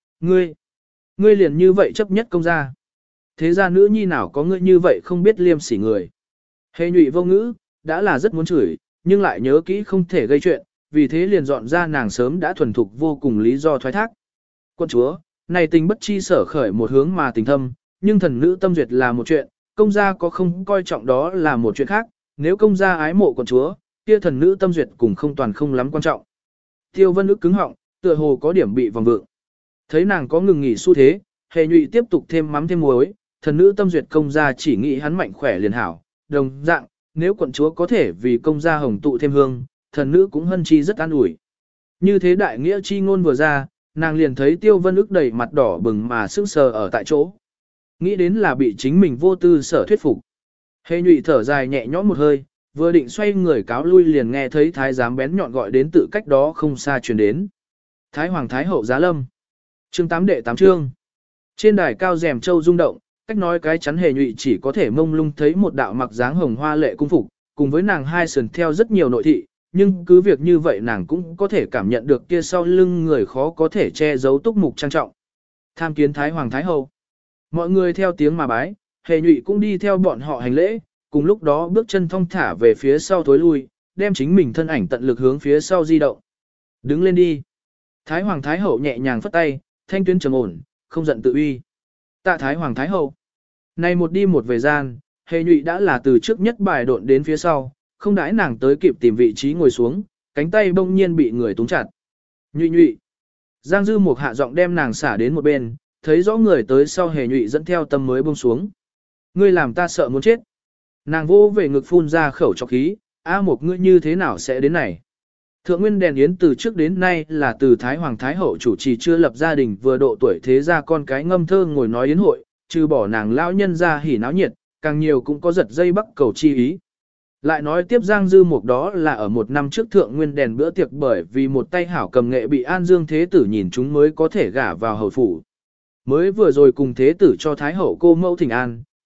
ngươi liền như vậy chấp nhất công gia. Thế ra nữ nhi nào có ngươi như vậy không biết liêm sỉ người. Hề nhụy vô ngữ, đã là rất muốn chửi, nhưng lại nhớ kỹ không thể gây chuyện, vì thế liền dọn ra nàng sớm đã thuần thục vô cùng lý do thoái thác. Quận chúa, này tình bất chi sở khởi một hướng mà tình thâm, nhưng thần nữ tâm duyệt là một chuyện, công gia có không coi trọng đó là một chuyện khác, nếu công gia ái mộ quận chúa, kia thần nữ tâm duyệt cùng không toàn không lắm quan trọng. Tiêu Vân ức cứng họng, tựa hồ có điểm bị vòng vượng. Thấy nàng có ngừng nghỉ xu thế, hề nhụy tiếp tục thêm mắm thêm muối, thần nữ tâm duyệt công gia chỉ nghĩ hắn mạnh khỏe liền hảo, đồng dạng, nếu quận chúa có thể vì công gia hồng tụ thêm hương, thần nữ cũng hân chi rất an ủi. Như thế đại nghĩa chi ngôn vừa ra, nàng liền thấy Tiêu Vân ức đầy mặt đỏ bừng mà sững sờ ở tại chỗ. Nghĩ đến là bị chính mình vô tư sở thuyết phục. Hề nhụy thở dài nhẹ nhõm một hơi, vừa định xoay người cáo lui liền nghe thấy thái giám bén nhọn gọi đến tự cách đó không xa truyền đến. Thái hoàng thái hậu giá lâm. Chương 8 đệ 8 chương. Trên đài cao rèm châu rung động, cách nói cái chắn hề nhụy chỉ có thể mông lung thấy một đạo mặc dáng hồng hoa lệ cung phục, cùng với nàng hai sườn theo rất nhiều nội thị, nhưng cứ việc như vậy nàng cũng có thể cảm nhận được kia sau lưng người khó có thể che giấu túc mục trang trọng. Tham kiến thái hoàng thái hậu. Mọi người theo tiếng mà bái, hề nhụy cũng đi theo bọn họ hành lễ, cùng lúc đó bước chân thong thả về phía sau thối lui, đem chính mình thân ảnh tận lực hướng phía sau di động. Đứng lên đi. Thái hoàng thái hậu nhẹ nhàng phất tay, thanh tuyến trầm ổn, không giận tự uy. Tạ thái hoàng thái hậu. Này một đi một về gian, hề nhụy đã là từ trước nhất bài độn đến phía sau, không đãi nàng tới kịp tìm vị trí ngồi xuống, cánh tay bỗng nhiên bị người túng chặt. Nhụy nhụy. Giang dư một hạ giọng đem nàng xả đến một bên, thấy rõ người tới sau hề nhụy dẫn theo tâm mới buông xuống. Ngươi làm ta sợ muốn chết. Nàng vô về ngực phun ra khẩu trọc khí, một ngươi như thế nào sẽ đến này? Thượng nguyên đèn yến từ trước đến nay là từ Thái Hoàng Thái Hậu chủ trì chưa lập gia đình vừa độ tuổi thế ra con cái ngâm thơ ngồi nói yến hội, trừ bỏ nàng lão nhân ra hỉ náo nhiệt, càng nhiều cũng có giật dây bắc cầu chi ý. Lại nói tiếp Giang Dư Mục đó là ở một năm trước thượng nguyên đèn bữa tiệc bởi vì một tay hảo cầm nghệ bị An Dương Thế Tử nhìn chúng mới có thể gả vào hầu phủ. Mới vừa rồi cùng Thế Tử cho Thái Hậu cô mẫu thỉnh an,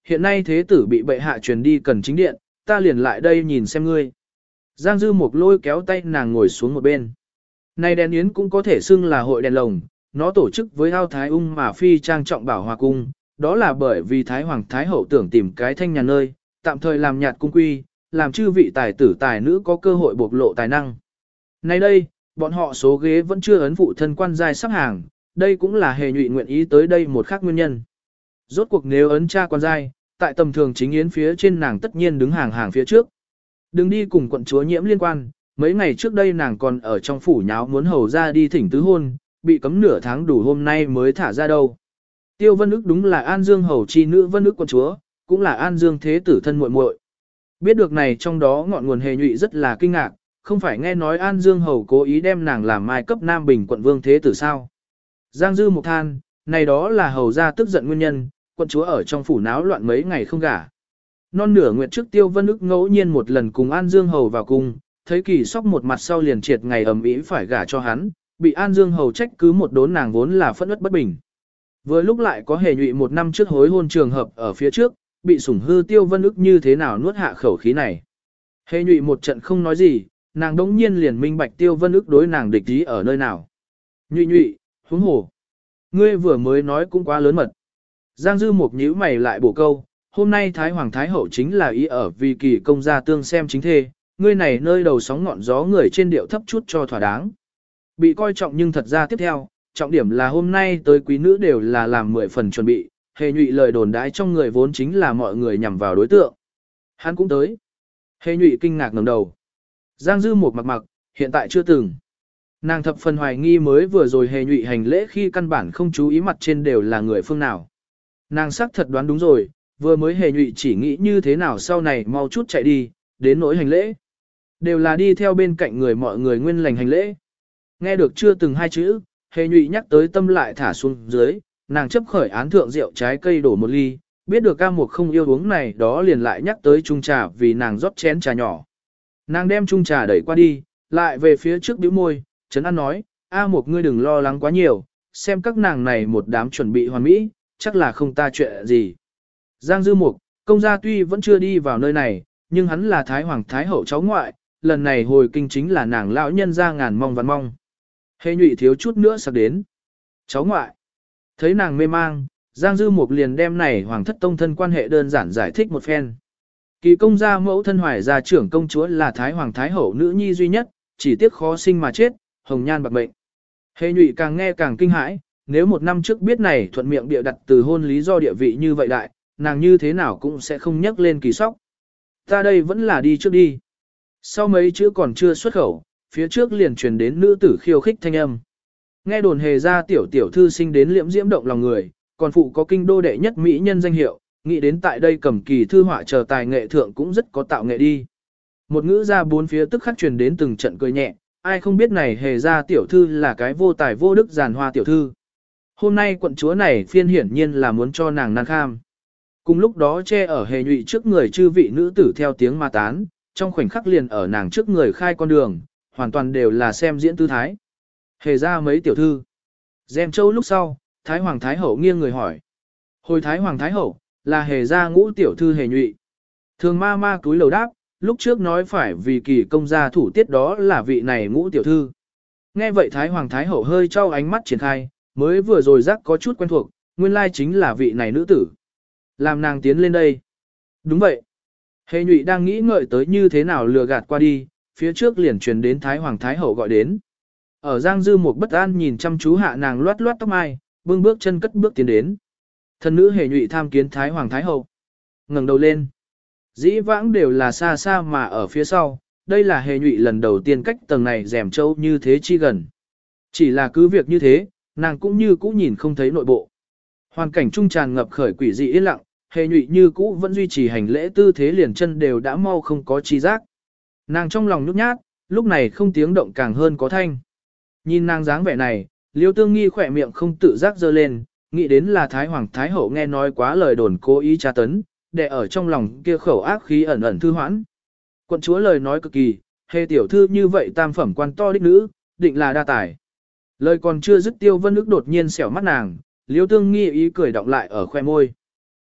hiện nay thế tử bị bệ hạ truyền đi cần chính điện, ta liền lại đây nhìn xem ngươi. Giang Dư Mục lôi kéo tay nàng ngồi xuống một bên. Này đèn yến cũng có thể xưng là hội đèn lồng, nó tổ chức với ao Thái Ung mà phi trang trọng bảo hòa cung, đó là bởi vì Thái Hoàng Thái Hậu tưởng tìm cái thanh nhàn nơi, tạm thời làm nhạt cung quy, làm chư vị tài tử tài nữ có cơ hội bộc lộ tài năng. Nay đây, bọn họ số ghế vẫn chưa ấn phụ thân quan giai sắp hàng, đây cũng là hề nhụy nguyện ý tới đây một khác nguyên nhân. Rốt cuộc nếu ấn cha quan giai, tại tầm thường chính yến phía trên nàng tất nhiên đứng hàng phía trước. Đừng đi cùng quận chúa Nhiễm liên quan, mấy ngày trước đây nàng còn ở trong phủ nháo muốn hầu ra đi thỉnh tứ hôn, bị cấm nửa tháng đủ hôm nay mới thả ra đâu. Tiêu Vân Ức đúng là An Dương hầu chi nữ Vân Ức quận chúa, cũng là An Dương thế tử thân muội muội. Biết được này trong đó ngọn nguồn hề nhụy rất là kinh ngạc, không phải nghe nói An Dương hầu cố ý đem nàng làm mai cấp Nam Bình quận vương thế tử sao. Giang Dư Mục than, này đó là hầu ra tức giận nguyên nhân, quận chúa ở trong phủ náo loạn mấy ngày không gả. Non nửa nguyệt trước Tiêu Vân Ức ngẫu nhiên một lần cùng An Dương hầu vào cung, thấy Kỳ Sóc một mặt sau liền triệt ngày ầm ĩ phải gả cho hắn, bị An Dương hầu trách cứ một đốn nàng vốn là phẫn uất bất bình. Vừa lúc lại có hề nhụy một năm trước hối hôn trường hợp ở phía trước, bị sủng hư Tiêu Vân Ức như thế nào nuốt hạ khẩu khí này. Hề nhụy một trận không nói gì, nàng đống nhiên liền minh bạch Tiêu Vân Ức đối nàng địch ý ở nơi nào. Nhụy nhụy, huống hồ. Ngươi vừa mới nói cũng quá lớn mật. Giang Dư Mục nhíu mày lại bổ câu, hôm nay Thái Hoàng Thái Hậu chính là ý ở vì Kỳ công gia tương xem chính thê, ngươi này nơi đầu sóng ngọn gió người trên điệu thấp chút cho thỏa đáng. Bị coi trọng nhưng thật ra tiếp theo, trọng điểm là hôm nay tới quý nữ đều là làm 10 phần chuẩn bị, hề nhụy lời đồn đãi trong người vốn chính là mọi người nhằm vào đối tượng. Hắn cũng tới. Hề nhụy kinh ngạc ngẩng đầu. Giang Dư Mục mặc, hiện tại chưa từng. Nàng thập phần hoài nghi mới vừa rồi hề nhụy hành lễ khi căn bản không chú ý mặt trên đều là người phương nào. Nàng xác thật đoán đúng rồi, vừa mới hề nhụy chỉ nghĩ như thế nào sau này mau chút chạy đi, đến nỗi hành lễ. Đều là đi theo bên cạnh người mọi người nguyên lành hành lễ. Nghe được chưa từng hai chữ, hề nhụy nhắc tới tâm lại thả xuống dưới, nàng chấp khởi án thượng rượu trái cây đổ một ly, biết được ca mục không yêu uống này đó liền lại nhắc tới chung trà vì nàng rót chén trà nhỏ. Nàng đem chung trà đẩy qua đi, lại về phía trước bĩu môi, Trấn An nói, A Mục ngươi đừng lo lắng quá nhiều, xem các nàng này một đám chuẩn bị hoàn mỹ, chắc là không ta chuyện gì. Giang Dư Mục, công gia tuy vẫn chưa đi vào nơi này, nhưng hắn là Thái Hoàng Thái Hậu cháu ngoại, lần này hồi kinh chính là nàng lão nhân ra ngàn mong văn mong. Hề nhụy thiếu chút nữa sắp đến. Cháu ngoại. Thấy nàng mê mang, Giang Dư Mục liền đem này Hoàng thất tông thân quan hệ đơn giản giải thích một phen. Kỳ công gia mẫu thân Hoài gia trưởng công chúa là Thái Hoàng Thái Hậu nữ nhi duy nhất, chỉ tiếc khó sinh mà chết, hồng nhan bạc mệnh. Hề nhụy càng nghe càng kinh hãi, nếu một năm trước biết này thuận miệng bịa đặt từ hôn lý do địa vị như vậy đại, nàng như thế nào cũng sẽ không nhắc lên Kỳ Sóc. Ta đây vẫn là đi trước đi. Sau mấy chữ còn chưa xuất khẩu, phía trước liền truyền đến nữ tử khiêu khích thanh âm. Nghe đồn hề ra tiểu tiểu thư sinh đến liễm diễm động lòng người, còn phụ có kinh đô đệ nhất mỹ nhân danh hiệu, nghĩ đến tại đây cầm kỳ thư họa chờ tài nghệ thượng cũng rất có tạo nghệ đi. Một ngữ ra bốn phía tức khắc truyền đến từng trận cười nhẹ, ai không biết này hề ra tiểu thư là cái vô tài vô đức giàn hoa tiểu thư. Hôm nay quận chúa này phiên hiển nhiên là muốn cho nàng nan kham. Cùng lúc đó che ở hề nhụy trước người chư vị nữ tử theo tiếng ma tán, trong khoảnh khắc liền ở nàng trước người khai con đường, hoàn toàn đều là xem diễn tư thái. Hề ra mấy tiểu thư. Dèm châu lúc sau, Thái Hoàng Thái Hậu nghiêng người hỏi. Hồi Thái Hoàng Thái Hậu, là hề ra ngũ tiểu thư hề nhụy. Thường ma ma túi lầu đáp, lúc trước nói phải vì kỳ công gia thủ tiết đó là vị này ngũ tiểu thư. Nghe vậy Thái Hoàng Thái Hậu hơi trao ánh mắt triển khai, mới vừa rồi giác có chút quen thuộc, nguyên lai chính là vị này nữ tử. Làm nàng tiến lên đây. Đúng vậy. Hề nhụy đang nghĩ ngợi tới như thế nào lừa gạt qua đi, phía trước liền truyền đến Thái Hoàng Thái Hậu gọi đến. Ở Giang Dư một bất an nhìn chăm chú hạ nàng loát loát tóc mai, bưng bước chân cất bước tiến đến. Thần nữ hề nhụy tham kiến Thái Hoàng Thái Hậu. Ngẩng đầu lên. Dĩ vãng đều là xa xa mà ở phía sau, đây là hề nhụy lần đầu tiên cách tầng này rèm châu như thế chi gần. Chỉ là cứ việc như thế, nàng cũng như cũ nhìn không thấy nội bộ. Hoàn cảnh trung tràn ngập khởi quỷ dị yên lặng, hề nhụy như cũ vẫn duy trì hành lễ tư thế liền chân đều đã mau không có chi giác. Nàng trong lòng nhút nhát, lúc này không tiếng động càng hơn có thanh. Nhìn nàng dáng vẻ này, Liêu Tương Nghi khỏe miệng không tự giác dơ lên, nghĩ đến là Thái Hoàng Thái Hậu nghe nói quá lời đồn cố ý tra tấn, để ở trong lòng kia khẩu ác khí ẩn ẩn thư hoãn. Quận chúa lời nói cực kỳ, hề tiểu thư như vậy tam phẩm quan to đích nữ, định là đa tài. Lời còn chưa dứt Tiêu Vân Ức đột nhiên xẻo mắt nàng, Liêu Tương Nghi ý cười đọng lại ở khoe môi.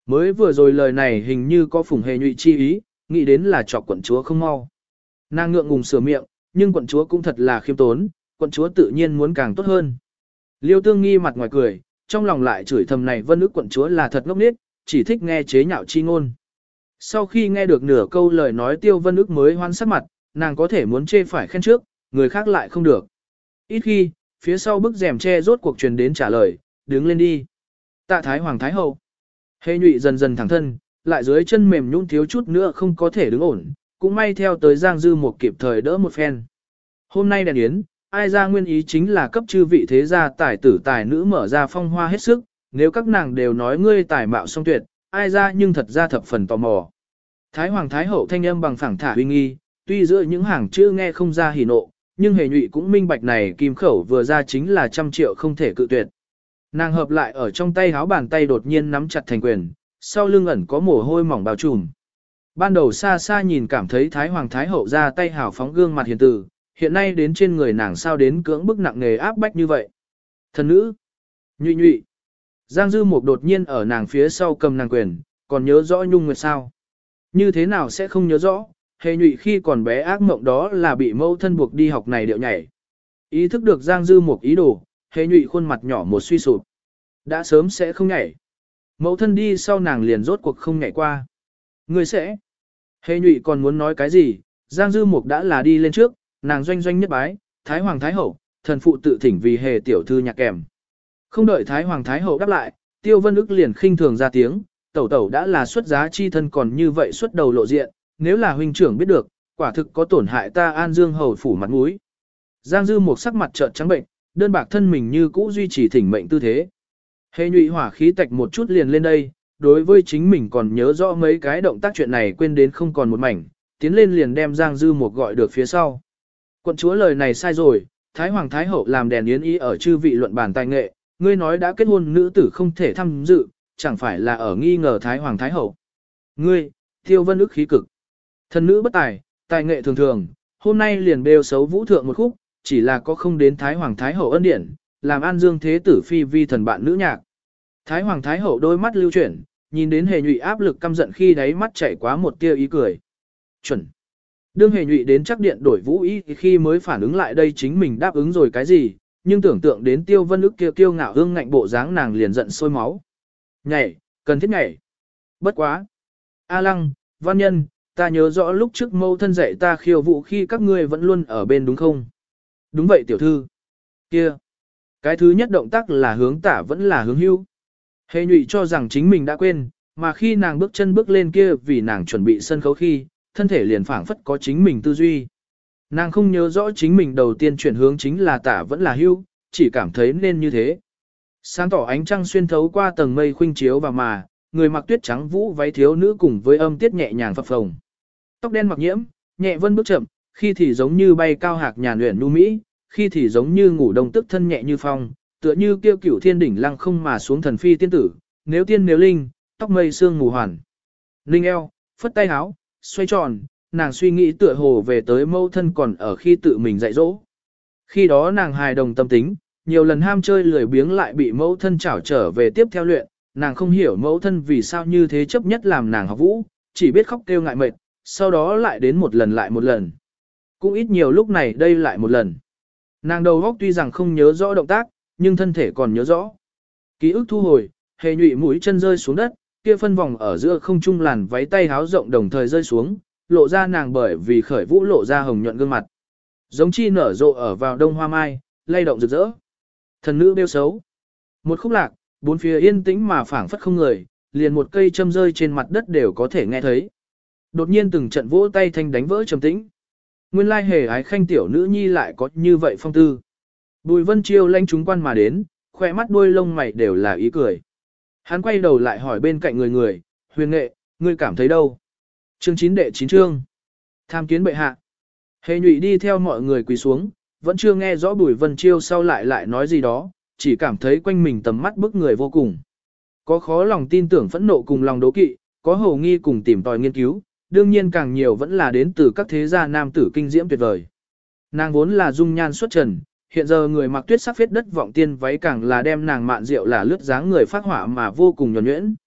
Mới vừa rồi lời này hình như có phủng hề nhụy chi ý, nghĩ đến là chọc quận chúa không mau. Nàng ngượng ngùng sửa miệng, nhưng quận chúa cũng thật là khiêm tốn, quận chúa tự nhiên muốn càng tốt hơn. Liêu Tương Nghi mặt ngoài cười, trong lòng lại chửi thầm này Vân Ức quận chúa là thật ngốc nghếch, chỉ thích nghe chế nhạo chi ngôn. Sau khi nghe được nửa câu lời nói Tiêu Vân Ức mới hoan sắc mặt, nàng có thể muốn chê phải khen trước, người khác lại không được. Ít khi, phía sau bức rèm che rốt cuộc truyền đến trả lời, đứng lên đi. Tạ Thái Hoàng Thái Hậu. Hề nhụy dần dần thẳng thân, lại dưới chân mềm nhũn thiếu chút nữa không có thể đứng ổn, cũng may theo tới Giang Dư một kịp thời đỡ một phen. Hôm nay đèn yến, ai ra nguyên ý chính là cấp chư vị thế gia tài tử tài nữ mở ra phong hoa hết sức, nếu các nàng đều nói ngươi tài mạo song tuyệt, ai ra nhưng thật ra thập phần tò mò. Thái Hoàng Thái Hậu thanh âm bằng phẳng thả uy nghi, tuy giữa những hàng chữ nghe không ra hỉ nộ, nhưng hề nhụy cũng minh bạch này kim khẩu vừa ra chính là 100 triệu không thể cự tuyệt. Nàng hợp lại ở trong tay háo bàn tay đột nhiên nắm chặt thành quyền, sau lưng ẩn có mồ hôi mỏng bao trùm. Ban đầu xa xa nhìn cảm thấy Thái Hoàng Thái Hậu ra tay hào phóng gương mặt hiền từ, hiện nay đến trên người nàng sao đến cưỡng bức nặng nề áp bách như vậy. Thần nữ, nhụy nhụy. Giang Dư Mục đột nhiên ở nàng phía sau cầm nàng quyền, còn nhớ rõ Nhung Nguyệt sao? Như thế nào sẽ không nhớ rõ, hề nhụy khi còn bé ác mộng đó là bị mẫu thân buộc đi học này điệu nhảy. Ý thức được Giang Dư Mục ý đồ, hề nhụy khuôn mặt nhỏ một suy sụp. Đã sớm sẽ không nhảy. Mẫu thân đi sau nàng liền rốt cuộc không nhảy qua. Người sẽ. Hề nhụy còn muốn nói cái gì, Giang Dư Mục đã là đi lên trước, nàng doanh doanh nhất bái, Thái Hoàng Thái Hậu, thần phụ tự thỉnh vì hề tiểu thư nhạc kèm. Không đợi Thái Hoàng Thái Hậu đáp lại, Tiêu Vân Ức liền khinh thường ra tiếng, tẩu tẩu đã là xuất giá chi thân còn như vậy xuất đầu lộ diện, nếu là huynh trưởng biết được, quả thực có tổn hại ta An Dương hầu phủ mặt mũi. Giang Dư một sắc mặt trợn trắng bệnh, đơn bạc thân mình như cũ duy trì thỉnh mệnh tư thế. Hề nhụy hỏa khí tạch một chút liền lên đây, đối với chính mình còn nhớ rõ mấy cái động tác chuyện này quên đến không còn một mảnh, tiến lên liền đem Giang Dư một gọi được phía sau. Quận chúa lời này sai rồi, Thái Hoàng Thái Hậu làm đèn yến ý ở chư vị luận bàn tài nghệ, ngươi nói đã kết hôn nữ tử không thể tham dự, chẳng phải là ở nghi ngờ Thái Hoàng Thái Hậu. Ngươi, Tiêu Vân Ức khí cực. Thần nữ bất tài, tài nghệ thường thường, hôm nay liền bêu xấu vũ thượng một khúc, chỉ là có không đến Thái Hoàng Thái Hậu ân điển, làm An Dương thế tử phi vi thần bạn nữ nhạc. Thái Hoàng Thái Hậu đôi mắt lưu chuyển, nhìn đến hề nhụy áp lực căm giận khi đáy mắt chảy quá một tia ý cười. Chuẩn. Đương hề nhụy đến chắc điện đổi vũ ý khi mới phản ứng lại đây chính mình đáp ứng rồi cái gì, nhưng tưởng tượng đến Tiêu Vân Ức kia kiêu ngạo hương ngạnh bộ dáng nàng liền giận sôi máu. Nhảy, cần thiết nhảy. Bất quá. A Lăng, Văn Nhân, ta nhớ rõ lúc trước mâu thân dạy ta khiêu vũ khi các ngươi vẫn luôn ở bên đúng không? Đúng vậy tiểu thư. Kia. Cái thứ nhất động tác là hướng tả vẫn là hướng hưu. Hề nhụy cho rằng chính mình đã quên, mà khi nàng bước chân bước lên kia vì nàng chuẩn bị sân khấu khi, thân thể liền phảng phất có chính mình tư duy. Nàng không nhớ rõ chính mình đầu tiên chuyển hướng chính là tả vẫn là hưu, chỉ cảm thấy nên như thế. Sáng tỏ ánh trăng xuyên thấu qua tầng mây khuynh chiếu vào mà, người mặc tuyết trắng vũ váy thiếu nữ cùng với âm tiết nhẹ nhàng phập phồng. Tóc đen mặc nhiễm, nhẹ vân bước chậm, khi thì giống như bay cao hạc nhàn luyện nu mỹ, khi thì giống như ngủ đông tức thân nhẹ như phong, tựa như kêu cửu thiên đỉnh lăng không mà xuống thần phi tiên tử, nếu tiên nếu linh, tóc mây sương mù hoàn. Linh eo, phất tay háo, xoay tròn, nàng suy nghĩ tựa hồ về tới mâu thân còn ở khi tự mình dạy dỗ. Khi đó nàng hài đồng tâm tính, nhiều lần ham chơi lười biếng lại bị mẫu thân trảo trở về tiếp theo luyện, nàng không hiểu mẫu thân vì sao như thế chấp nhất làm nàng học vũ, chỉ biết khóc kêu ngại mệt, sau đó lại đến một lần lại một lần. Cũng ít nhiều lúc này đây lại một lần. Nàng đầu óc tuy rằng không nhớ rõ động tác, nhưng thân thể còn nhớ rõ. Ký ức thu hồi, hề nhụy mũi chân rơi xuống đất, kia phân vòng ở giữa không trung làn váy tay háo rộng đồng thời rơi xuống, lộ ra nàng bởi vì khởi vũ lộ ra hồng nhuận gương mặt. Giống chi nở rộ ở vào đông hoa mai, lay động rực rỡ. Thần nữ bêu xấu. Một khúc lạc, bốn phía yên tĩnh mà phảng phất không người, liền một cây châm rơi trên mặt đất đều có thể nghe thấy. Đột nhiên từng trận vỗ tay thanh đánh vỡ trầm tĩnh. Nguyên lai hề ái khanh tiểu nữ nhi lại có như vậy phong tư. Bùi Vân Chiêu lanh chúng quan mà đến, khoe mắt đuôi lông mày đều là ý cười. Hắn quay đầu lại hỏi bên cạnh người, Huyền Nghệ, ngươi cảm thấy đâu? Chương 9 đệ 9 chương. Tham kiến bệ hạ. Hề nhụy đi theo mọi người quỳ xuống, vẫn chưa nghe rõ Bùi Vân Chiêu sau lại nói gì đó, chỉ cảm thấy quanh mình tầm mắt bức người vô cùng. Có khó lòng tin tưởng phẫn nộ cùng lòng đố kỵ, có hồ nghi cùng tìm tòi nghiên cứu, đương nhiên càng nhiều vẫn là đến từ các thế gia nam tử kinh diễm tuyệt vời. Nàng vốn là dung nhan xuất trần, hiện giờ người mặc tuyết sắc phết đất vọng tiên váy càng là đem nàng mạn rượu là lướt dáng người phát họa mà vô cùng nhuần nhuyễn.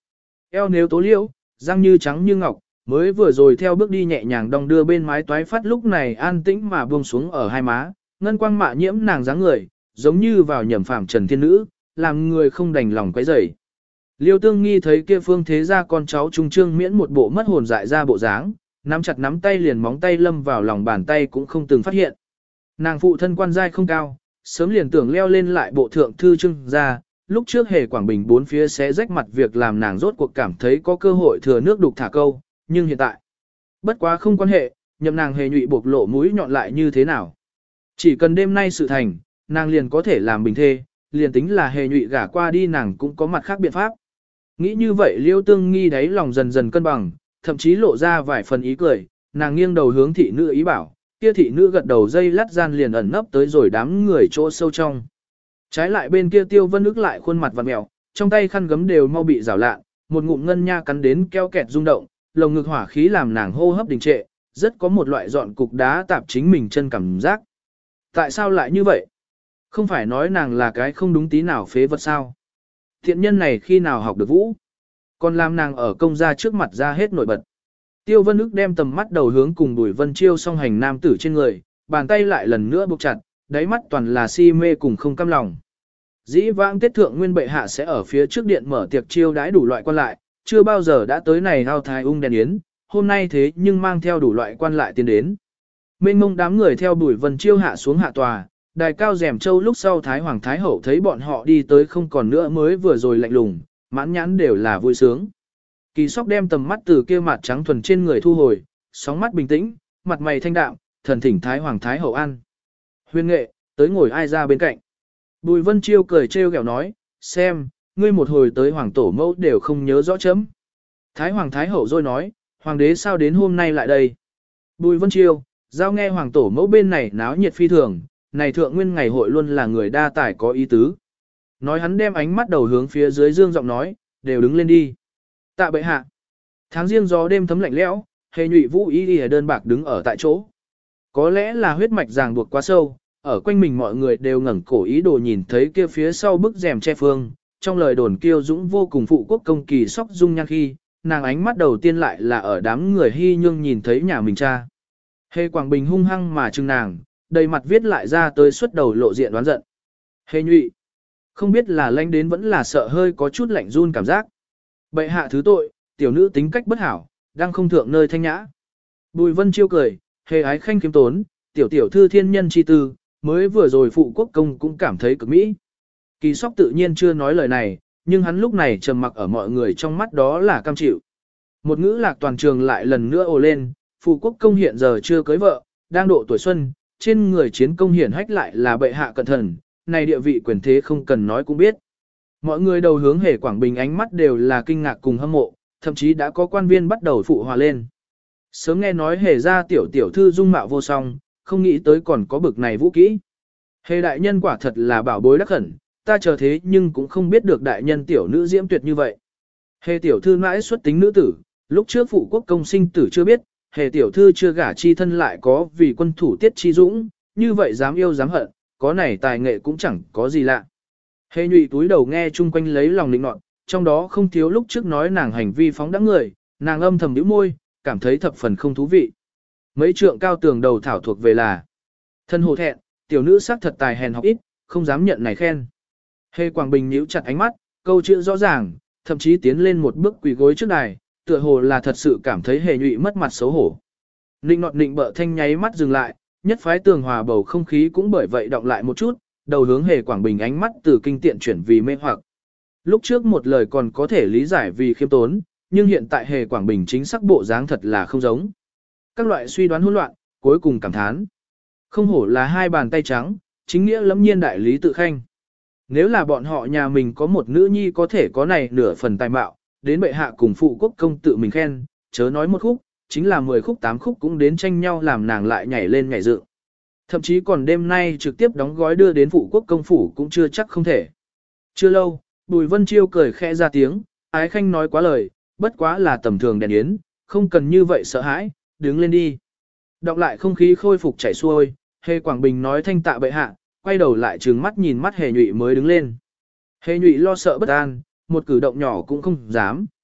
eo nếu tố liễu, răng như trắng như ngọc, mới vừa rồi theo bước đi nhẹ nhàng đong đưa bên mái toái phát lúc này an tĩnh mà buông xuống ở hai má, ngân quang mạ nhiễm nàng dáng người, giống như vào nhầm phạm trần thiên nữ, làm người không đành lòng quấy rầy. Liêu Tương Nghi thấy kia phương thế ra con cháu trung trương miễn một bộ mất hồn dại ra bộ dáng, nắm chặt nắm tay liền móng tay lâm vào lòng bàn tay cũng không từng phát hiện. Nàng phụ thân quan giai không cao, sớm liền tưởng leo lên lại bộ thượng thư trưng ra, lúc trước hề Quảng Bình bốn phía xé rách mặt việc làm nàng rốt cuộc cảm thấy có cơ hội thừa nước đục thả câu, nhưng hiện tại, bất quá không quan hệ, nhậm nàng hề nhụy buộc lộ mũi nhọn lại như thế nào. Chỉ cần đêm nay sự thành, nàng liền có thể làm bình thê, liền tính là hề nhụy gả qua đi nàng cũng có mặt khác biện pháp. Nghĩ như vậy Liêu Tương Nghi đáy lòng dần dần cân bằng, thậm chí lộ ra vài phần ý cười, nàng nghiêng đầu hướng thị nữ ý bảo, kia thị nữ gật đầu dây lát gian liền ẩn nấp tới rồi đám người chỗ sâu trong. Trái lại bên kia Tiêu Vân ức lại khuôn mặt vặn mèo, trong tay khăn gấm đều mau bị rào lạ, một ngụm ngân nha cắn đến keo kẹt rung động, lồng ngực hỏa khí làm nàng hô hấp đình trệ, rất có một loại dọn cục đá tạp chính mình chân cảm giác. Tại sao lại như vậy? Không phải nói nàng là cái không đúng tí nào phế vật sao? Thiện nhân này khi nào học được vũ? Còn làm nàng ở công gia trước mặt ra hết nổi bật. Tiêu Vân ức đem tầm mắt đầu hướng cùng Bùi Vân Chiêu song hành nam tử trên người, bàn tay lại lần nữa buộc chặt, đáy mắt toàn là si mê cùng không cam lòng. Dĩ vãng tiết thượng nguyên bệ hạ sẽ ở phía trước điện mở tiệc chiêu đãi đủ loại quan lại, chưa bao giờ đã tới này ao thái ung đèn yến, hôm nay thế nhưng mang theo đủ loại quan lại tiến đến. Mênh mông đám người theo Bùi Vân Chiêu hạ xuống hạ tòa, đài cao rèm châu lúc sau Thái Hoàng Thái Hậu thấy bọn họ đi tới không còn nữa mới vừa rồi lạnh lùng, mãn nhãn đều là vui sướng. Kỳ Sóc đem tầm mắt từ kia mặt trắng thuần trên người thu hồi, sóng mắt bình tĩnh, mặt mày thanh đạm, thần thỉnh Thái Hoàng Thái Hậu ăn. Huyền nghệ, tới ngồi ai ra bên cạnh. Bùi Vân Chiêu cười trêu ghẹo nói, xem, ngươi một hồi tới Hoàng Tổ Mẫu đều không nhớ rõ chấm. Thái Hoàng Thái Hậu rồi nói, Hoàng đế sao đến hôm nay lại đây. Bùi Vân Chiêu, giao nghe Hoàng Tổ Mẫu bên này náo nhiệt phi thường, này thượng nguyên ngày hội luôn là người đa tài có ý tứ. Nói hắn đem ánh mắt đầu hướng phía dưới dương giọng nói, đều đứng lên đi. Tạ bệ hạ. Tháng riêng gió đêm thấm lạnh lẽo, hề nhụy vũ y đi đơn bạc đứng ở tại chỗ. Có lẽ là huyết mạch ràng buộc quá sâu, ở quanh mình mọi người đều ngẩng cổ ý đồ nhìn thấy kia phía sau bức rèm che phương, trong lời đồn kiêu dũng vô cùng phụ quốc công Kỳ Sóc dung nhan khi, nàng ánh mắt đầu tiên lại là ở đám người hy nhương nhìn thấy nhà mình cha. Hề Quảng Bình hung hăng mà trừng nàng, đầy mặt viết lại ra tới suốt đầu lộ diện đoán giận. Hề nhụy, không biết là lanh đến vẫn là sợ hơi có chút lạnh run cảm giác. Bệ hạ thứ tội, tiểu nữ tính cách bất hảo, đang không thượng nơi thanh nhã. Bùi Vân Chiêu cười, hề ái khanh kiếm tốn, tiểu tiểu thư thiên nhân chi tư, mới vừa rồi phụ quốc công cũng cảm thấy cực mỹ. Kỳ Sóc tự nhiên chưa nói lời này, nhưng hắn lúc này trầm mặc ở mọi người trong mắt đó là cam chịu. Một ngữ lạc toàn trường lại lần nữa ồ lên, phụ quốc công hiện giờ chưa cưới vợ, đang độ tuổi xuân, trên người chiến công hiển hách lại là bệ hạ cẩn thận, này địa vị quyền thế không cần nói cũng biết. Mọi người đầu hướng hề Quảng Bình ánh mắt đều là kinh ngạc cùng hâm mộ, thậm chí đã có quan viên bắt đầu phụ hòa lên. Sớm nghe nói hề ra tiểu tiểu thư dung mạo vô song, không nghĩ tới còn có bực này vũ kỹ. Hề đại nhân quả thật là bảo bối đắc khẩn, ta chờ thế nhưng cũng không biết được đại nhân tiểu nữ diễm tuyệt như vậy. Hề tiểu thư mãi xuất tính nữ tử, lúc trước phụ quốc công sinh tử chưa biết, hề tiểu thư chưa gả chi thân lại có vì quân thủ tiết chi dũng, như vậy dám yêu dám hận, có này tài nghệ cũng chẳng có gì lạ. Hề nhụy túi đầu nghe chung quanh lấy lòng định nọt, trong đó không thiếu lúc trước nói nàng hành vi phóng đãng người, nàng âm thầm nhíu môi, cảm thấy thập phần không thú vị. Mấy trượng cao tường đầu thảo thuộc về là thân hồ thẹn, tiểu nữ sắc thật tài hèn học ít, không dám nhận này khen. Hề Quảng Bình nhíu chặt ánh mắt, câu chữ rõ ràng, thậm chí tiến lên một bước quỳ gối trước đài, tựa hồ là thật sự cảm thấy hề nhụy mất mặt xấu hổ. Nịnh nọt nịnh bợ thanh nháy mắt dừng lại, nhất phái tường hòa bầu không khí cũng bởi vậy động lại một chút, đầu hướng hề Quảng Bình ánh mắt từ kinh tiện chuyển vì mê hoặc. Lúc trước một lời còn có thể lý giải vì khiêm tốn, nhưng hiện tại hề Quảng Bình chính xác bộ dáng thật là không giống. Các loại suy đoán hỗn loạn, cuối cùng cảm thán. Không hổ là hai bàn tay trắng, chính nghĩa lẫm nhiên đại lý tự khanh. Nếu là bọn họ nhà mình có một nữ nhi có thể có này nửa phần tài mạo, đến bệ hạ cùng phụ quốc công tự mình khen, chớ nói một khúc, chính là 10 khúc 8 khúc cũng đến tranh nhau làm nàng lại nhảy lên nhảy dựng. Thậm chí còn đêm nay trực tiếp đóng gói đưa đến phụ quốc công phủ cũng chưa chắc không thể. Chưa lâu, Bùi Vân Chiêu cười khẽ ra tiếng, ái khanh nói quá lời, bất quá là tầm thường đèn yến, không cần như vậy sợ hãi, đứng lên đi. Đọc lại không khí khôi phục chảy xuôi, hề Quảng Bình nói thanh tạ bệ hạ, quay đầu lại trừng mắt nhìn mắt hề nhụy mới đứng lên. Hề nhụy lo sợ bất an, một cử động nhỏ cũng không dám,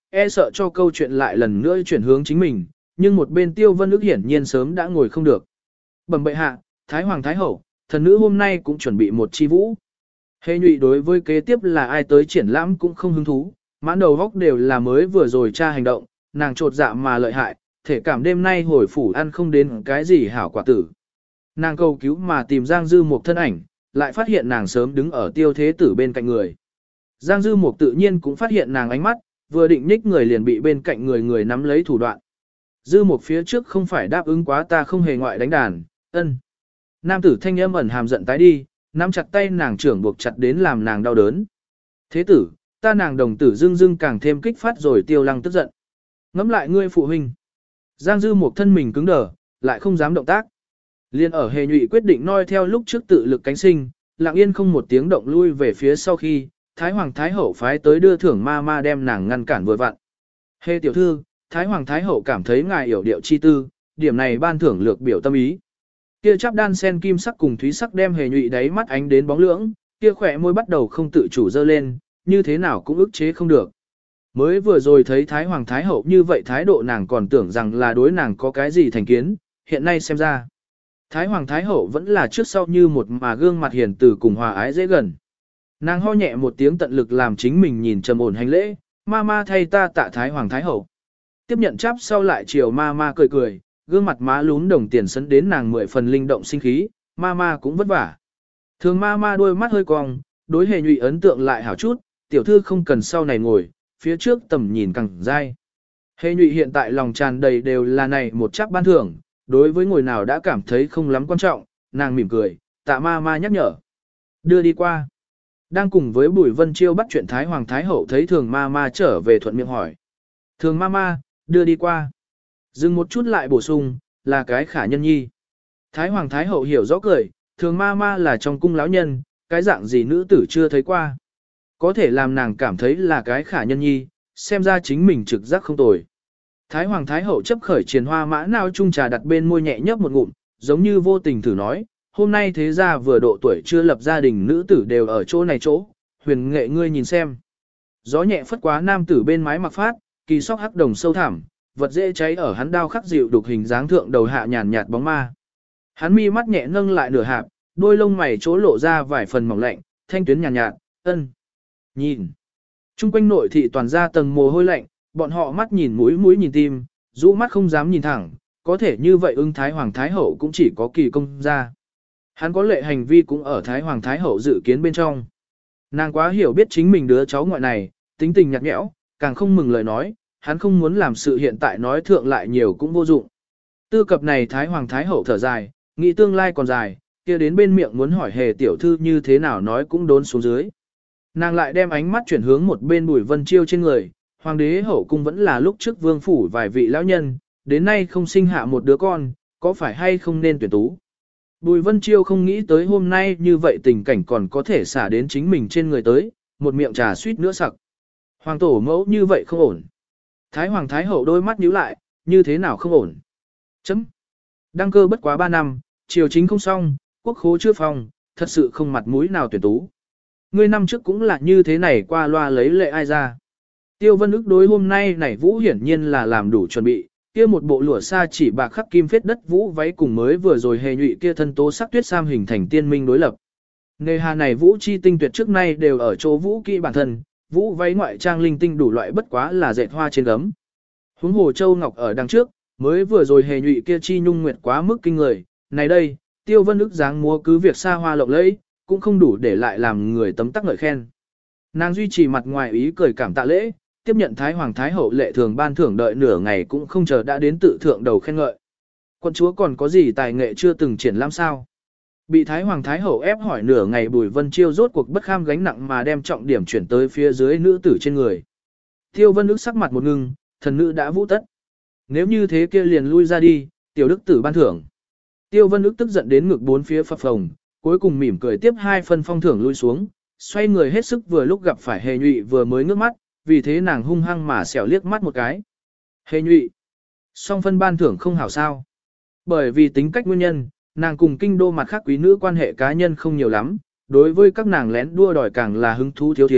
e sợ cho câu chuyện lại lần nữa chuyển hướng chính mình, nhưng một bên Tiêu Vân ức hiển nhiên sớm đã ngồi không được. Bẩm bệ hạ, Thái Hoàng Thái Hậu, thần nữ hôm nay cũng chuẩn bị một chi vũ. Hề nhụy đối với kế tiếp là ai tới triển lãm cũng không hứng thú, mãn đầu góc đều là mới vừa rồi tra hành động, nàng trột dạ mà lợi hại, thể cảm đêm nay hồi phủ ăn không đến cái gì hảo quả tử. Nàng cầu cứu mà tìm Giang Dư Mục thân ảnh, lại phát hiện nàng sớm đứng ở Tiêu Thế Tử bên cạnh người. Giang Dư Mục tự nhiên cũng phát hiện nàng ánh mắt, vừa định nhích người liền bị bên cạnh người nắm lấy thủ đoạn. Dư Mục phía trước không phải đáp ứng quá ta không hề ngoại đánh đàn, ân. Nam tử thanh âm ẩn hàm giận tái đi, nắm chặt tay nàng trưởng buộc chặt đến làm nàng đau đớn. Thế tử, ta nàng đồng tử dưng dưng càng thêm kích phát rồi Tiêu Lăng tức giận. Ngắm lại ngươi phụ huynh. Giang Dư Mục thân mình cứng đờ, lại không dám động tác. Liên ở Hề Nhụy quyết định noi theo lúc trước tự lực cánh sinh, lặng yên không một tiếng động lui về phía sau khi, Thái Hoàng Thái Hậu phái tới đưa thưởng ma ma đem nàng ngăn cản vừa vặn. Hề tiểu thư, Thái Hoàng Thái Hậu cảm thấy ngài hiểu điệu chi tư, điểm này ban thưởng lược biểu tâm ý. Kia chắp đan sen kim sắc cùng thúy sắc đem Hề Nhụy đáy mắt ánh đến bóng lưỡng, kia khỏe môi bắt đầu không tự chủ dơ lên, như thế nào cũng ức chế không được. Mới vừa rồi thấy Thái Hoàng Thái Hậu như vậy thái độ nàng còn tưởng rằng là đối nàng có cái gì thành kiến, hiện nay xem ra. Thái Hoàng Thái Hậu vẫn là trước sau như một mà gương mặt hiền từ cùng hòa ái dễ gần. Nàng ho nhẹ một tiếng tận lực làm chính mình nhìn trầm ổn hành lễ, ma ma thay ta tạ Thái Hoàng Thái Hậu. Tiếp nhận chắp sau lại chiều ma ma cười cười, gương mặt má lún đồng tiền sấn đến nàng 10 phần linh động sinh khí, ma ma cũng vất vả. Thường ma ma đôi mắt hơi cong, đối Hề Nhụy ấn tượng lại hảo chút, tiểu thư không cần sau này ngồi, phía trước tầm nhìn càng dai. Hề Nhụy hiện tại lòng tràn đầy đều là này một chắp ban thưởng, đối với ngồi nào đã cảm thấy không lắm quan trọng, nàng mỉm cười, tạ ma ma nhắc nhở. Đưa đi qua. Đang cùng với Bùi Vân Chiêu bắt chuyện Thái Hoàng Thái Hậu thấy thường ma ma trở về thuận miệng hỏi. Thường ma ma, đưa đi qua. Dừng một chút lại bổ sung, là cái khả nhân nhi. Thái Hoàng Thái Hậu hiểu rõ cười, thường ma ma là trong cung lão nhân, cái dạng gì nữ tử chưa thấy qua. Có thể làm nàng cảm thấy là cái khả nhân nhi, xem ra chính mình trực giác không tồi. Thái Hoàng Thái Hậu chấp khởi triền hoa mã nào chung trà đặt bên môi nhẹ nhấp một ngụm, giống như vô tình thử nói, hôm nay thế gia vừa độ tuổi chưa lập gia đình nữ tử đều ở chỗ này chỗ, huyền nghệ ngươi nhìn xem. Gió nhẹ phất quá nam tử bên mái mặc phát, kỳ sóc hắc đồng sâu thẳm, vật dễ cháy ở hắn đao khắc dịu đục hình dáng thượng đầu hạ nhàn nhạt bóng ma. Hắn mi mắt nhẹ nâng lại nửa hạp, đôi lông mày chỗ lộ ra vài phần mỏng lạnh, thanh tuyến nhàn nhạt, ân. Nhìn. Trung quanh nội thị toàn ra tầng mồ hôi lạnh, bọn họ mắt nhìn mũi nhìn tim, rũ mắt không dám nhìn thẳng, có thể như vậy ưng Thái Hoàng Thái Hậu cũng chỉ có kỳ công ra. Hắn có lệ hành vi cũng ở Thái Hoàng Thái Hậu dự kiến bên trong. Nàng quá hiểu biết chính mình đứa cháu ngoại này, tính tình nhạt nhẽo, càng không mừng lời nói, hắn không muốn làm sự hiện tại nói thượng lại nhiều cũng vô dụng. Tư cập này Thái Hoàng Thái Hậu thở dài, nghĩ tương lai còn dài, kia đến bên miệng muốn hỏi Hề tiểu thư như thế nào nói cũng đốn xuống dưới. Nàng lại đem ánh mắt chuyển hướng một bên Bùi Vân Chiêu trên người, Hoàng đế hậu cung vẫn là lúc trước vương phủ vài vị lão nhân, đến nay không sinh hạ một đứa con, có phải hay không nên tuyển tú. Bùi Vân Chiêu không nghĩ tới hôm nay như vậy tình cảnh còn có thể xả đến chính mình trên người tới, một miệng trà suýt nữa sặc. Hoàng tổ mẫu như vậy không ổn. Thái Hoàng Thái Hậu đôi mắt nhíu lại, như thế nào không ổn. Chấm. Đăng cơ bất quá 3 năm, triều chính không xong, quốc khố chưa phòng, thật sự không mặt mũi nào tuyển tú. Ngươi năm trước cũng là như thế này qua loa lấy lệ ai ra. Tiêu Vân ức đối hôm nay này vũ hiển nhiên là làm đủ chuẩn bị, kia một bộ lụa sa chỉ bạc khắc kim phết đất vũ váy cùng mới vừa rồi Hề Nhụy kia thân tố sắc tuyết sam hình thành tiên minh đối lập. Nề hà này vũ chi tinh tuyệt trước nay đều ở chỗ vũ kỹ bản thân, vũ váy ngoại trang linh tinh đủ loại bất quá là dệt hoa trên gấm. Huống hồ châu ngọc ở đằng trước, mới vừa rồi Hề Nhụy kia chi nhung nguyệt quá mức kinh người, này đây, Tiêu Vân ức dáng múa cứ việc xa hoa lộng lẫy, cũng không đủ để lại làm người tấm tắc ngợi khen. Nàng duy trì mặt ngoài ý cười cảm tạ lễ, tiếp nhận Thái Hoàng Thái Hậu lệ thường ban thưởng đợi nửa ngày cũng không chờ đã đến tự thượng đầu khen ngợi. Quân chúa còn có gì tài nghệ chưa từng triển lãm sao? Bị Thái Hoàng Thái Hậu ép hỏi nửa ngày Bùi Vân Chiêu rốt cuộc bất kham gánh nặng mà đem trọng điểm chuyển tới phía dưới nữ tử trên người. Tiêu Vân ức sắc mặt một ngưng, thần nữ đã vũ tất. Nếu như thế kia liền lui ra đi, tiểu đức tử ban thưởng. Tiêu Vân ức tức giận đến ngực bốn phía phập phồng, cuối cùng mỉm cười tiếp 2 phân phong thưởng lui xuống, xoay người hết sức vừa lúc gặp phải Hề Nhụy vừa mới ngước mắt, vì thế nàng hung hăng mà xẻo liếc mắt một cái. Hề Nhụy, song phân ban thưởng không hảo sao. Bởi vì tính cách nguyên nhân, nàng cùng kinh đô mặt khác quý nữ quan hệ cá nhân không nhiều lắm, đối với các nàng lén đua đòi càng là hứng thú thiếu thiếu,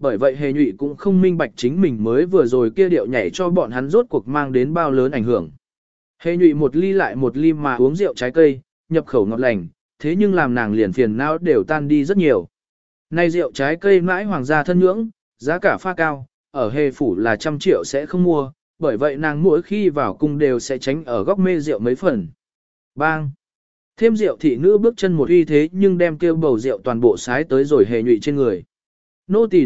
bởi vậy hề nhụy cũng không minh bạch chính mình mới vừa rồi kia điệu nhảy cho bọn hắn rốt cuộc mang đến bao lớn ảnh hưởng. Hề nhụy một ly lại một ly mà uống rượu trái cây, nhập khẩu ngọt lành, thế nhưng làm nàng liền phiền não đều tan đi rất nhiều. Này rượu trái cây mãi hoàng gia thân nhưỡng, giá cả pha cao, ở hề phủ là 100 triệu sẽ không mua, bởi vậy nàng mỗi khi vào cung đều sẽ tránh ở góc mê rượu mấy phần. Bang! Thêm rượu thị nữ bước chân một uy thế nhưng đem kêu bầu rượu toàn bộ sái tới rồi hề nhụy trên người. Nô tỳ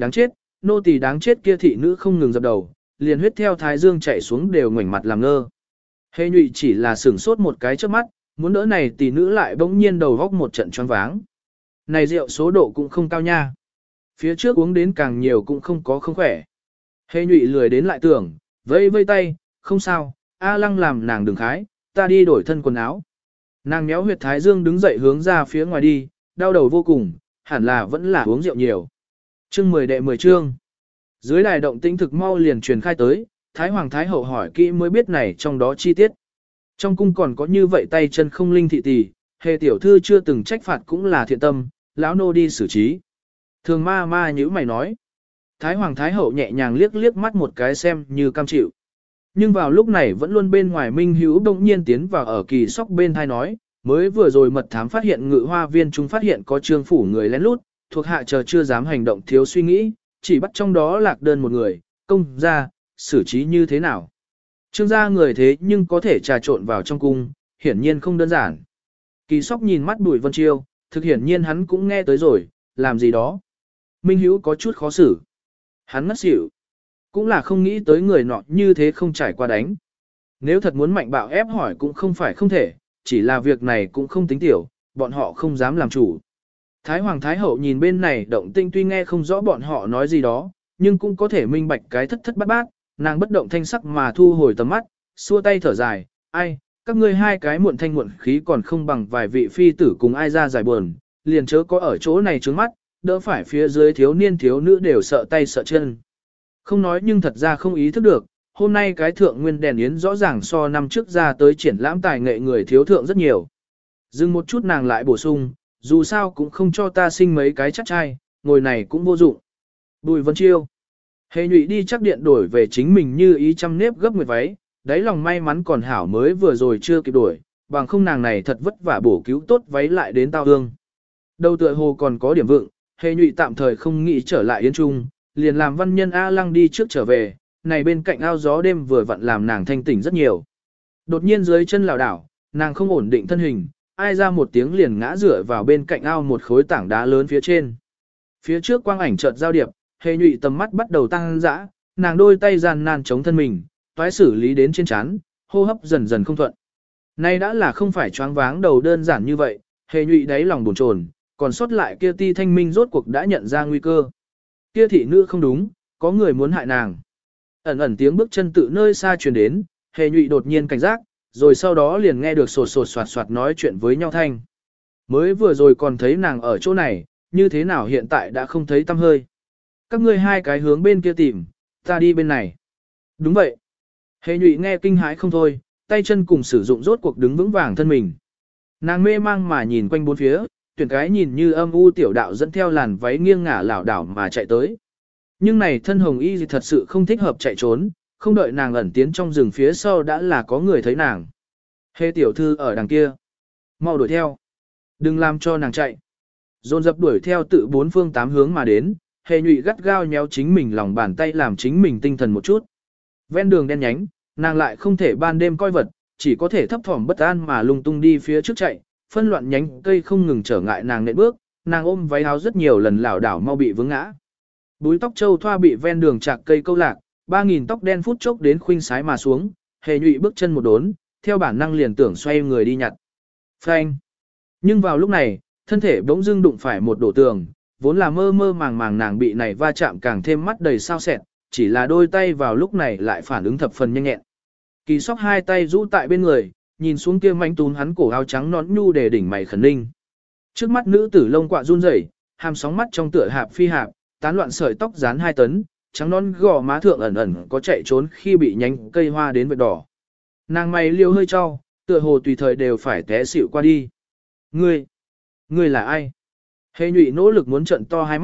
đáng chết kia thị nữ không ngừng dập đầu, liền huyết theo thái dương chảy xuống đều ngoảnh mặt làm ngơ. Hề nhụy chỉ là sửng sốt một cái trước mắt, muốn đỡ này tỷ nữ lại bỗng nhiên đầu góc một trận choáng váng. Này rượu số độ cũng không cao nha. Phía trước uống đến càng nhiều cũng không có không khỏe. Hề nhụy lười đến lại tưởng, vây vây tay, không sao, A Lăng làm nàng đừng khái, ta đi đổi thân quần áo. Nàng méo huyệt thái dương đứng dậy hướng ra phía ngoài đi, đau đầu vô cùng, hẳn là vẫn là uống rượu nhiều. Chương 10 đệ 10 chương. Dưới đài động tĩnh thực mau liền truyền khai tới, Thái Hoàng Thái Hậu hỏi kỹ mới biết này trong đó chi tiết. Trong cung còn có như vậy tay chân không linh thị tỷ, hề tiểu thư chưa từng trách phạt cũng là thiện tâm, lão nô đi xử trí. Thường ma ma như mày nói. Thái Hoàng Thái Hậu nhẹ nhàng liếc liếc mắt một cái xem như cam chịu. Nhưng vào lúc này vẫn luôn bên ngoài Minh Hữu đông nhiên tiến vào ở Kỳ Sóc bên thai nói, mới vừa rồi mật thám phát hiện Ngự Hoa Viên chúng phát hiện có trương phủ người lén lút, thuộc hạ chờ chưa dám hành động thiếu suy nghĩ, chỉ bắt trong đó lạc đơn một người, công ra, xử trí như thế nào. Trương gia người thế nhưng có thể trà trộn vào trong cung, hiển nhiên không đơn giản. Kỳ Sóc nhìn mắt Bùi Vân Chiêu, thực hiển nhiên hắn cũng nghe tới rồi, làm gì đó. Minh Hữu có chút khó xử. Hắn ngất xỉu. Cũng là không nghĩ tới người nọ như thế không trải qua đánh. Nếu thật muốn mạnh bạo ép hỏi cũng không phải không thể, chỉ là việc này cũng không tính tiểu, bọn họ không dám làm chủ. Thái Hoàng Thái Hậu nhìn bên này động tinh tuy nghe không rõ bọn họ nói gì đó, nhưng cũng có thể minh bạch cái thất thất bát bát, nàng bất động thanh sắc mà thu hồi tầm mắt, xua tay thở dài, ai, các ngươi hai cái muộn thanh muộn khí còn không bằng vài vị phi tử cùng ai ra giải buồn, liền chớ có ở chỗ này trướng mắt, đỡ phải phía dưới thiếu niên thiếu nữ đều sợ tay sợ chân. Không nói nhưng thật ra không ý thức được, hôm nay cái thượng nguyên đèn yến rõ ràng so năm trước ra tới triển lãm tài nghệ người thiếu thượng rất nhiều. Dừng một chút nàng lại bổ sung, dù sao cũng không cho ta sinh mấy cái chắc trai, ngồi này cũng vô dụng. Bùi Vân Chiêu. Hề nhụy đi chắc điện đổi về chính mình như ý trăm nếp gấp nguyệt váy, đáy lòng may mắn còn hảo mới vừa rồi chưa kịp đổi, bằng không nàng này thật vất vả bổ cứu tốt váy lại đến tao hương. Đầu tựa hồ còn có điểm vượng, hề nhụy tạm thời không nghĩ trở lại yến trung, liền làm văn nhân A Lăng đi trước trở về, này bên cạnh ao gió đêm vừa vặn làm nàng thanh tỉnh rất nhiều. Đột nhiên dưới chân lảo đảo, nàng không ổn định thân hình, ai ra một tiếng liền ngã rửa vào bên cạnh ao một khối tảng đá lớn phía trên. Phía trước quang ảnh chợt giao điệp, hề nhụy tầm mắt bắt đầu tăng dã, nàng đôi tay gian nan chống thân mình, toái xử lý đến trên chán, hô hấp dần dần không thuận. Nay đã là không phải choáng váng đầu đơn giản như vậy, hề nhụy đáy lòng buồn chồn, còn sót lại kia ti thanh minh rốt cuộc đã nhận ra nguy cơ. Kia thị nữ không đúng, có người muốn hại nàng. Ẩn ẩn tiếng bước chân tự nơi xa truyền đến, hề nhụy đột nhiên cảnh giác, rồi sau đó liền nghe được sột sột soạt soạt nói chuyện với nhau thanh. Mới vừa rồi còn thấy nàng ở chỗ này, như thế nào hiện tại đã không thấy tăm hơi. Các ngươi hai cái hướng bên kia tìm, ta đi bên này. Đúng vậy. Hề nhụy nghe kinh hãi không thôi, tay chân cùng sử dụng rốt cuộc đứng vững vàng thân mình. Nàng mê mang mà nhìn quanh bốn phía, tuyển cái nhìn như âm u tiểu đạo dẫn theo làn váy nghiêng ngả lảo đảo mà chạy tới. Nhưng này thân hồng y gì thật sự không thích hợp chạy trốn, không đợi nàng ẩn tiến trong rừng phía sau đã là có người thấy nàng. Hề tiểu thư ở đằng kia. Mau đuổi theo. Đừng làm cho nàng chạy. Dồn dập đuổi theo tự bốn phương tám hướng mà đến, hề nhụy gắt gao nhéo chính mình lòng bàn tay làm chính mình tinh thần một chút. Ven đường đen nhánh, nàng lại không thể ban đêm coi vật, chỉ có thể thấp thỏm bất an mà lung tung đi phía trước chạy, phân loạn nhánh cây không ngừng trở ngại nàng nện bước, nàng ôm váy áo rất nhiều lần lảo đảo mau bị vướng ngã. Búi tóc châu thoa bị ven đường chạc cây câu lạc, 3.000 tóc đen phút chốc đến khuynh sái mà xuống, hề nhụy bước chân một đốn, theo bản năng liền tưởng xoay người đi nhặt. Phanh! Nhưng vào lúc này, thân thể bỗng dưng đụng phải một đổ tường, vốn là mơ mơ màng màng nàng bị này va chạm càng thêm mắt đầy sao sẹn, chỉ là đôi tay vào lúc này lại phản ứng thập phần nhanh nhẹn. Kỳ Sóc hai tay rũ tại bên người, nhìn xuống kia manh tún hắn cổ áo trắng nón nhu để đỉnh mày khẩn ninh. Trước mắt nữ tử lông quạ run rẩy, hàm sóng mắt trong tựa hạp phi hạp, tán loạn sợi tóc dán 2 tấn, trắng nón gò má thượng ẩn ẩn có chạy trốn khi bị nhánh cây hoa đến vệt đỏ. Nàng mày liêu hơi cho, tựa hồ tùy thời đều phải té xỉu qua đi. Ngươi là ai? Hề nhụy nỗ lực muốn trận to hai mắt,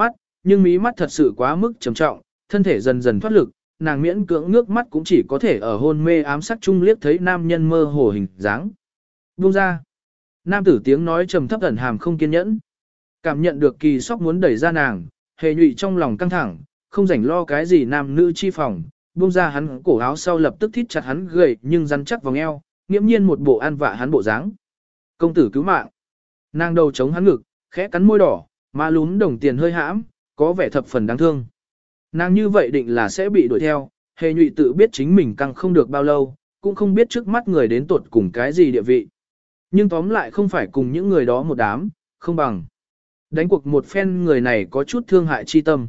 nhưng mí mắt thật sự quá mức trầm trọng, thân thể dần dần thoát lực, nàng miễn cưỡng nước mắt cũng chỉ có thể ở hôn mê ám sát chung liếc thấy nam nhân mơ hồ hình dáng. Buông ra. Nam tử tiếng nói trầm thấp ẩn hàm không kiên nhẫn. Cảm nhận được Kỳ Sóc muốn đẩy ra nàng, Hề Nhụy trong lòng căng thẳng, không rảnh lo cái gì nam nữ chi phòng, buông ra hắn cổ áo sau lập tức thít chặt hắn gầy nhưng rắn chắc vòng eo, nghiễm nhiên một bộ an vạ hắn bộ dáng. Công tử cứu mạng. Nàng đầu chống hắn ngực, khẽ cắn môi đỏ, má lúm đồng tiền hơi hãm, có vẻ thập phần đáng thương. Nàng như vậy định là sẽ bị đuổi theo, Hề Nhụy tự biết chính mình căng không được bao lâu, cũng không biết trước mắt người đến tuột cùng cái gì địa vị. Nhưng tóm lại không phải cùng những người đó một đám, không bằng. Đánh cuộc một phen người này có chút thương hại chi tâm.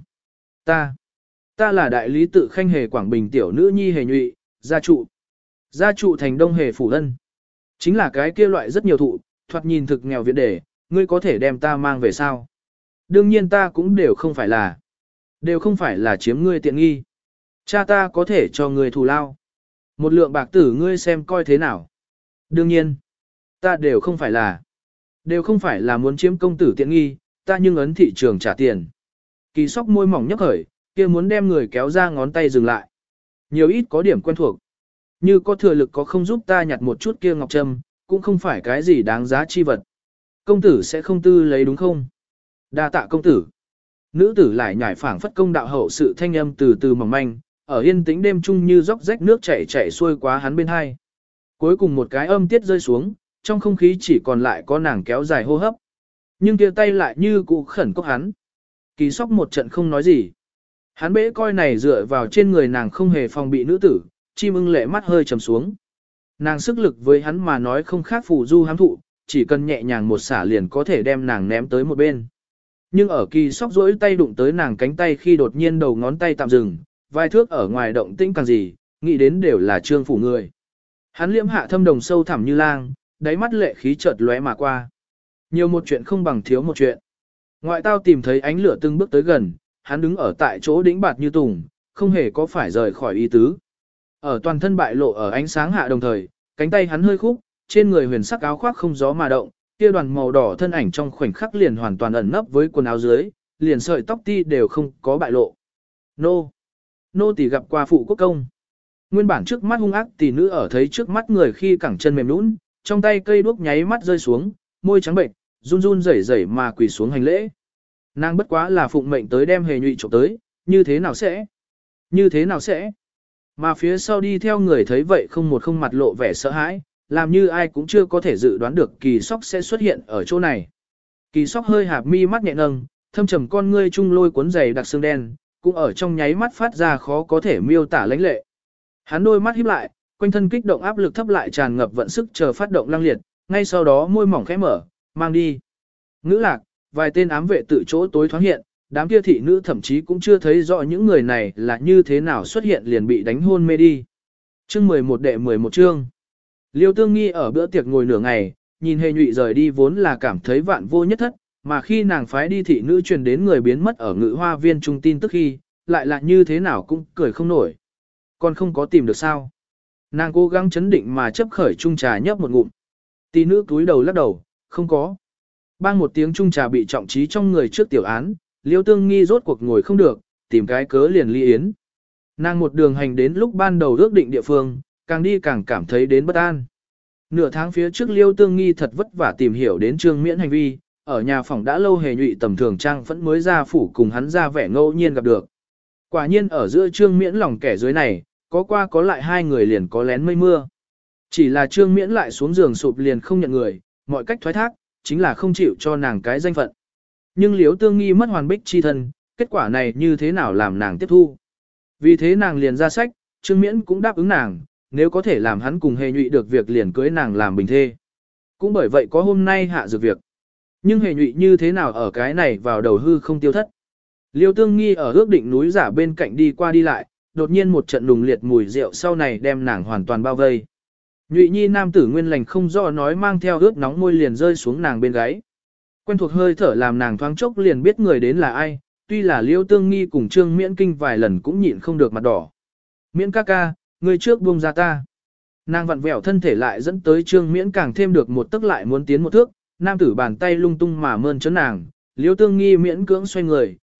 Ta là đại lý tự Khanh Hề Quảng Bình tiểu nữ nhi Hề Nhụy, gia trụ. Gia trụ thành Đông Hề Phủ Ân. Chính là cái kia loại rất nhiều thụ, thoạt nhìn thực nghèo viện để, ngươi có thể đem ta mang về sao? Đương nhiên ta cũng đều không phải là chiếm ngươi tiện nghi. Cha ta có thể cho ngươi thù lao. Một lượng bạc tử ngươi xem coi thế nào. Đương nhiên, ta đều không phải là muốn chiếm công tử tiện nghi, ta nhưng ấn thị trường trả tiền. Kỳ Sóc môi mỏng nhấp khởi, kia muốn đem người kéo ra ngón tay dừng lại. Nhiều ít có điểm quen thuộc. Như có thừa lực có không giúp ta nhặt một chút kia ngọc trâm, cũng không phải cái gì đáng giá chi vật. Công tử sẽ không tư lấy đúng không? Đa tạ công tử. Nữ tử lại nhảy phảng phất công đạo hậu sự thanh âm từ từ mỏng manh, ở yên tĩnh đêm chung như róc rách nước chảy xuôi quá hắn bên hai. Cuối cùng một cái âm tiết rơi xuống, trong không khí chỉ còn lại có nàng kéo dài hô hấp. Nhưng kia tay lại như cụ khẩn cốc hắn. Kỳ Sóc một trận không nói gì. Hắn bẽ coi này dựa vào trên người nàng không hề phòng bị nữ tử, chim ưng lệ mắt hơi trầm xuống. Nàng sức lực với hắn mà nói không khác phù du hám thụ, chỉ cần nhẹ nhàng một xả liền có thể đem nàng ném tới một bên. Nhưng ở Kỳ Sóc rỗi tay đụng tới nàng cánh tay khi đột nhiên đầu ngón tay tạm dừng, vài thước ở ngoài động tĩnh càng gì, nghĩ đến đều là trương phủ người. Hắn liễm hạ thâm đồng sâu thẳm như lang, đáy mắt lệ khí chợt lóe mà qua. Nhiều một chuyện không bằng thiếu một chuyện. Ngoại tao tìm thấy ánh lửa từng bước tới gần, hắn đứng ở tại chỗ đĩnh bạt như tùng, không hề có phải rời khỏi ý tứ. Ở toàn thân bại lộ ở ánh sáng hạ đồng thời, cánh tay hắn hơi khúc, trên người huyền sắc áo khoác không gió mà động, kia đoàn màu đỏ thân ảnh trong khoảnh khắc liền hoàn toàn ẩn nấp với quần áo dưới, liền sợi tóc ti đều không có bại lộ. Nô tỳ gặp qua phụ quốc công. Nguyên bản trước mắt hung ác tỷ nữ ở thấy trước mắt người khi cẳng chân mềm nhũn, trong tay cây đuốc nháy mắt rơi xuống, môi trắng bệnh, run run rẩy rẩy mà quỳ xuống hành lễ. Nàng bất quá là phụng mệnh tới đem Hề Nhụy trộm tới, như thế nào sẽ? Mà phía sau đi theo người thấy vậy không mặt lộ vẻ sợ hãi, làm như ai cũng chưa có thể dự đoán được Kỳ Sóc sẽ xuất hiện ở chỗ này. Kỳ Sóc hơi hạp mi mắt nhẹ nâng, thâm trầm con ngươi trung lôi cuốn dày đặc xương đen, cũng ở trong nháy mắt phát ra khó có thể miêu tả lãnh lệ. Hắn đôi mắt híp lại, quanh thân kích động áp lực thấp lại tràn ngập vận sức chờ phát động lăng liệt, ngay sau đó môi mỏng khẽ mở, mang đi. Ngữ lạc, vài tên ám vệ tự chỗ tối thoáng hiện, đám kia thị nữ thậm chí cũng chưa thấy rõ những người này là như thế nào xuất hiện liền bị đánh hôn mê đi. Chương 11 đệ 11 chương. Liêu Tương Nghi ở bữa tiệc ngồi nửa ngày, nhìn Hề Nhụy rời đi vốn là cảm thấy vạn vô nhất thất, mà khi nàng phái đi thị nữ truyền đến người biến mất ở Ngự Hoa Viên trung tin tức khi, lại là như thế nào cũng cười không nổi. Còn không có tìm được sao? Nàng cố gắng chấn định mà chấp khởi chung trà nhấp một ngụm. Tỷ nữ cúi đầu lắc đầu, không có. Bang một tiếng chung trà bị trọng trí trong người trước tiểu án, Liêu Tương Nghi rốt cuộc ngồi không được, tìm cái cớ liền ly yến. Nàng một đường hành đến lúc ban đầu ước định địa phương, càng đi càng cảm thấy đến bất an. Nửa tháng phía trước Liêu Tương Nghi thật vất vả tìm hiểu đến Trương Miễn hành vi, ở nhà phòng đã lâu Hề Nhụy tầm thường trang vẫn mới ra phủ cùng hắn ra vẻ ngẫu nhiên gặp được. Quả nhiên ở giữa Trương Miễn lòng kẻ dưới này, có qua có lại hai người liền có lén mây mưa. Chỉ là Trương Miễn lại xuống giường sụp liền không nhận người, mọi cách thoái thác, chính là không chịu cho nàng cái danh phận. Nhưng Liêu Tương Nghi mất hoàn bích chi thân, kết quả này như thế nào làm nàng tiếp thu. Vì thế nàng liền ra sách, Trương Miễn cũng đáp ứng nàng, nếu có thể làm hắn cùng Hề Nhụy được việc liền cưới nàng làm bình thê. Cũng bởi vậy có hôm nay hạ dược việc. Nhưng Hề Nhụy như thế nào ở cái này vào đầu hư không tiêu thất. Liêu Tương Nghi ở ước định núi giả bên cạnh đi qua đi lại, đột nhiên một trận nùng liệt mùi rượu sau này đem nàng hoàn toàn bao vây. Nhụy nhi nam tử nguyên lành không rõ nói mang theo ướt nóng môi liền rơi xuống nàng bên gáy. Quen thuộc hơi thở làm nàng thoáng chốc liền biết người đến là ai, tuy là Liêu Tương Nghi cùng Trương Miễn kinh vài lần cũng nhịn không được mặt đỏ. Miễn ca ca, người trước buông ra ta. Nàng vặn vẹo thân thể lại dẫn tới Trương Miễn càng thêm được một tức lại muốn tiến một thước, nam tử bàn tay lung tung mà mơn trớn nàng, Liêu Tương Nghi miễn cưỡng xoay người,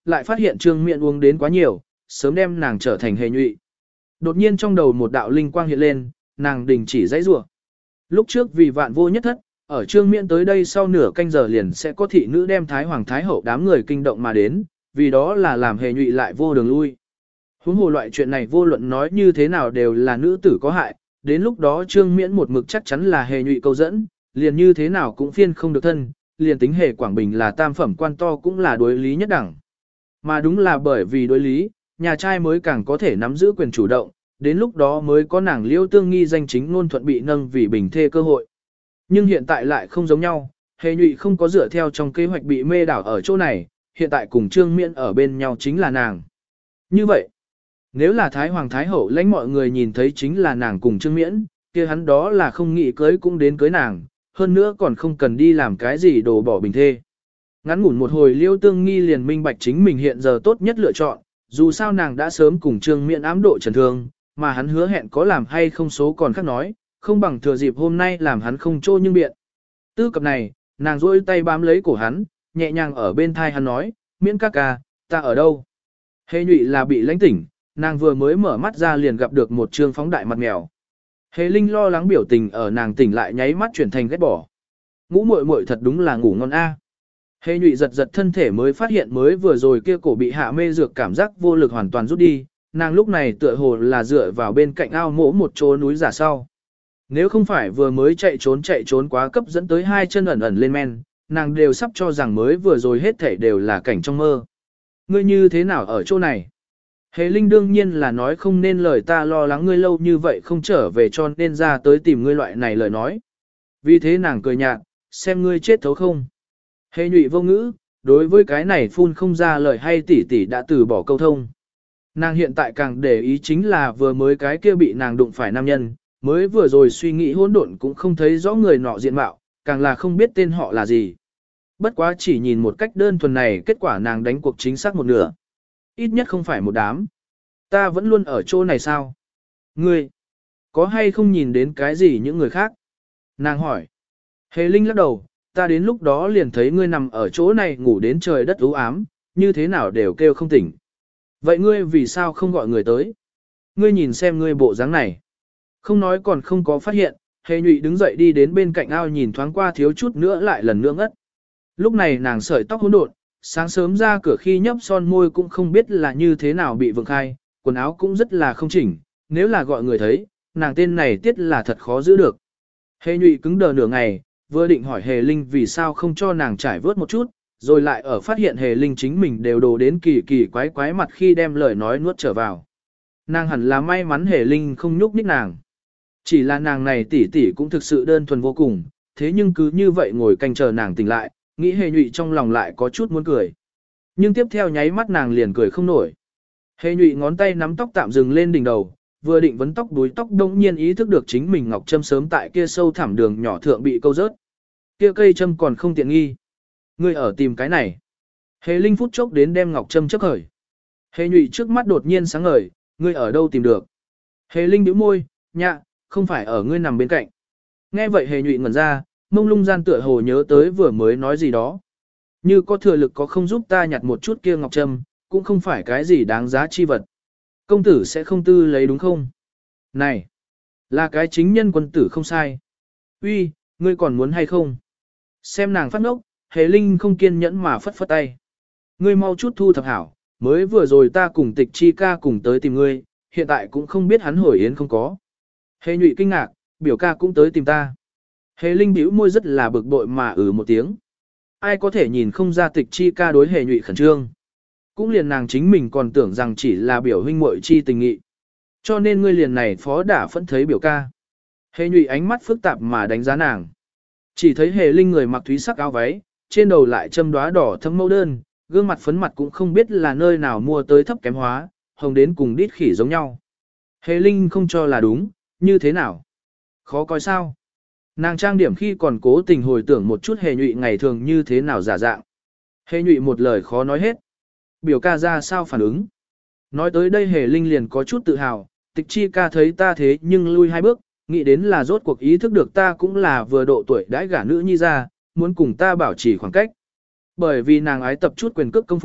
lại phát hiện Trương Miện uống đến quá nhiều, sớm đem nàng trở thành hề nhụy. Đột nhiên trong đầu một đạo linh quang hiện lên, nàng đình chỉ dãy rủa. Lúc trước vì vạn vô nhất thất, ở Trương Miện tới đây sau nửa canh giờ liền sẽ có thị nữ đem Thái Hoàng Thái Hậu đám người kinh động mà đến, vì đó là làm hề nhụy lại vô đường lui. Huống hồ loại chuyện này vô luận nói như thế nào đều là nữ tử có hại, đến lúc đó Trương Miễn một mực chắc chắn là hề nhụy câu dẫn, liền như thế nào cũng phiên không được thân, liền tính hề Quảng Bình là tam phẩm quan to cũng là đối lý nhất đẳng. Mà đúng là bởi vì đối lý, nhà trai mới càng có thể nắm giữ quyền chủ động, đến lúc đó mới có nàng Liêu Tương Nghi danh chính ngôn thuận bị nâng vì bình thê cơ hội. Nhưng hiện tại lại không giống nhau, hề nhụy không có dựa theo trong kế hoạch bị mê đảo ở chỗ này, hiện tại cùng Trương Miễn ở bên nhau chính là nàng. Như vậy, nếu là Thái Hoàng Thái Hậu lãnh mọi người nhìn thấy chính là nàng cùng Trương Miễn, kia hắn đó là không nghĩ cưới cũng đến cưới nàng, hơn nữa còn không cần đi làm cái gì đổ bỏ bình thê. Ngắn ngủn một hồi Liêu Tương Nghi liền minh bạch chính mình hiện giờ tốt nhất lựa chọn, dù sao nàng đã sớm cùng Trương Miễn ám độ trần thương, mà hắn hứa hẹn có làm hay không số còn khác nói, không bằng thừa dịp hôm nay làm hắn không trô nhưng biện. Tư cập này, nàng duỗi tay bám lấy cổ hắn, nhẹ nhàng ở bên thai hắn nói, Miễn ca ca, ta ở đâu? Hề nhụy là bị lãnh tỉnh, nàng vừa mới mở mắt ra liền gặp được một trương phóng đại mặt mèo. Hề Linh lo lắng biểu tình ở nàng tỉnh lại nháy mắt chuyển thành ghét bỏ. Ngủ muội muội thật đúng là ngủ ngon a. Hề nhụy giật giật thân thể mới phát hiện mới vừa rồi kia cổ bị hạ mê dược cảm giác vô lực hoàn toàn rút đi, nàng lúc này tựa hồ là dựa vào bên cạnh ao mỗ một chỗ núi giả sau. Nếu không phải vừa mới chạy trốn quá cấp dẫn tới hai chân ẩn ẩn lên men, nàng đều sắp cho rằng mới vừa rồi hết thảy đều là cảnh trong mơ. Ngươi như thế nào ở chỗ này? Hề Linh đương nhiên là nói không nên lời, ta lo lắng ngươi lâu như vậy không trở về cho nên ra tới tìm ngươi loại này lời nói. Vì thế nàng cười nhạt, xem ngươi chết thấu không. Hề nhụy vô ngữ, đối với cái này phun không ra lời hay tỉ tỉ đã từ bỏ câu thông. Nàng hiện tại càng để ý chính là vừa mới cái kia bị nàng đụng phải nam nhân, mới vừa rồi suy nghĩ hỗn độn cũng không thấy rõ người nọ diện mạo, càng là không biết tên họ là gì. Bất quá chỉ nhìn một cách đơn thuần này kết quả nàng đánh cuộc chính xác một nửa. Ít nhất không phải một đám. Ta vẫn luôn ở chỗ này sao? Ngươi, có hay không nhìn đến cái gì những người khác? Nàng hỏi. Hề Linh lắc đầu, ta đến lúc đó liền thấy ngươi nằm ở chỗ này ngủ đến trời đất u ám, như thế nào đều kêu không tỉnh. Vậy ngươi vì sao không gọi người tới? Ngươi nhìn xem ngươi bộ dáng này. Không nói còn không có phát hiện, Hề nhụy đứng dậy đi đến bên cạnh ao nhìn thoáng qua thiếu chút nữa lại lần nữa ngất. Lúc này nàng sợi tóc hỗn độn, sáng sớm ra cửa khi nhấp son môi cũng không biết là như thế nào bị vượng khai, quần áo cũng rất là không chỉnh, nếu là gọi người thấy, nàng tên này tiết là thật khó giữ được. Hề nhụy cứng đờ nửa ngày, vừa định hỏi Hề Linh vì sao không cho nàng trải vớt một chút, rồi lại ở phát hiện Hề Linh chính mình đều đồ đến kỳ kỳ quái quái mặt khi đem lời nói nuốt trở vào. Nàng hẳn là may mắn Hề Linh không nhúc nhích nàng. Chỉ là nàng này tỷ tỷ cũng thực sự đơn thuần vô cùng, thế nhưng cứ như vậy ngồi canh chờ nàng tỉnh lại, nghĩ Hề nhụy trong lòng lại có chút muốn cười. Nhưng tiếp theo nháy mắt nàng liền cười không nổi. Hề nhụy ngón tay nắm tóc tạm dừng lên đỉnh đầu, vừa định vấn tóc đuôi tóc đông nhiên ý thức được chính mình ngọc châm sớm tại kia sâu thẳm đường nhỏ thượng bị câu rớt. Kia cây châm còn không tiện nghi. Ngươi ở tìm cái này. Hề Linh phút chốc đến đem ngọc châm chấp khởi. Hề nhụy trước mắt đột nhiên sáng ngời, ngươi ở đâu tìm được. Hề Linh bĩu môi, nhạ, không phải ở ngươi nằm bên cạnh. Nghe vậy Hề nhụy ngẩn ra, mông lung gian tựa hồ nhớ tới vừa mới nói gì đó. Như có thừa lực có không giúp ta nhặt một chút kia ngọc trâm, cũng không phải cái gì đáng giá chi vật. Công tử sẽ không tư lấy đúng không? Này, là cái chính nhân quân tử không sai. Uy, ngươi còn muốn hay không? Xem nàng phát ngốc, Hề Linh không kiên nhẫn mà phất phất tay. Ngươi mau chút thu thập hảo, mới vừa rồi ta cùng Tịch Chi ca cùng tới tìm ngươi, hiện tại cũng không biết hắn hồi yến không có. Hề nhụy kinh ngạc, biểu ca cũng tới tìm ta. Hề Linh bĩu môi rất là bực bội mà một tiếng. Ai có thể nhìn không ra Tịch Chi ca đối Hề nhụy khẩn trương. Cũng liền nàng chính mình còn tưởng rằng chỉ là biểu huynh muội chi tình nghị. Cho nên ngươi liền này phó đả phẫn thấy biểu ca. Hề nhụy ánh mắt phức tạp mà đánh giá nàng. Chỉ thấy Hề Linh người mặc thúy sắc áo váy, trên đầu lại châm đóa đỏ thâm mẫu đơn, gương mặt phấn mặt cũng không biết là nơi nào mua tới thấp kém hóa, hồng đến cùng đít khỉ giống nhau. Hề Linh không cho là đúng, như thế nào? Khó coi sao? Nàng trang điểm khi còn cố tình hồi tưởng một chút Hề nhụy ngày thường như thế nào giả dạng. Hề nhụy một lời khó nói hết. Biểu ca ra sao phản ứng? Nói tới đây Hề Linh liền có chút tự hào, Tịch Chi ca thấy ta thế nhưng lui hai bước, nghĩ đến là rốt cuộc ý thức được ta cũng là vừa độ tuổi đãi gả nữ nhi ra, muốn cùng ta bảo trì khoảng cách. Bởi vì nàng ái tập chút quyền cước công phu,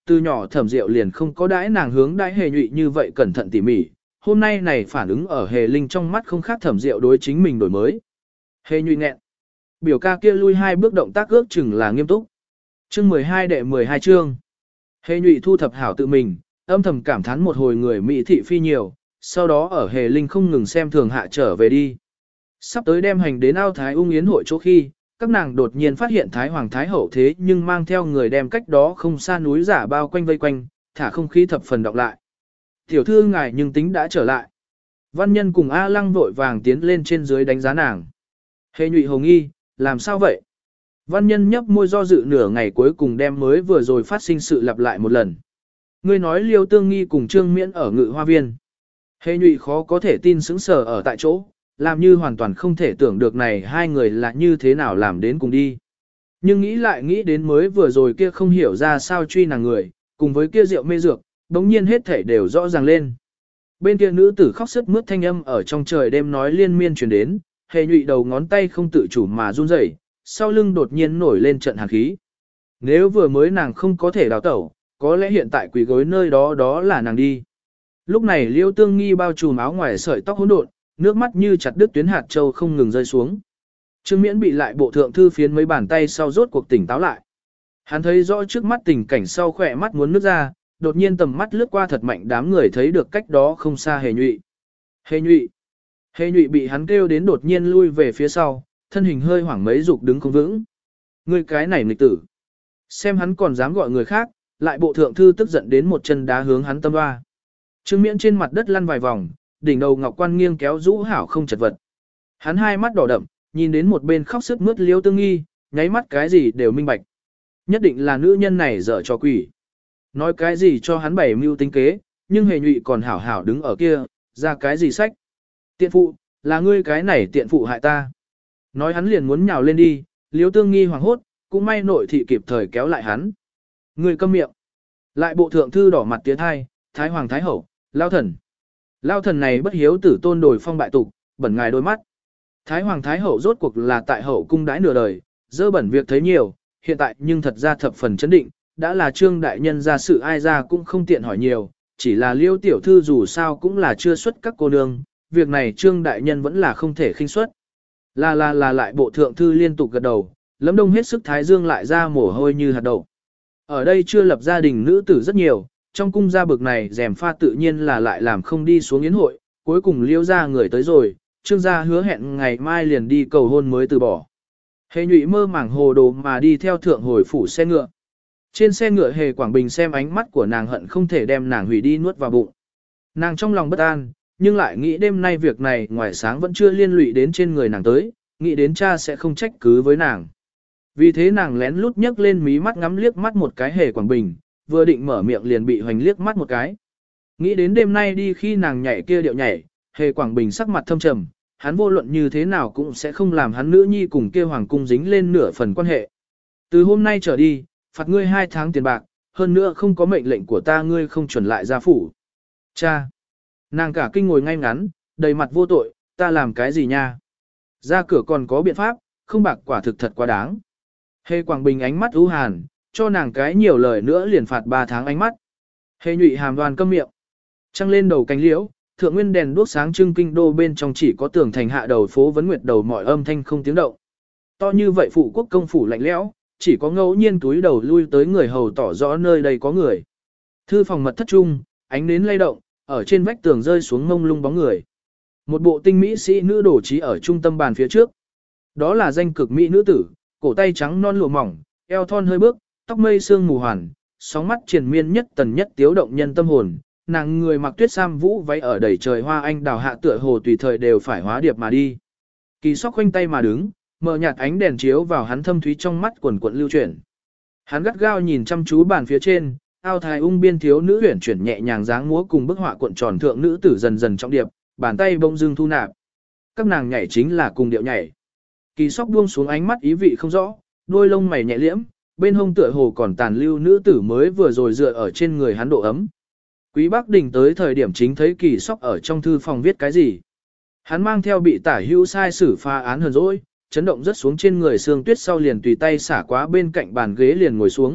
từ nhỏ Thẩm Diệu liền không có đãi nàng hướng đãi Hề Nhụy như vậy cẩn thận tỉ mỉ, hôm nay này phản ứng ở Hề Linh trong mắt không khác Thẩm Diệu đối chính mình đổi mới. Hề Nhụy nghẹn. Biểu ca kia lui 2 bước động tác ước chừng là nghiêm túc. Chương 12 đệ 12 chương. Hề Nhụy thu thập hảo tự mình, âm thầm cảm thán một hồi người mỹ thị phi nhiều, sau đó ở Hề Linh không ngừng xem thường hạ trở về đi. Sắp tới đem hành đến Ao Thái Ung Yến hội chỗ khi, các nàng đột nhiên phát hiện Thái Hoàng Thái Hậu thế nhưng mang theo người đem cách đó không xa núi giả bao quanh vây quanh, thả không khí thập phần đọc lại. Tiểu thư ngài nhưng tính đã trở lại. Văn Nhân cùng A Lăng vội vàng tiến lên trên dưới đánh giá nàng. Hề Nhụy hồ nghi, làm sao vậy? Văn Nhân nhấp môi do dự nửa ngày cuối cùng đem mới vừa rồi phát sinh sự lặp lại một lần. Ngươi nói Liêu Tương Nghi cùng Trương Miễn ở Ngự Hoa Viên. Hề Nhụy khó có thể tin sững sờ ở tại chỗ, làm như hoàn toàn không thể tưởng được này hai người là như thế nào làm đến cùng đi. Nhưng nghĩ lại nghĩ đến mới vừa rồi kia không hiểu ra sao truy nàng người, cùng với kia rượu mê dược, bỗng nhiên hết thể đều rõ ràng lên. Bên kia nữ tử khóc sướt mướt thanh âm ở trong trời đêm nói liên miên truyền đến, Hề Nhụy đầu ngón tay không tự chủ mà run rẩy, sau lưng đột nhiên nổi lên trận hàn khí. Nếu vừa mới nàng không có thể đào tẩu, có lẽ hiện tại quỳ gối nơi đó đó là nàng đi. Lúc này Liêu Tương Nghi bao trùm áo ngoài sợi tóc hỗn độn, nước mắt như chặt đứt tuyến hạt châu không ngừng rơi xuống. Trương Miễn bị lại bộ thượng thư phiến mấy bàn tay sau rốt cuộc tỉnh táo lại. Hắn thấy rõ trước mắt tình cảnh sau khỏe mắt muốn nước ra, đột nhiên tầm mắt lướt qua thật mạnh đám người thấy được cách đó không xa Hề Nhụy. Hề Nhụy. Hề Nhụy bị hắn kêu đến đột nhiên lui về phía sau, thân hình hơi hoảng mấy dục đứng không vững. Ngươi cái này nghịch tử. Xem hắn còn dám gọi người khác, lại bộ thượng thư tức giận đến một chân đá hướng hắn tâm hoa. Trương Miễn trên mặt đất lăn vài vòng, đỉnh đầu ngọc quan nghiêng kéo rũ hảo không chật vật. Hắn hai mắt đỏ đậm, nhìn đến một bên khóc sướt mướt Liêu Tương Nghi, nháy mắt cái gì đều minh bạch. Nhất định là nữ nhân này dở cho quỷ. Nói cái gì cho hắn bày mưu tính kế, nhưng Hề Nhụy còn hảo hảo đứng ở kia, ra cái gì sách. Tiện phụ, là ngươi cái này tiện phụ hại ta. Nói hắn liền muốn nhào lên đi, Liêu Tương Nghi hoảng hốt, cũng may nội thị kịp thời kéo lại hắn. Ngươi câm miệng. Lại bộ thượng thư đỏ mặt tiến hai, Thái Hoàng Thái Hậu, Lao Thần. Lao Thần này bất hiếu tử tôn đồi phong bại tục, bẩn ngài đôi mắt. Thái Hoàng Thái Hậu rốt cuộc là tại hậu cung đãi nửa đời, dơ bẩn việc thấy nhiều, hiện tại nhưng thật ra thập phần chấn định, đã là Trương đại nhân ra sự ai ra cũng không tiện hỏi nhiều, chỉ là Liêu tiểu thư dù sao cũng là chưa xuất các cô nương, việc này Trương đại nhân vẫn là không thể khinh suất. Là lại bộ thượng thư liên tục gật đầu, Lâm Đông hết sức thái dương lại ra mồ hôi như hạt đậu. Ở đây chưa lập gia đình nữ tử rất nhiều, trong cung gia bực này rèm pha tự nhiên là lại làm không đi xuống yến hội, cuối cùng Liêu gia người tới rồi, Trương gia hứa hẹn ngày mai liền đi cầu hôn mới từ bỏ. Hề Nhụy mơ màng hồ đồ mà đi theo thượng hồi phủ xe ngựa. Trên xe ngựa Hề Quảng Bình xem ánh mắt của nàng hận không thể đem nàng hủy đi nuốt vào bụng. Nàng trong lòng bất an, nhưng lại nghĩ đêm nay việc này ngoài sáng vẫn chưa liên lụy đến trên người nàng tới, nghĩ đến cha sẽ không trách cứ với nàng. Vì thế nàng lén lút nhấc lên mí mắt ngắm liếc mắt một cái Hề Quảng Bình, vừa định mở miệng liền bị hoành liếc mắt một cái. Nghĩ đến đêm nay đi khi nàng nhảy kia điệu nhảy, Hề Quảng Bình sắc mặt thâm trầm, hắn vô luận như thế nào cũng sẽ không làm hắn nữ nhi cùng kia hoàng cung dính lên nửa phần quan hệ. Từ hôm nay trở đi, phạt ngươi 2 tháng tiền bạc, hơn nữa không có mệnh lệnh của ta ngươi không chuẩn lại ra phủ. Cha! Nàng cả kinh ngồi ngay ngắn, đầy mặt vô tội, ta làm cái gì nha? Ra cửa còn có biện pháp, không bạc quả thực thật quá đáng. Hề Quảng Bình ánh mắt u hàn, cho nàng cái nhiều lời nữa liền phạt 3 tháng ánh mắt. Hề Nhụy hàm đoan câm miệng. Trăng lên đầu cánh liễu, thượng nguyên đèn đuốc sáng trưng kinh đô bên trong chỉ có tường thành hạ đầu phố vấn nguyệt đầu mọi âm thanh không tiếng động. To như vậy phụ quốc công phủ lạnh lẽo, chỉ có ngẫu nhiên túi đầu lui tới người hầu tỏ rõ nơi đây có người. Thư phòng mật thất trung, ánh nến lay động, ở trên vách tường rơi xuống mông lung bóng người. Một bộ tinh mỹ sĩ nữ đổ trí ở trung tâm bàn phía trước. Đó là danh cực mỹ nữ tử, cổ tay trắng non lụa mỏng, eo thon hơi bước, tóc mây sương mù hoàn, sóng mắt triền miên nhất tần nhất tiếu động nhân tâm hồn. Nàng người mặc tuyết sam vũ váy ở đầy trời hoa anh đào hạ tựa hồ tùy thời đều phải hóa điệp mà đi. Kỳ Sóc khoanh tay mà đứng, mờ nhạt ánh đèn chiếu vào hắn thâm thúy trong mắt quần quận lưu chuyển. Hắn gắt gao nhìn chăm chú bàn phía trên, Ao Thái Ung biên thiếu nữ huyển chuyển nhẹ nhàng dáng múa cùng bức họa cuộn tròn thượng nữ tử dần dần trọng điệp, bàn tay bông dưng thu nạp. Các nàng nhảy chính là cùng điệu nhảy. Kỳ Sóc buông xuống ánh mắt ý vị không rõ, đôi lông mày nhẹ liễm, bên hông tựa hồ còn tàn lưu nữ tử mới vừa rồi dựa ở trên người hắn độ ấm. Quý Bắc Đình tới thời điểm chính thấy Kỳ Sóc ở trong thư phòng viết cái gì. Hắn mang theo bị tả hữu sai xử pha án hờn dỗi, chấn động rất xuống trên người Sương Tuyết sau liền tùy tay xả quá bên cạnh bàn ghế liền ngồi xuống,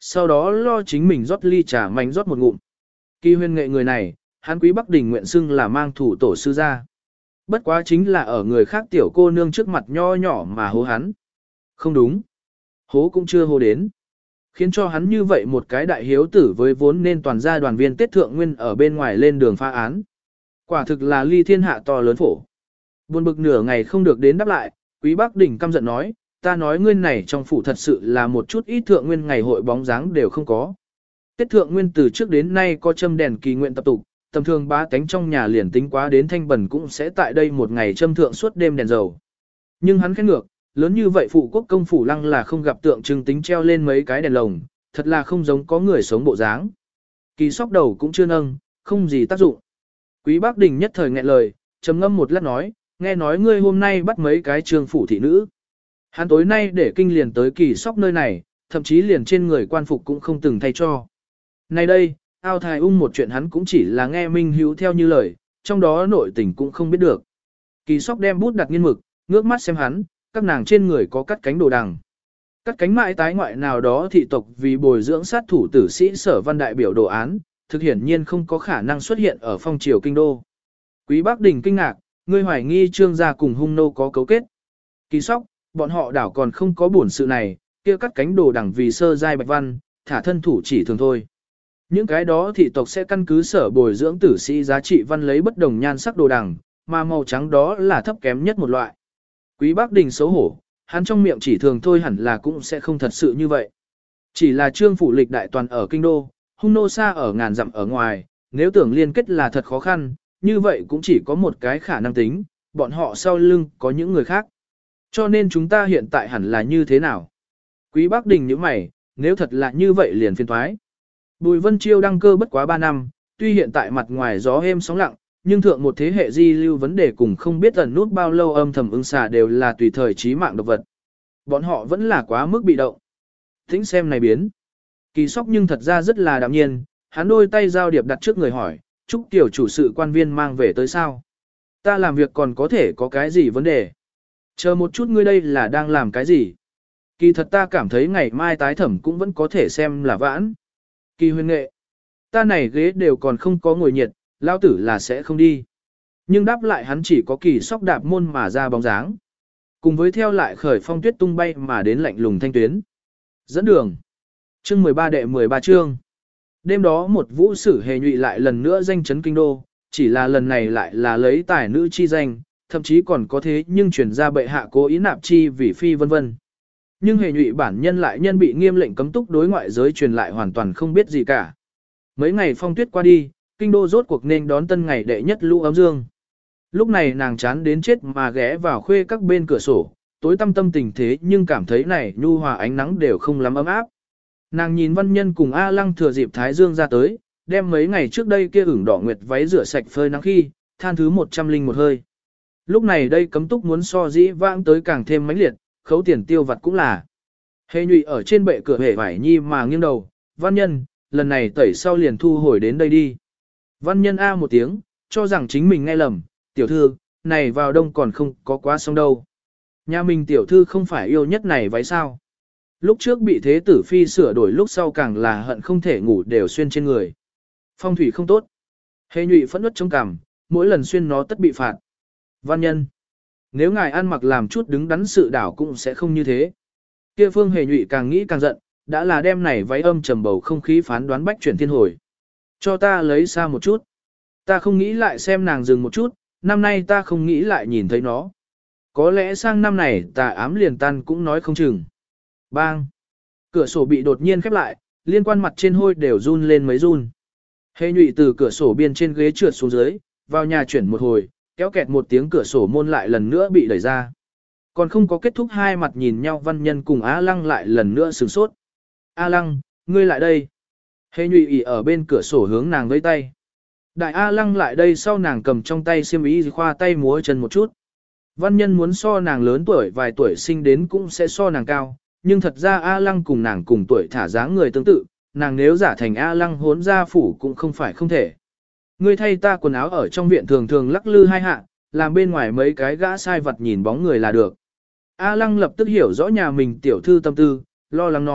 sau đó lo chính mình rót ly trà mạnh rót một ngụm. Kỳ Huyền Nghệ người này, hắn Quý Bắc Đình nguyện xưng là mang thủ tổ sư ra. Bất quá chính là ở người khác tiểu cô nương trước mặt nho nhỏ mà hố hắn. Không đúng. Hố cũng chưa hố đến. Khiến cho hắn như vậy một cái đại hiếu tử với vốn nên toàn gia đoàn viên Tết Thượng Nguyên ở bên ngoài lên đường phá án. Quả thực là ly thiên hạ to lớn phổ. Buồn bực nửa ngày không được đến đáp lại, Quý Bắc Đình căm giận nói, ta nói ngươi này trong phủ thật sự là một chút ít Thượng Nguyên ngày hội bóng dáng đều không có. Tết Thượng Nguyên từ trước đến nay có châm đèn kỳ nguyện tập tục, tầm thường bá tánh trong nhà liền tính quá đến thanh bẩn cũng sẽ tại đây một ngày châm thượng suốt đêm đèn dầu. Nhưng hắn khét ngược, lớn như vậy phụ quốc công phủ lăng là không gặp tượng trưng tính treo lên mấy cái đèn lồng, thật là không giống có người sống bộ dáng. Kỳ Sóc đầu cũng chưa nâng, không gì tác dụng. Quý Bắc Đình nhất thời nghẹn lời, trầm ngâm một lát nói, nghe nói ngươi hôm nay bắt mấy cái trường phủ thị nữ. Hắn tối nay để kinh liền tới Kỳ Sóc nơi này, thậm chí liền trên người quan phục cũng không từng thay cho. Nay đây, ao thái ung một chuyện hắn cũng chỉ là nghe Minh Hữu theo như lời, trong đó nội tình cũng không biết được. Kỳ Sóc đem bút đặt nghiên mực, ngước mắt xem hắn, các nàng trên người có cắt cánh đồ đằng. Cắt cánh mãi tái ngoại nào đó thị tộc vì bồi dưỡng sát thủ tử sĩ Sở Văn đại biểu đồ án, thực hiển nhiên không có khả năng xuất hiện ở phong triều kinh đô. Quý Bắc Đình kinh ngạc, ngươi hoài nghi Trương gia cùng hung nô có cấu kết. Kỳ Sóc, bọn họ đảo còn không có buồn sự này, kia cắt cánh đồ đằng vì sơ giai bạch văn, thả thân thủ chỉ thường thôi. Những cái đó thị tộc sẽ căn cứ sở bồi dưỡng tử sĩ giá trị văn lấy bất đồng nhan sắc đồ đằng, mà màu trắng đó là thấp kém nhất một loại. Quý Bắc Đình xấu hổ, hắn trong miệng chỉ thường thôi hẳn là cũng sẽ không thật sự như vậy. Chỉ là trương phủ lịch đại toàn ở kinh đô, hung nô xa ở ngàn dặm ở ngoài, nếu tưởng liên kết là thật khó khăn, như vậy cũng chỉ có một cái khả năng tính, bọn họ sau lưng có những người khác. Cho nên chúng ta hiện tại hẳn là như thế nào? Quý Bắc Đình nhíu mày, nếu thật là như vậy liền phiền thoái. Bùi Vân Chiêu đăng cơ bất quá 3 năm, tuy hiện tại mặt ngoài gió êm sóng lặng, nhưng thượng một thế hệ di lưu vấn đề cùng không biết ẩn nút bao lâu âm thầm ứng xà đều là tùy thời chí mạng độc vật. Bọn họ vẫn là quá mức bị động. Thính xem này biến. Kỳ Sóc nhưng thật ra rất là đạm nhiên, hắn đôi tay giao điệp đặt trước người hỏi, chúc tiểu chủ sự quan viên mang về tới sao? Ta làm việc còn có thể có cái gì vấn đề? Chờ một chút ngươi đây là đang làm cái gì? Kỳ thật ta cảm thấy ngày mai tái thẩm cũng vẫn có thể xem là vãn. Kỳ Huyền Nghệ, ta này ghế đều còn không có ngồi nhiệt, lao tử là sẽ không đi. Nhưng đáp lại hắn chỉ có Kỳ Sóc đạp môn mà ra bóng dáng. Cùng với theo lại khởi phong tuyết tung bay mà đến lạnh lùng thanh tuyến. Dẫn đường. Chương 13 đệ 13 chương. Đêm đó một vũ sử hề nhụy lại lần nữa danh chấn kinh đô, chỉ là lần này lại là lấy tài nữ chi danh, thậm chí còn có thế nhưng truyền ra bệ hạ cố ý nạp chi vì phi vân vân. Nhưng hề nhụy bản nhân lại nhân bị nghiêm lệnh cấm túc đối ngoại giới truyền lại hoàn toàn không biết gì cả. Mấy ngày phong tuyết qua đi, kinh đô rốt cuộc nên đón tân ngày đệ nhất lũ ấm dương. Lúc này nàng chán đến chết mà ghé vào khuê các bên cửa sổ, tối tăm tâm tình thế nhưng cảm thấy này nhu hòa ánh nắng đều không lắm ấm áp. Nàng nhìn Văn Nhân cùng A Lăng thừa dịp thái dương ra tới, đem mấy ngày trước đây kia ửng đỏ nguyệt váy rửa sạch phơi nắng khi, than thứ 101 hơi. Lúc này đây cấm túc muốn so dĩ vãng tới càng thêm mãnh liệt, khấu tiền tiêu vặt cũng là. Hề nhụy ở trên bệ cửa hề vải nhi mà nghiêng đầu, Văn Nhân, lần này tẩy sau liền thu hồi đến đây đi. Văn Nhân A một tiếng, cho rằng chính mình nghe lầm, tiểu thư, này vào đông còn không có quá xong đâu. Nhà mình tiểu thư không phải yêu nhất này váy sao. Lúc trước bị thế tử phi sửa đổi lúc sau càng là hận không thể ngủ đều xuyên trên người. Phong thủy không tốt. Hề nhụy phẫn nứt trong cằm, mỗi lần xuyên nó tất bị phạt. Văn Nhân, nếu ngài ăn mặc làm chút đứng đắn sự đảo cũng sẽ không như thế. Kia phương hề nhụy càng nghĩ càng giận, đã là đem này váy âm trầm bầu không khí phán đoán bách chuyển thiên hồi. Cho ta lấy xa một chút. Ta không nghĩ lại xem nàng dừng một chút, năm nay ta không nghĩ lại nhìn thấy nó. Có lẽ sang năm này tà ám liền tan cũng nói không chừng. Bang! Cửa sổ bị đột nhiên khép lại, liên quan mặt trên hôi đều run lên mấy run. Hề nhụy từ cửa sổ biên trên ghế trượt xuống dưới, vào nhà chuyển một hồi, kéo kẹt một tiếng cửa sổ môn lại lần nữa bị đẩy ra. Còn không có kết thúc hai mặt nhìn nhau Văn Nhân cùng A Lăng lại lần nữa sửng sốt. A Lăng, ngươi lại đây. Hề nhụy ỉ ở bên cửa sổ hướng nàng với tay. Đại A Lăng lại đây sau nàng cầm trong tay xiêm y khoa tay múa chân một chút. Văn Nhân muốn so nàng lớn tuổi vài tuổi sinh đến cũng sẽ so nàng cao, nhưng thật ra A Lăng cùng nàng cùng tuổi thả dáng người tương tự, nàng nếu giả thành A Lăng hốn gia phủ cũng không phải không thể. Ngươi thay ta quần áo ở trong viện thường thường lắc lư hai hạ, làm bên ngoài mấy cái gã sai vật nhìn bóng người là được. A Lăng lập tức hiểu rõ nhà mình tiểu thư tâm tư, lo lắng nói,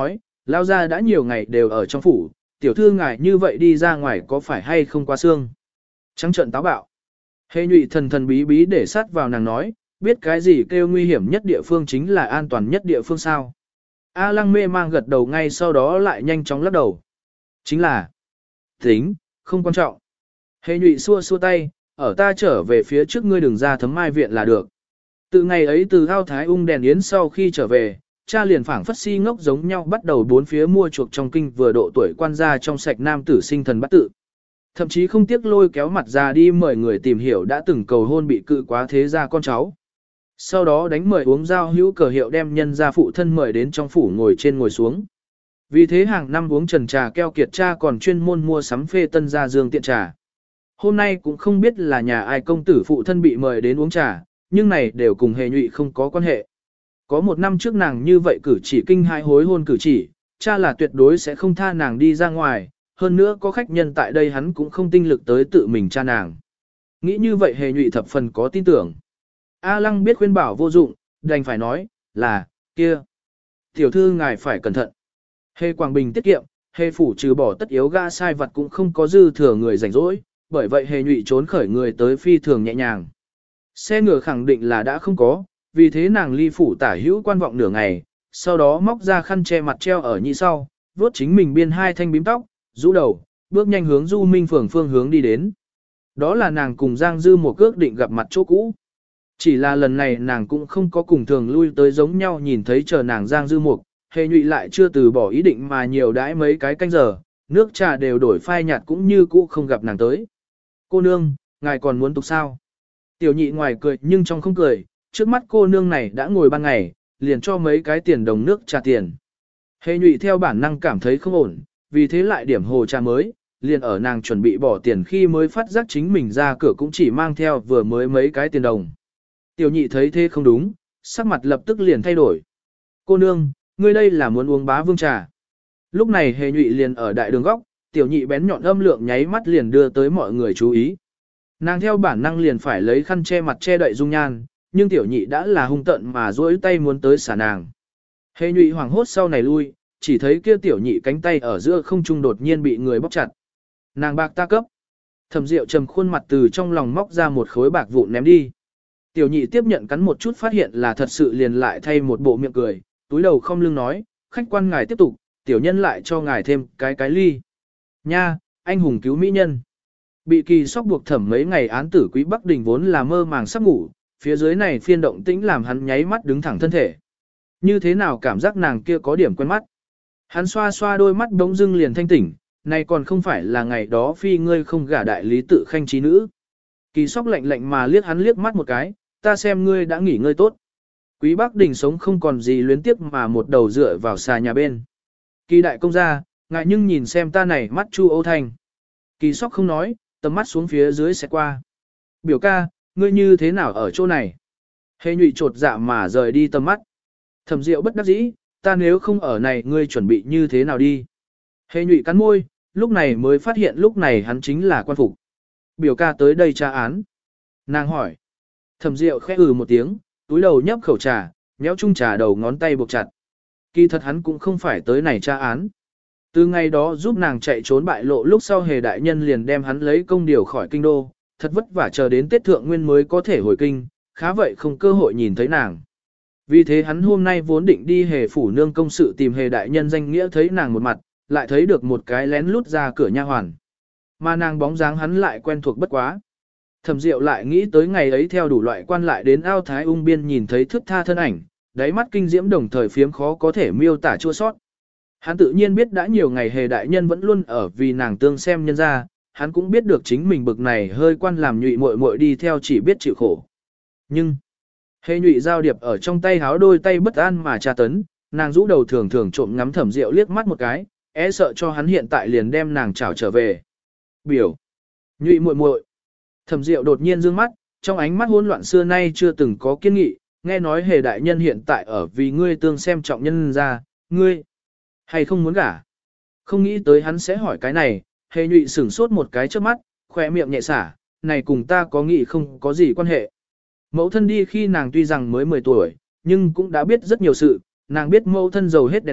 lao ra đã nhiều ngày đều ở trong phủ, tiểu thư ngài như vậy đi ra ngoài có phải hay không qua xương. Trắng trợn táo bạo. Hề nhụy thần thần bí bí để sát vào nàng nói, biết cái gì kêu nguy hiểm nhất địa phương chính là an toàn nhất địa phương sao. A Lăng mê mang gật đầu ngay sau đó lại nhanh chóng lắc đầu. Chính là, tính, không quan trọng. Hề nhụy xua xua tay, ở ta trở về phía trước ngươi đừng ra Thấm Mai viện là được. Từ ngày ấy từ Ao Thái Ung đèn yến sau khi trở về, cha liền phảng phất si ngốc giống nhau bắt đầu bốn phía mua chuộc trong kinh vừa độ tuổi quan gia trong sạch nam tử sinh thần bắt tự. Thậm chí không tiếc lôi kéo mặt ra đi mời người tìm hiểu đã từng cầu hôn bị cự quá thế gia con cháu. Sau đó đánh mời uống giao hữu cờ hiệu đem nhân gia phụ thân mời đến trong phủ ngồi trên ngồi xuống. Vì thế hàng năm uống trần trà keo kiệt cha còn chuyên môn mua sắm phê tân gia dương tiện trà. Hôm nay cũng không biết là nhà ai công tử phụ thân bị mời đến uống trà, nhưng này đều cùng Hề nhụy không có quan hệ. Có một năm trước nàng như vậy cử chỉ kinh hai hối hôn cử chỉ, cha là tuyệt đối sẽ không tha nàng đi ra ngoài, hơn nữa có khách nhân tại đây hắn cũng không tinh lực tới tự mình cha nàng. Nghĩ như vậy Hề nhụy thập phần có tin tưởng. A Lăng biết khuyên bảo vô dụng, đành phải nói, là, kia. Tiểu thư ngài phải cẩn thận. Hề Quảng Bình tiết kiệm, Hề phủ trừ bỏ tất yếu gã sai vật cũng không có dư thừa người rảnh rỗi, bởi vậy Hề nhụy trốn khởi người tới phi thường nhẹ nhàng. Xe ngựa khẳng định là đã không có, vì thế nàng ly phủ tả hữu quan vọng nửa ngày, sau đó móc ra khăn che mặt treo ở nhị sau, vuốt chính mình biên hai thanh bím tóc, rũ đầu, bước nhanh hướng Du Minh Phường phương hướng đi đến. Đó là nàng cùng Giang Dư một cước định gặp mặt chỗ cũ. Chỉ là lần này nàng cũng không có cùng thường lui tới giống nhau nhìn thấy chờ nàng Giang Dư Mục, Hề nhụy lại chưa từ bỏ ý định mà nhiều đãi mấy cái canh giờ, nước trà đều đổi phai nhạt cũng như cũ không gặp nàng tới. Cô nương, ngài còn muốn tục sao? Tiểu nhị ngoài cười nhưng trong không cười, trước mắt cô nương này đã ngồi ban ngày, liền cho mấy cái tiền đồng nước trà tiền. Hề nhụy theo bản năng cảm thấy không ổn, vì thế lại điểm hồ trà mới, liền ở nàng chuẩn bị bỏ tiền khi mới phát giác chính mình ra cửa cũng chỉ mang theo vừa mới mấy cái tiền đồng. Tiểu nhị thấy thế không đúng, sắc mặt lập tức liền thay đổi. Cô nương, ngươi đây là muốn uống bá vương trà. Lúc này Hề nhụy liền ở đại đường góc, tiểu nhị bén nhọn âm lượng nháy mắt liền đưa tới mọi người chú ý. Nàng theo bản năng liền phải lấy khăn che mặt che đậy dung nhan, nhưng tiểu nhị đã là hung tận mà duỗi tay muốn tới xả nàng. Hề nhụy hoảng hốt sau này lui, chỉ thấy kia tiểu nhị cánh tay ở giữa không trung đột nhiên bị người bóc chặt. Nàng bạc ta cấp. Thẩm Diệu trầm khuôn mặt từ trong lòng móc ra một khối bạc vụn ném đi. Tiểu nhị tiếp nhận cắn một chút phát hiện là thật sự liền lại thay một bộ miệng cười, túi đầu không lưng nói, khách quan ngài tiếp tục, tiểu nhân lại cho ngài thêm cái ly. Nha, anh hùng cứu mỹ nhân. Bị kỳ sóc buộc thẩm mấy ngày án tử Quý Bắc Đình vốn là mơ màng sắp ngủ, phía dưới này phiên động tĩnh làm hắn nháy mắt đứng thẳng thân thể. Như thế nào cảm giác nàng kia có điểm quen mắt. Hắn xoa xoa đôi mắt đống dưng liền thanh tỉnh, này còn không phải là ngày đó phi ngươi không gả đại lý tự khanh trí nữ. Kỳ sóc lạnh lạnh mà liếc hắn liếc mắt một cái, ta xem ngươi đã nghỉ ngơi tốt. Quý Bắc Đình sống không còn gì luyến tiếc mà một đầu dựa vào xà nhà bên. Kỳ đại công gia, ngại nhưng nhìn xem ta này mắt Chu Âu Thanh. Kỳ sóc không nói, tầm mắt xuống phía dưới sẽ qua. Biểu ca, ngươi như thế nào ở chỗ này? Hề nhụy trột dạ mà rời đi tầm mắt. Thẩm Diệu bất đắc dĩ, ta nếu không ở này ngươi chuẩn bị như thế nào đi? Hề nhụy cắn môi, lúc này mới phát hiện lúc này hắn chính là quan phục. Biểu ca tới đây tra án. Nàng hỏi. Thẩm Diệu khẽ một tiếng, túi đầu nhấp khẩu trà, nhéo chung trà đầu ngón tay buộc chặt. Kỳ thật hắn cũng không phải tới này tra án. Từ ngày đó giúp nàng chạy trốn bại lộ lúc sau Hề đại nhân liền đem hắn lấy công điều khỏi kinh đô, thật vất vả chờ đến Tết Thượng Nguyên mới có thể hồi kinh, khá vậy không cơ hội nhìn thấy nàng. Vì thế hắn hôm nay vốn định đi Hề phủ nương công sự tìm Hề đại nhân danh nghĩa thấy nàng một mặt, lại thấy được một cái lén lút ra cửa nha hoàn. Mà nàng bóng dáng hắn lại quen thuộc bất quá. Thẩm Diệu lại nghĩ tới ngày ấy theo đủ loại quan lại đến Ao Thái Ung biên nhìn thấy thước tha thân ảnh, đáy mắt kinh diễm đồng thời phiếm khó có thể miêu tả chua sót. Hắn tự nhiên biết đã nhiều ngày Hề đại nhân vẫn luôn ở vì nàng tương xem nhân ra, hắn cũng biết được chính mình bực này hơi quan làm nhụy muội muội đi theo chỉ biết chịu khổ. Nhưng, Hề nhụy giao điệp ở trong tay háo đôi tay bất an mà tra tấn, nàng rũ đầu thường thường trộm ngắm Thẩm Diệu liếc mắt một cái, sợ cho hắn hiện tại liền đem nàng trảo trở về. Biểu, nhụy muội muội. Thẩm Diệu đột nhiên dương mắt, trong ánh mắt hỗn loạn xưa nay chưa từng có kiên nghị, nghe nói Hề đại nhân hiện tại ở vì ngươi tương xem trọng nhân ra, ngươi hay không muốn gả. Không nghĩ tới hắn sẽ hỏi cái này, Hề nhụy sửng sốt một cái trước mắt, khỏe miệng nhẹ xả, này cùng ta có nghĩ không có gì quan hệ. Mẫu thân đi khi nàng tuy rằng mới 10 tuổi, nhưng cũng đã biết rất nhiều sự, nàng biết mẫu thân giàu hết đèn tắt,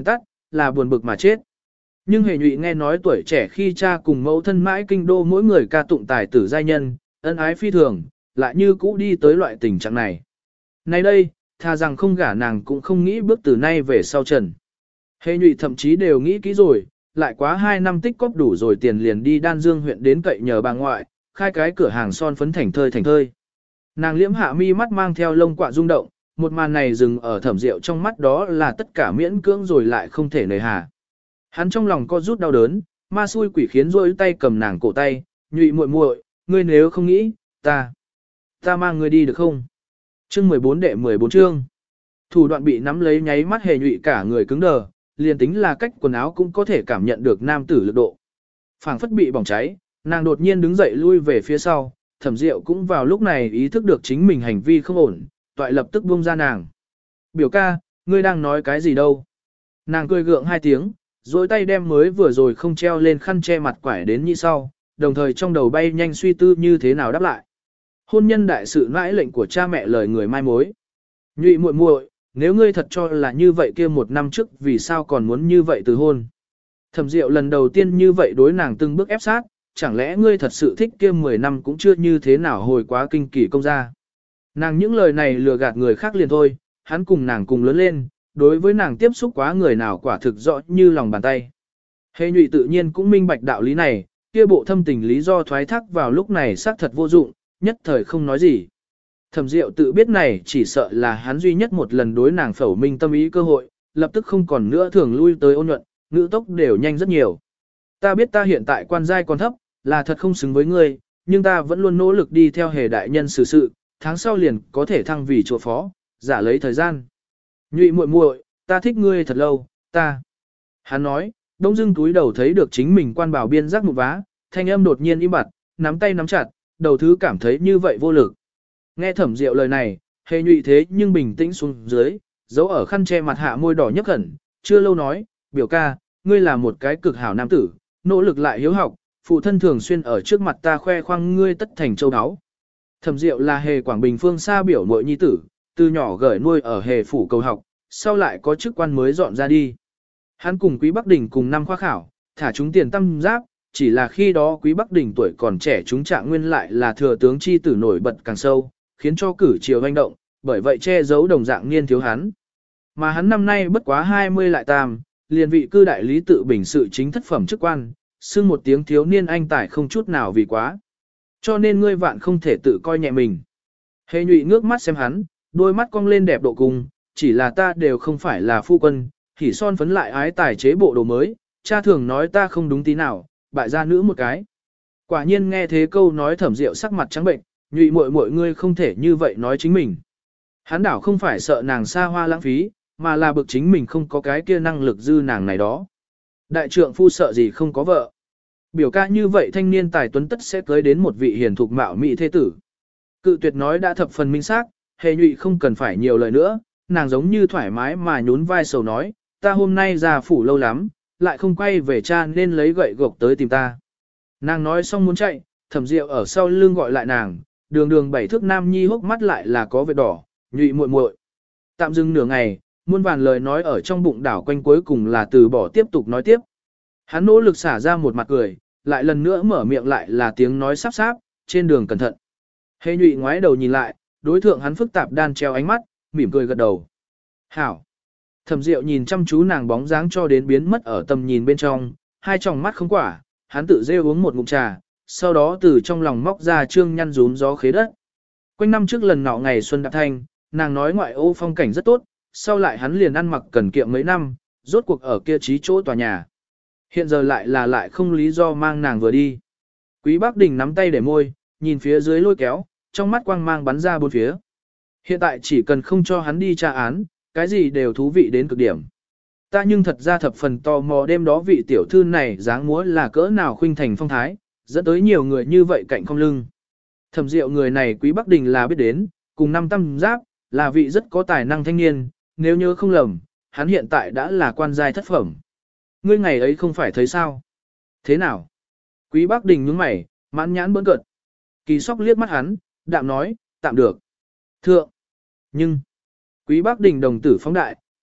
là buồn bực mà chết. Nhưng Hề Nhụy nghe nói tuổi trẻ khi cha cùng mẫu thân mãi kinh đô mỗi người ca tụng tài tử giai nhân, ân ái phi thường, lại như cũ đi tới loại tình trạng này. Nay đây, thà rằng không gả nàng cũng không nghĩ bước từ nay về sau trần. Hề Nhụy thậm chí đều nghĩ kỹ rồi, lại quá 2 năm tích cóp đủ rồi tiền liền đi Đan Dương huyện đến cậy nhờ bà ngoại, khai cái cửa hàng son phấn thành thơi. Nàng liễm hạ mi mắt mang theo lông quạ rung động, một màn này dừng ở Thẩm Diệu trong mắt đó là tất cả miễn cưỡng rồi lại không thể nề hà. Hắn trong lòng co rút đau đớn, ma xui quỷ khiến rôi tay cầm nàng cổ tay, Nhụy muội muội, ngươi nếu không nghĩ, ta mang ngươi đi được không? Chương 14 đệ 14 chương. Thủ đoạn bị nắm lấy nháy mắt Hề Nhụy cả người cứng đờ, liền tính là cách quần áo cũng có thể cảm nhận được nam tử lực độ. Phảng phất bị bỏng cháy, nàng đột nhiên đứng dậy lui về phía sau, Thẩm Diệu cũng vào lúc này ý thức được chính mình hành vi không ổn, toại lập tức buông ra nàng. Biểu ca, ngươi đang nói cái gì đâu? Nàng cười gượng 2 tiếng, rồi tay đem mới vừa rồi không treo lên khăn che mặt quải đến như sau, đồng thời trong đầu bay nhanh suy tư như thế nào đáp lại. Hôn nhân đại sự nãi lệnh của cha mẹ lời người mai mối. Nhụy muội muội, nếu ngươi thật cho là như vậy kia 1 năm trước vì sao còn muốn như vậy từ hôn? Thẩm Diệu lần đầu tiên như vậy đối nàng từng bước ép sát, chẳng lẽ ngươi thật sự thích kia 10 năm cũng chưa như thế nào hồi quá kinh kỳ công gia. Nàng những lời này lừa gạt người khác liền thôi, hắn cùng nàng cùng lớn lên, đối với nàng tiếp xúc quá người nào quả thực rõ như lòng bàn tay. Hề Nhụy tự nhiên cũng minh bạch đạo lý này, kia bộ thâm tình lý do thoái thác vào lúc này xác thật vô dụng, nhất thời không nói gì. Thẩm Diệu tự biết này chỉ sợ là hắn duy nhất một lần đối nàng phẩu minh tâm ý cơ hội, lập tức không còn nữa thường lui tới ôn nhuận, ngữ tốc đều nhanh rất nhiều. Ta biết ta hiện tại quan giai còn thấp, là thật không xứng với ngươi, nhưng ta vẫn luôn nỗ lực đi theo Hề đại nhân xử sự, tháng sau liền có thể thăng vì chùa phó, giả lấy thời gian. Nhụy muội muội, ta thích ngươi thật lâu, ta. Hắn nói, đông dưng túi đầu thấy được chính mình quan bảo biên giác một vá, thanh âm đột nhiên im bặt, nắm tay nắm chặt, đầu thứ cảm thấy như vậy vô lực. Nghe Thẩm Diệu lời này, Hề Nhụy thế nhưng bình tĩnh xuống dưới, giấu ở khăn che mặt hạ môi đỏ nhấp khẩn, chưa lâu nói, biểu ca, ngươi là một cái cực hảo nam tử, nỗ lực lại hiếu học, phụ thân thường xuyên ở trước mặt ta khoe khoang ngươi tất thành châu áo. Thẩm Diệu là Hề Quảng Bình phương xa biểu muội nhi tử, từ nhỏ gởi nuôi ở Hề phủ cầu học, sau lại có chức quan mới dọn ra đi. Hắn cùng Quý Bắc Đình cùng năm khoa khảo, thả chúng tiền tâm giáp, chỉ là khi đó Quý Bắc Đình tuổi còn trẻ chúng trạng nguyên lại là thừa tướng chi tử nổi bật càng sâu, khiến cho cử triều hoành động, bởi vậy che giấu đồng dạng niên thiếu hắn. Mà hắn năm nay bất quá 20 lại tam, liền vị cư đại lý tự bình sự chính thất phẩm chức quan, xưng một tiếng thiếu niên anh tài không chút nào vì quá. Cho nên ngươi vạn không thể tự coi nhẹ mình. Hề Nhụy ngước mắt xem hắn, đôi mắt cong lên đẹp độ cùng, chỉ là ta đều không phải là phu quân, thì son phấn lại ái tài chế bộ đồ mới, cha thường nói ta không đúng tí nào, bại gia nữ một cái. Quả nhiên nghe thế câu nói Thẩm Diệu sắc mặt trắng bệnh, Nhụy muội muội ngươi không thể như vậy nói chính mình. Hắn đảo không phải sợ nàng xa hoa lãng phí, mà là bực chính mình không có cái kia năng lực dư nàng này đó. Đại trượng phu sợ gì không có vợ. Biểu ca như vậy thanh niên tài tuấn tất sẽ cưới đến một vị hiền thục mạo mỹ thế tử. Cự tuyệt nói đã thập phần minh xác, Hề Nhụy không cần phải nhiều lời nữa, nàng giống như thoải mái mà nhún vai sầu nói, ta hôm nay già phủ lâu lắm, lại không quay về cha nên lấy gậy gộc tới tìm ta. Nàng nói xong muốn chạy, Thẩm Diệu ở sau lưng gọi lại nàng, đường đường 7 thước nam nhi hốc mắt lại là có vết đỏ, Nhụy muội muội. Tạm dừng nửa ngày, muôn vàn lời nói ở trong bụng đảo quanh cuối cùng là từ bỏ tiếp tục nói tiếp. Hắn nỗ lực xả ra một mặt cười, lại lần nữa mở miệng lại là tiếng nói sáp sáp, trên đường cẩn thận. Hề Nhụy ngoái đầu nhìn lại, đối thượng hắn phức tạp đan treo ánh mắt, mỉm cười gật đầu. Hảo. Thẩm Diệu nhìn chăm chú nàng bóng dáng cho đến biến mất ở tầm nhìn bên trong, hai tròng mắt không quả, hắn tự rêu uống một ngụm trà, sau đó từ trong lòng móc ra trương nhăn rúm gió khế đất. Quanh năm trước lần nọ ngày xuân đạp thanh, nàng nói ngoại ô phong cảnh rất tốt, sau lại hắn liền ăn mặc cần kiệm mấy năm, rốt cuộc ở kia trí chỗ tòa nhà. Hiện giờ lại không lý do mang nàng vừa đi. Quý Bắc Đình nắm tay để môi, nhìn phía dưới lôi kéo, trong mắt quang mang bắn ra bốn phía. Hiện tại chỉ cần không cho hắn đi tra án, cái gì đều thú vị đến cực điểm. Ta nhưng thật ra thập phần tò mò đêm đó vị tiểu thư này dáng múa là cỡ nào khuynh thành phong thái, dẫn tới nhiều người như vậy cạnh không lưng. Thẩm Diệu người này Quý Bắc Đình là biết đến, cùng năm tam giáp, là vị rất có tài năng thanh niên, nếu nhớ không lầm, hắn hiện tại đã là quan giai thất phẩm. Ngươi ngày ấy không phải thấy sao? Thế nào? Quý Bắc Đình nhướng mày, mãn nhãn bỡn cợt. Kỳ Sóc liếc mắt hắn, đạm nói, tạm được. Thượng. Nhưng, Quý Bắc Đình đồng tử phóng đại,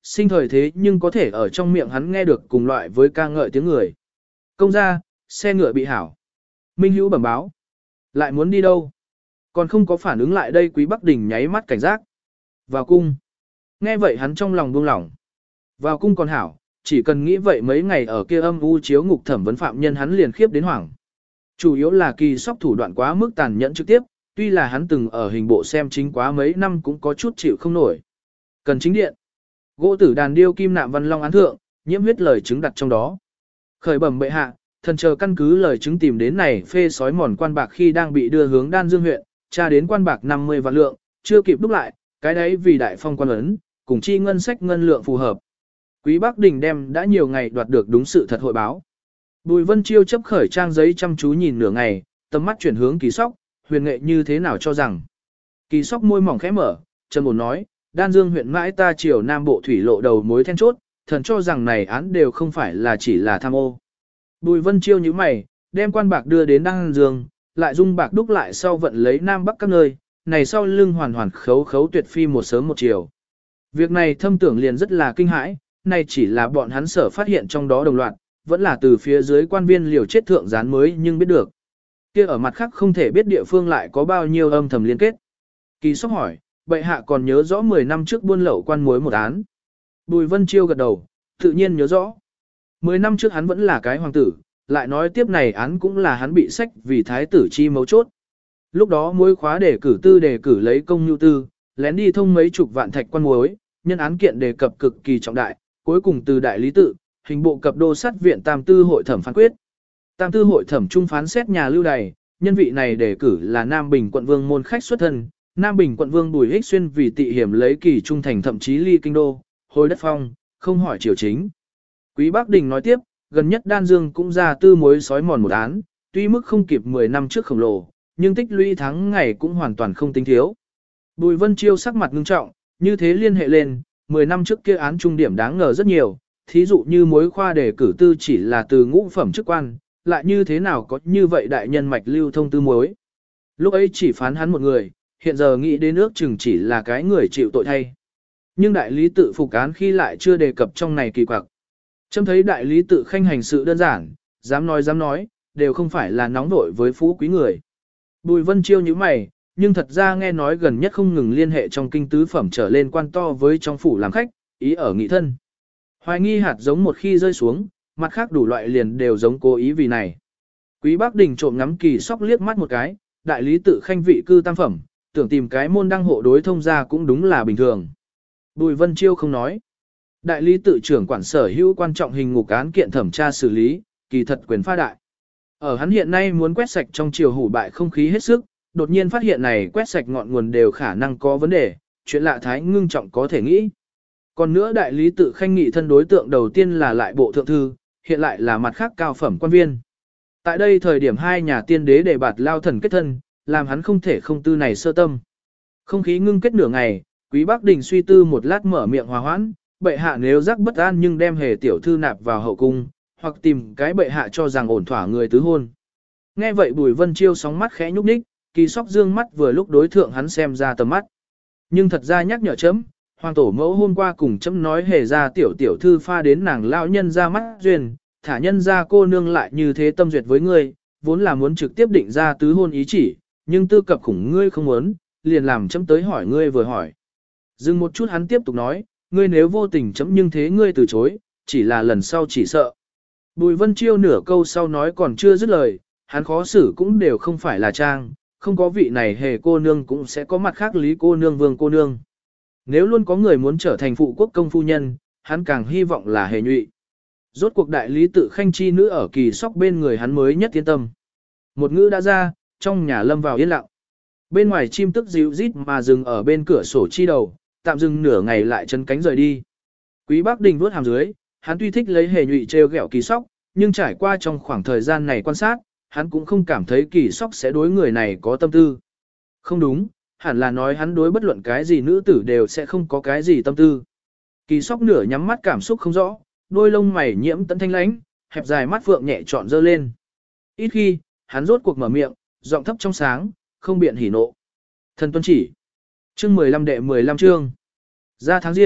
sinh thời thế nhưng có thể ở trong miệng hắn nghe được cùng loại với ca ngợi tiếng người. Công gia, xe ngựa bị hảo. Minh Hữu bẩm báo. Lại muốn đi đâu? Còn không có phản ứng lại đây Quý Bắc Đình nháy mắt cảnh giác. Vào cung. Nghe vậy hắn trong lòng buông lỏng. Vào cung còn hảo, chỉ cần nghĩ vậy mấy ngày ở kia âm u chiếu ngục thẩm vấn phạm nhân hắn liền khiếp đến hoảng. Chủ yếu là Kỳ Sóc thủ đoạn quá mức tàn nhẫn trực tiếp, tuy là hắn từng ở hình bộ xem chính quá mấy năm cũng có chút chịu không nổi. Cần chính điện. Gỗ tử đàn điêu kim nạm văn long án thượng, nhiễm huyết lời chứng đặt trong đó. Khởi bẩm bệ hạ, thần chờ căn cứ lời chứng tìm đến này phê sói mòn quan bạc khi đang bị đưa hướng Đan Dương huyện, tra đến quan bạc 50 vạn lượng, chưa kịp đúc lại, cái đấy vì đại phong quan ấn, cùng chi ngân sách ngân lượng phù hợp. Quý Bắc Đình đem đã nhiều ngày đoạt được đúng sự thật hội báo. Bùi Vân Chiêu chấp khởi trang giấy chăm chú nhìn nửa ngày, tầm mắt chuyển hướng Kỳ Sóc, huyền nghệ như thế nào cho rằng. Kỳ Sóc môi mỏng khẽ mở, trầm ổn nói, Đan Dương huyện mãi ta chiều nam bộ thủy lộ đầu mối then chốt, thần cho rằng này án đều không phải là chỉ là tham ô. Bùi Vân Chiêu nhíu mày, đem quan bạc đưa đến Đan Dương, lại dung bạc đúc lại sau vận lấy nam bắc các nơi, này sau lưng hoàn hoàn khấu khấu tuyệt phi một sớm một chiều. Việc này thâm tưởng liền rất là kinh hãi, này chỉ là bọn hắn sở phát hiện trong đó đồng loạt, vẫn là từ phía dưới quan viên liều chết thượng gián mới nhưng biết được. Kia ở mặt khác không thể biết địa phương lại có bao nhiêu âm thầm liên kết. Kỳ Sóc hỏi, bệ hạ còn nhớ rõ 10 năm trước buôn lậu quan muối một án. Bùi Vân Chiêu gật đầu, tự nhiên nhớ rõ. 10 năm trước hắn vẫn là cái hoàng tử, lại nói tiếp này án cũng là hắn bị sách vì thái tử chi mấu chốt. Lúc đó muối khóa đề cử lấy công nhu tư, lén đi thông mấy chục vạn thạch quan muối, nhân án kiện đề cập cực kỳ trọng đại, cuối cùng từ đại lý tự, hình bộ cập đô sát viện tam tư hội thẩm phán quyết. Tam tư hội thẩm trung phán xét nhà lưu đày, nhân vị này đề cử là Nam Bình quận vương môn khách xuất thân, Nam Bình quận vương Bùi Hích Xuyên vì tị hiểm lấy kỳ trung thành thậm chí ly kinh đô, hồi đất phong, không hỏi triều chính. Quý Bắc Đình nói tiếp, gần nhất Đan Dương cũng ra tư mối sói mòn một án, tuy mức không kịp 10 năm trước khổng lồ, nhưng tích lũy tháng ngày cũng hoàn toàn không tính thiếu. Bùi Vân Chiêu sắc mặt ngưng trọng, như thế liên hệ lên, 10 năm trước kia án trung điểm đáng ngờ rất nhiều, thí dụ như mối khoa đề cử tư chỉ là từ ngũ phẩm chức quan, lại như thế nào có như vậy đại nhân mạch lưu thông tư mối. Lúc ấy chỉ phán hắn một người, hiện giờ nghĩ đến ước chừng chỉ là cái người chịu tội thay. Nhưng đại lý tự phục án khi lại chưa đề cập trong này kỳ quặc. Châm thấy đại lý tự khanh hành sự đơn giản, dám nói, đều không phải là nóng vội với phú quý người. Bùi Vân Chiêu như mày, nhưng thật ra nghe nói gần nhất không ngừng liên hệ trong kinh tứ phẩm trở lên quan to với trong phủ làm khách, ý ở nghị thân. Hoài nghi hạt giống một khi rơi xuống, mặt khác đủ loại liền đều giống cố ý vì này. Quý Bắc Đình trộm ngắm Kỳ Sóc liếc mắt một cái, đại lý tự khanh vị cư tam phẩm, tưởng tìm cái môn đăng hộ đối thông ra cũng đúng là bình thường. Bùi Vân Chiêu không nói. Đại lý tự trưởng quản sở hữu quan trọng hình ngục án kiện thẩm tra xử lý, kỳ thật quyền pha đại. Ở hắn hiện nay muốn quét sạch trong triều hủ bại không khí hết sức, đột nhiên phát hiện này quét sạch ngọn nguồn đều khả năng có vấn đề, chuyện lạ thái ngưng trọng có thể nghĩ. Còn nữa đại lý tự khanh nghị thân đối tượng đầu tiên là lại bộ thượng thư, hiện lại là mặt khác cao phẩm quan viên. Tại đây thời điểm hai nhà tiên đế để bạt lao thần kết thân, làm hắn không thể không tư này sơ tâm. Không khí ngưng kết nửa ngày, Quý Bắc Đình suy tư một lát mở miệng hòa hoãn, bệ hạ nếu rắc bất an nhưng đem hề tiểu thư nạp vào hậu cung, hoặc tìm cái bệ hạ cho rằng ổn thỏa người tứ hôn. Nghe vậy Bùi Vân Chiêu sóng mắt khẽ nhúc nhích, Kỳ Sóc dương mắt vừa lúc đối thượng hắn xem ra tầm mắt. Nhưng thật ra nhắc nhở chấm, hoàng tổ mẫu hôm qua cùng chấm nói hề ra tiểu thư pha đến nàng lao nhân ra mắt duyên, thả nhân ra cô nương lại như thế tâm duyệt với ngươi, vốn là muốn trực tiếp định ra tứ hôn ý chỉ, nhưng tư cập khủng ngươi không muốn, liền làm chấm tới hỏi ngươi vừa hỏi. Dừng một chút hắn tiếp tục nói, ngươi nếu vô tình chấm nhưng thế ngươi từ chối, chỉ là lần sau chỉ sợ. Bùi Vân Chiêu nửa câu sau nói còn chưa dứt lời, hắn khó xử cũng đều không phải là trang, không có vị này hề cô nương cũng sẽ có mặt khác lý cô nương vương cô nương. Nếu luôn có người muốn trở thành phụ quốc công phu nhân, hắn càng hy vọng là hề nhụy. Rốt cuộc đại lý tự khanh chi nữ ở Kỳ Sóc bên người hắn mới nhất yên tâm. Một ngữ đã ra, trong nhà lâm vào yên lặng. Bên ngoài chim tức dịu rít mà dừng ở bên cửa sổ chi đầu, tạm dừng nửa ngày lại chấn cánh rời đi. Quý Bắc Đình vuốt hàm dưới, hắn tuy thích lấy hề nhụy trêu ghẹo Kỳ Sóc, nhưng trải qua trong khoảng thời gian này quan sát, hắn cũng không cảm thấy Kỳ Sóc sẽ đối người này có tâm tư. Không đúng, hẳn là nói hắn đối bất luận cái gì nữ tử đều sẽ không có cái gì tâm tư. Kỳ Sóc nửa nhắm mắt cảm xúc không rõ, đôi lông mày nhiễm tận thanh lãnh, hẹp dài mắt phượng nhẹ trọn dơ lên. Ít khi, hắn rốt cuộc mở miệng, giọng thấp trong sáng, không biện hỉ nộ. Thần tuân chỉ. Chương 15 đệ 15 chương. Ra tháng riêng,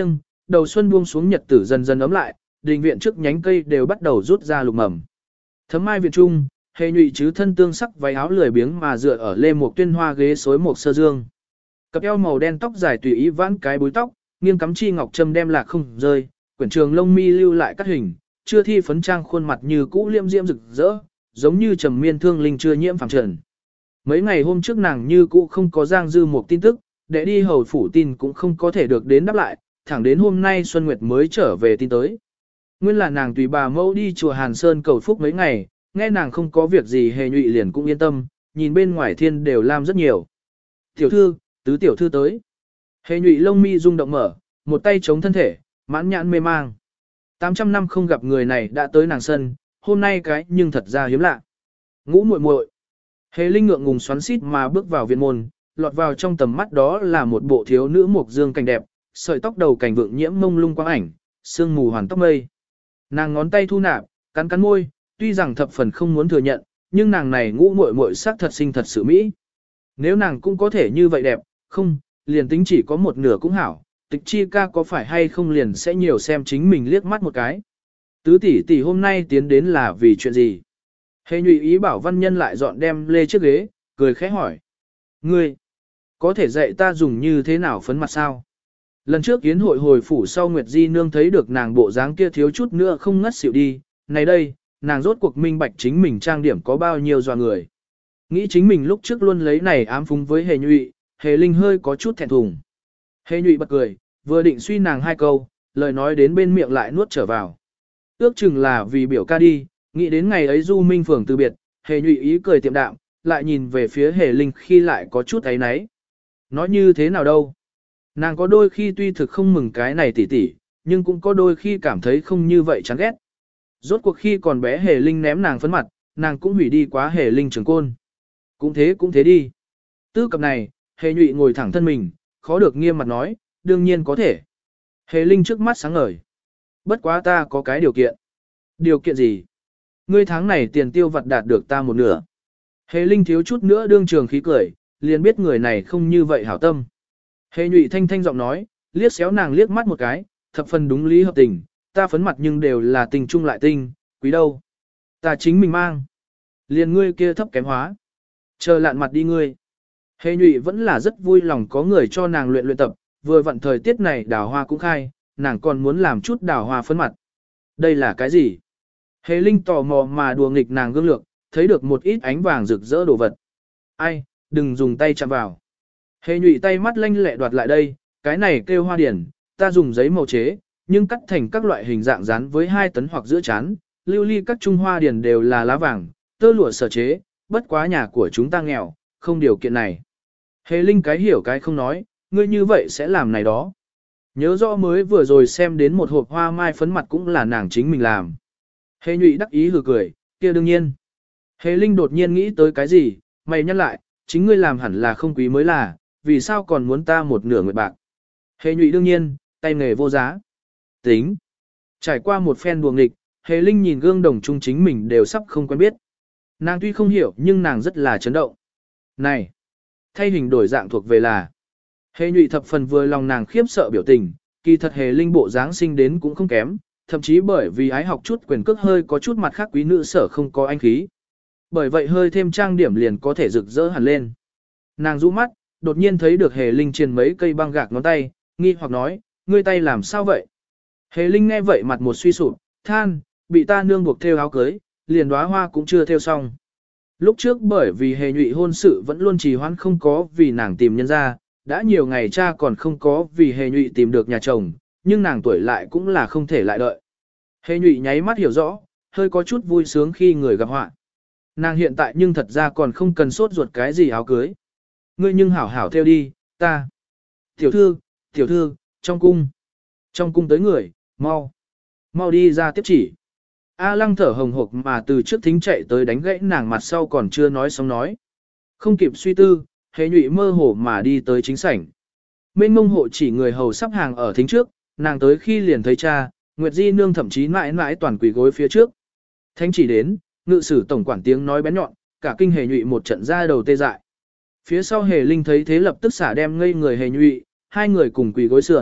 đầu xuân buông xuống nhật tử dần dần ấm lại, đình viện trước nhánh cây đều bắt đầu rút ra lục mầm. Thấm mai viện trung, Hề Nhụy chứ thân tương sắc váy áo lười biếng mà dựa ở lê một tuyên hoa ghế xối một sơ dương. Cặp eo màu đen tóc dài tùy ý vãn cái búi tóc, nghiêng cắm chi ngọc châm đem lạc không rơi, quyển trường lông mi lưu lại cắt hình, chưa thi phấn trang khuôn mặt như cũ liêm diễm rực rỡ, giống như trầm miên thương linh chưa nhiễm phàm trần. Mấy ngày hôm trước nàng như cũ không có giang dư một tin tức, để đi hầu phủ tin cũng không có thể được đến đáp lại, thẳng đến hôm nay Xuân Nguyệt mới trở về tin tới. Nguyên là nàng tùy bà mẫu đi chùa Hàn Sơn cầu phúc mấy ngày, nghe nàng không có việc gì Hề Nhụy liền cũng yên tâm, nhìn bên ngoài thiên đều làm rất nhiều. Tiểu thư, tứ tiểu thư tới. Hề Nhụy lông mi rung động mở, một tay chống thân thể, mãn nhãn mê mang. 800 năm không gặp người này đã tới nàng sân, hôm nay cái nhưng thật ra hiếm lạ. Ngũ muội muội. Hề Linh ngượng ngùng xoắn xít mà bước vào viện môn, lọt vào trong tầm mắt đó là một bộ thiếu nữ mộc dương cảnh đẹp, sợi tóc đầu cảnh vượng nhiễm mông lung quang ảnh, sương mù hoàn tóc mây. Nàng ngón tay thu nạp, cắn cắn môi, tuy rằng thập phần không muốn thừa nhận, nhưng nàng này ngũ muội muội sắc thật xinh thật sự mỹ. Nếu nàng cũng có thể như vậy đẹp, không, liền tính chỉ có một nửa cũng hảo, Tịch Chi ca có phải hay không liền sẽ nhiều xem chính mình liếc mắt một cái. Tứ tỷ tỷ hôm nay tiến đến là vì chuyện gì? Hề Nhụy ý bảo văn nhân lại dọn đem lê chiếc ghế, cười khẽ hỏi. Ngươi, có thể dạy ta dùng như thế nào phấn mặt sao? Lần trước yến hội hồi phủ sau Nguyệt Di Nương thấy được nàng bộ dáng kia thiếu chút nữa không ngất xỉu đi, này đây, nàng rốt cuộc minh bạch chính mình trang điểm có bao nhiêu dọa người. Nghĩ chính mình lúc trước luôn lấy này ám phúng với Hề Nhụy, Hề Linh hơi có chút thẹn thùng. Hề Nhụy bật cười, vừa định suy nàng hai câu, lời nói đến bên miệng lại nuốt trở vào. Ước chừng là vì biểu ca đi, nghĩ đến ngày ấy Du Minh Phường từ biệt, Hề Nhụy ý cười tiệm đạm, lại nhìn về phía Hề Linh khi lại có chút áy náy. Nói như thế nào đâu? Nàng có đôi khi tuy thực không mừng cái này tỉ tỉ, nhưng cũng có đôi khi cảm thấy không như vậy chán ghét. Rốt cuộc khi còn bé Hề Linh ném nàng phấn mặt, nàng cũng hủy đi quá Hề Linh trường côn. Cũng thế đi. Tư cập này, Hề Nhụy ngồi thẳng thân mình, khó được nghiêm mặt nói, đương nhiên có thể. Hề Linh trước mắt sáng ngời. Bất quá ta có cái điều kiện. Điều kiện gì? Ngươi tháng này tiền tiêu vặt đạt được ta một nửa. Hề Linh thiếu chút nữa đương trường khí cười, liền biết người này không như vậy hảo tâm. Hề Nhụy thanh thanh giọng nói, liếc xéo nàng liếc mắt một cái, thập phần đúng lý hợp tình, ta phấn mặt nhưng đều là tình chung lại tinh, quý đâu. Ta chính mình mang. Liền ngươi kia thấp kém hóa. Chờ lạn mặt đi ngươi. Hề Nhụy vẫn là rất vui lòng có người cho nàng luyện tập, vừa vặn thời tiết này đào hoa cũng khai, nàng còn muốn làm chút đào hoa phấn mặt. Đây là cái gì? Hề Linh tò mò mà đùa nghịch nàng gương lược, thấy được một ít ánh vàng rực rỡ đồ vật. Ai, đừng dùng tay chạm vào. Hề Nhụy tay mắt lanh lẹ đoạt lại đây, cái này kêu hoa điển, ta dùng giấy màu chế, nhưng cắt thành các loại hình dạng dán với 2 tấn hoặc giữa chán, lưu ly các trung hoa điển đều là lá vàng, tơ lụa sở chế, bất quá nhà của chúng ta nghèo, không điều kiện này. Hề Linh cái hiểu cái không nói, ngươi như vậy sẽ làm này đó. Nhớ rõ mới vừa rồi xem đến một hộp hoa mai phấn mặt cũng là nàng chính mình làm. Hề Nhụy đắc ý hừ cười, kia đương nhiên. Hề Linh đột nhiên nghĩ tới cái gì, mày nhắc lại, chính ngươi làm hẳn là không quý mới là, vì sao còn muốn ta một nửa nguyệt bạc. Hề Nhụy đương nhiên, tay nghề vô giá. Tính. Trải qua một phen đùa nghịch, Hề Linh nhìn gương đồng chung chính mình đều sắp không quen biết. Nàng tuy không hiểu nhưng nàng rất là chấn động. Này! Thay hình đổi dạng thuộc về là. Hề Nhụy thập phần vừa lòng nàng khiếp sợ biểu tình, kỳ thật Hề Linh bộ dáng sinh đến cũng không kém, thậm chí bởi vì ái học chút quyền cước hơi có chút mặt khác quý nữ sở không có anh khí. Bởi vậy hơi thêm trang điểm liền có thể rực rỡ hẳn lên. Nàng rũ mắt, đột nhiên thấy được Hề Linh trên mấy cây băng gạc ngón tay, nghi hoặc nói, ngươi tay làm sao vậy? Hề Linh nghe vậy mặt một suy sụp, than, bị ta nương buộc theo áo cưới, liền đóa hoa cũng chưa theo xong. Lúc trước bởi vì Hề Nhụy hôn sự vẫn luôn trì hoãn không có vì nàng tìm nhân ra, đã nhiều ngày cha còn không có vì Hề Nhụy tìm được nhà chồng, nhưng nàng tuổi lại cũng là không thể lại đợi. Hề Nhụy nháy mắt hiểu rõ, hơi có chút vui sướng khi người gặp họa. Nàng hiện tại nhưng thật ra còn không cần sốt ruột cái gì áo cưới. Ngươi nhưng hảo hảo theo đi, ta. Tiểu thư, trong cung. Trong cung tới người, mau. Mau đi ra tiếp chỉ. A Lăng thở hồng hộc mà từ trước thính chạy tới đánh gãy nàng mặt sau còn chưa nói xong nói. Không kịp suy tư, Hề Nhụy mơ hồ mà đi tới chính sảnh. Mênh mông hộ chỉ người hầu sắp hàng ở thính trước, nàng tới khi liền thấy cha, Nguyệt Di Nương thậm chí mãi mãi toàn quỳ gối phía trước. Thánh chỉ đến, ngự sử tổng quản tiếng nói bén nhọn, cả kinh Hề Nhụy một trận ra đầu tê dại. Phía sau Hề Linh thấy thế lập tức xả đem ngây người Hề Nhụy, hai người cùng quỳ gối sườn,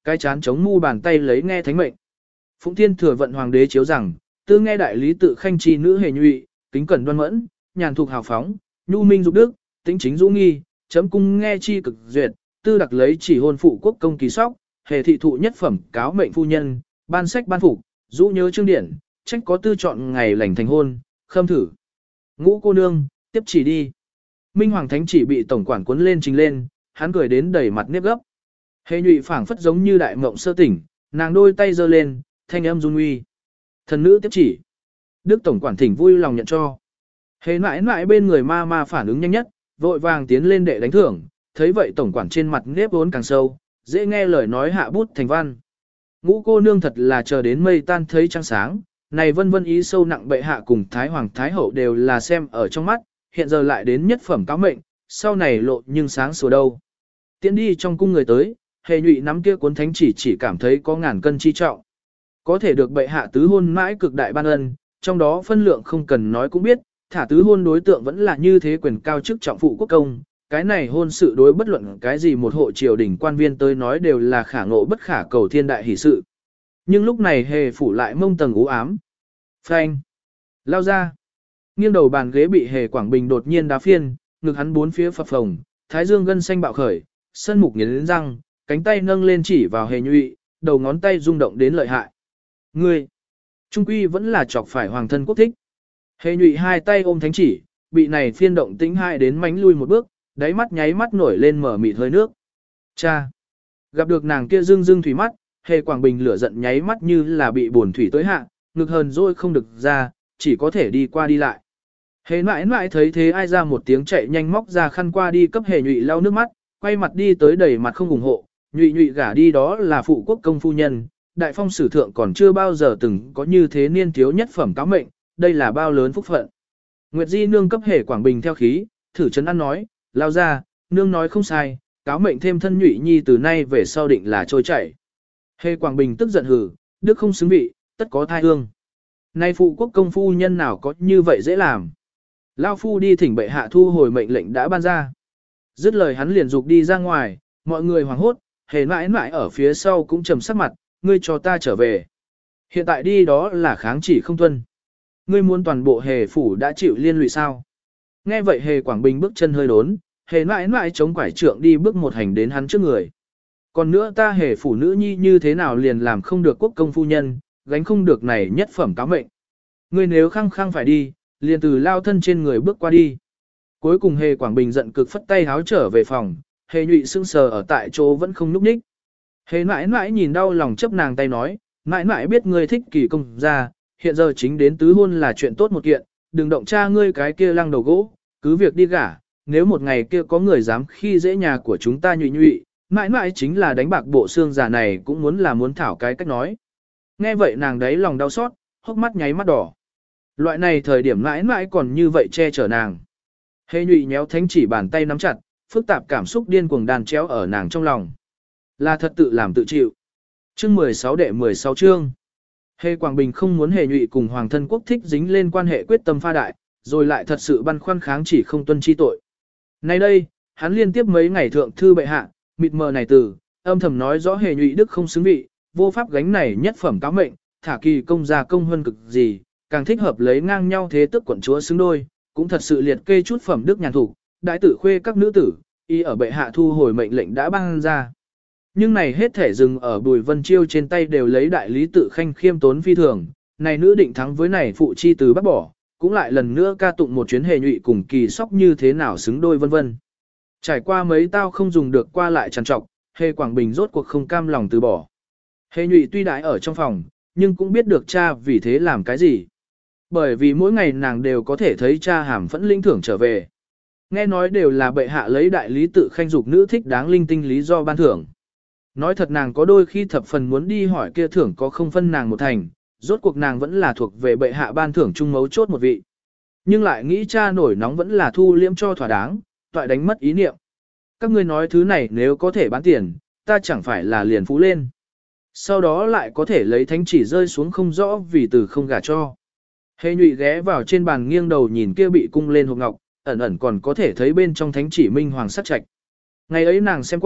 Cái chán chống mu bàn tay lấy nghe thánh mệnh. Phụng Thiên Thừa vận hoàng đế chiếu rằng, tư nghe đại lý tự khanh chi nữ hề nhụy, kính cẩn đoan mẫn, nhàn thục hào phóng, nhu minh dục đức, tính chính dũng nghi, chấm cung nghe chi cực duyệt, tư đặc lấy chỉ hôn phụ quốc công kỳ sóc, hề thị thụ nhất phẩm cáo mệnh phu nhân, ban sách ban phục, dũ nhớ chương điển, trách có tư chọn ngày lành thành hôn, khâm thử. Ngũ cô nương, tiếp chỉ đi. Minh Hoàng Thánh chỉ bị tổng quản cuốn lên trình lên, hắn cười đến đầy mặt nếp gấp. Hề nhụy phảng phất giống như đại mộng sơ tỉnh, nàng đôi tay giơ lên, thanh âm run uy. Thần nữ tiếp chỉ. Đức tổng quản thỉnh vui lòng nhận cho. Hề mãi mãi bên người ma ma phản ứng nhanh nhất, vội vàng tiến lên để đánh thưởng, thấy vậy tổng quản trên mặt nếp vốn càng sâu, dễ nghe lời nói hạ bút thành văn. Ngũ cô nương thật là chờ đến mây tan thấy trăng sáng, này vân vân ý sâu nặng bệ hạ cùng Thái Hoàng Thái Hậu đều là xem ở trong mắt, hiện giờ lại đến nhất phẩm cáo mệnh, sau này lộ nhưng sáng sủa đâu. Tiến đi trong cung người tới, hề nhụy nắm kia cuốn thánh chỉ cảm thấy có ngàn cân chi trọng. Có thể được bệ hạ tứ hôn mãi cực đại ban ân, trong đó phân lượng không cần nói cũng biết, thả tứ hôn đối tượng vẫn là như thế quyền cao chức trọng phụ quốc công, cái này hôn sự đối bất luận cái gì một hộ triều đình quan viên tới nói đều là khả ngộ bất khả cầu thiên đại hỷ sự. Nhưng lúc này hề phủ lại mông tầng u ám. Phanh. Lao ra. Nghiêng đầu bàn ghế bị hề Quảng Bình đột nhiên đá phiên, ngực hắn bốn phía phập phồng, thái dương gân xanh bạo khởi, sân mục nghiến răng, cánh tay nâng lên chỉ vào hề nhụy, đầu ngón tay rung động đến lợi hại. Ngươi. Trung quy vẫn là chọc phải hoàng thân quốc thích. Hề nhụy hai tay ôm thánh chỉ, bị này phiên động tĩnh hại đến mánh lui một bước, đáy mắt nháy mắt nổi lên mở mịt hơi nước. Cha! Gặp được nàng kia rưng rưng thủy mắt, hề Quảng Bình lửa giận nháy mắt như là bị buồn thủy tối hạ, ngực hờn rồi không được ra, chỉ có thể đi qua đi lại. Hề mãi mãi thấy thế ai ra một tiếng chạy nhanh móc ra khăn qua đi cấp hề nhụy lau nước mắt, quay mặt đi tới đầy mặt không ủng hộ, nhụy nhụy gả đi đó là phụ quốc công phu nhân, đại phong sử thượng còn chưa bao giờ từng có như thế niên thiếu nhất phẩm cáo mệnh, đây là bao lớn phúc phận. Nguyệt Di nương cấp hề Quảng Bình theo khí, thử chấn an nói, lao ra, nương nói không sai, cáo mệnh thêm thân nhụy nhi từ nay về sau định là trôi chảy. Hề Quảng Bình tức giận hừ, đức không xứng vị, tất có thai hương. Nay phụ quốc công phu nhân nào có như vậy dễ làm. Lao phu đi thỉnh bệ hạ thu hồi mệnh lệnh đã ban ra. Dứt lời hắn liền dục đi ra ngoài, mọi người hoảng hốt, hề mãi mãi ở phía sau cũng trầm sắc mặt, ngươi cho ta trở về. Hiện tại đi đó là kháng chỉ không tuân. Ngươi muốn toàn bộ hề phủ đã chịu liên lụy sao? Nghe vậy hề Quảng Bình bước chân hơi đốn, hề mãi mãi chống quải trượng đi bước một hành đến hắn trước người. Còn nữa ta hề phủ nữ nhi như thế nào liền làm không được quốc công phu nhân, gánh không được này nhất phẩm cáo mệnh. Ngươi nếu khăng khăng phải đi, liền từ lao thân trên người bước qua đi. Cuối cùng hề Quảng Bình giận cực phất tay háo trở về phòng, hề nhụy sững sờ ở tại chỗ vẫn không núp ních. Hề mãi mãi nhìn đau lòng chấp nàng tay nói, mãi mãi biết ngươi thích kỳ công gia, hiện giờ chính đến tứ hôn là chuyện tốt một kiện, đừng động cha ngươi cái kia lăng đầu gỗ, cứ việc đi gả, nếu một ngày kia có người dám khi dễ nhà của chúng ta nhụy nhụy, mãi mãi chính là đánh bạc bộ xương già này cũng muốn thảo cái cách nói. Nghe vậy nàng đấy lòng đau xót, hốc mắt nháy mắt đỏ. Loại này thời điểm mãi mãi còn như vậy che chở nàng. Hề nhụy nhéo thánh chỉ bàn tay nắm chặt, phức tạp cảm xúc điên cuồng đàn chéo ở nàng trong lòng. Là thật tự làm tự chịu. Chương 16 đệ 16 chương. Hề Quảng Bình không muốn hề nhụy cùng hoàng thân quốc thích dính lên quan hệ quyết tâm pha đại, rồi lại thật sự băn khoăn kháng chỉ không tuân chi tội. Nay đây, hắn liên tiếp mấy ngày thượng thư bệ hạ, mịt mờ này từ, âm thầm nói rõ hề nhụy đức không xứng vị, vô pháp gánh này nhất phẩm cáo mệnh, thả kỳ công gia công hơn cực gì, càng thích hợp lấy ngang nhau thế tức quận chúa xứng đôi, cũng thật sự liệt kê chút phẩm đức nhàn thủ, đại tử khuê các nữ tử, y ở bệ hạ thu hồi mệnh lệnh đã ban ra. Nhưng này hết thể dừng ở Bùi Vân Chiêu trên tay đều lấy đại lý tự khanh khiêm tốn phi thường, này nữ định thắng với này phụ chi từ bắt bỏ, cũng lại lần nữa ca tụng một chuyến hề nhụy cùng kỳ sóc như thế nào xứng đôi vân vân. Trải qua mấy tao không dùng được qua lại trằn trọc, hề Quảng Bình rốt cuộc không cam lòng từ bỏ. Hề nhụy tuy đại ở trong phòng, nhưng cũng biết được cha vì thế làm cái gì. Bởi vì mỗi ngày nàng đều có thể thấy cha hàm phẫn linh thưởng trở về. Nghe nói đều là bệ hạ lấy đại lý tự khanh dục nữ thích đáng linh tinh lý do ban thưởng. Nói thật nàng có đôi khi thập phần muốn đi hỏi kia thưởng có không phân nàng một thành, rốt cuộc nàng vẫn là thuộc về bệ hạ ban thưởng trung mấu chốt một vị. Nhưng lại nghĩ cha nổi nóng vẫn là thu liễm cho thỏa đáng, toại đánh mất ý niệm. Các ngươi nói thứ này nếu có thể bán tiền, ta chẳng phải là liền phú lên. Sau đó lại có thể lấy thánh chỉ rơi xuống không rõ vì từ không gả cho. Hề nhụy ghé vào trên bàn nghiêng đầu nhìn kia bị cung lên hộp ngọc, ẩn ẩn còn có thể thấy bên trong thánh chỉ minh hoàng sắc trạch. Ngày ấy nàng xem qua,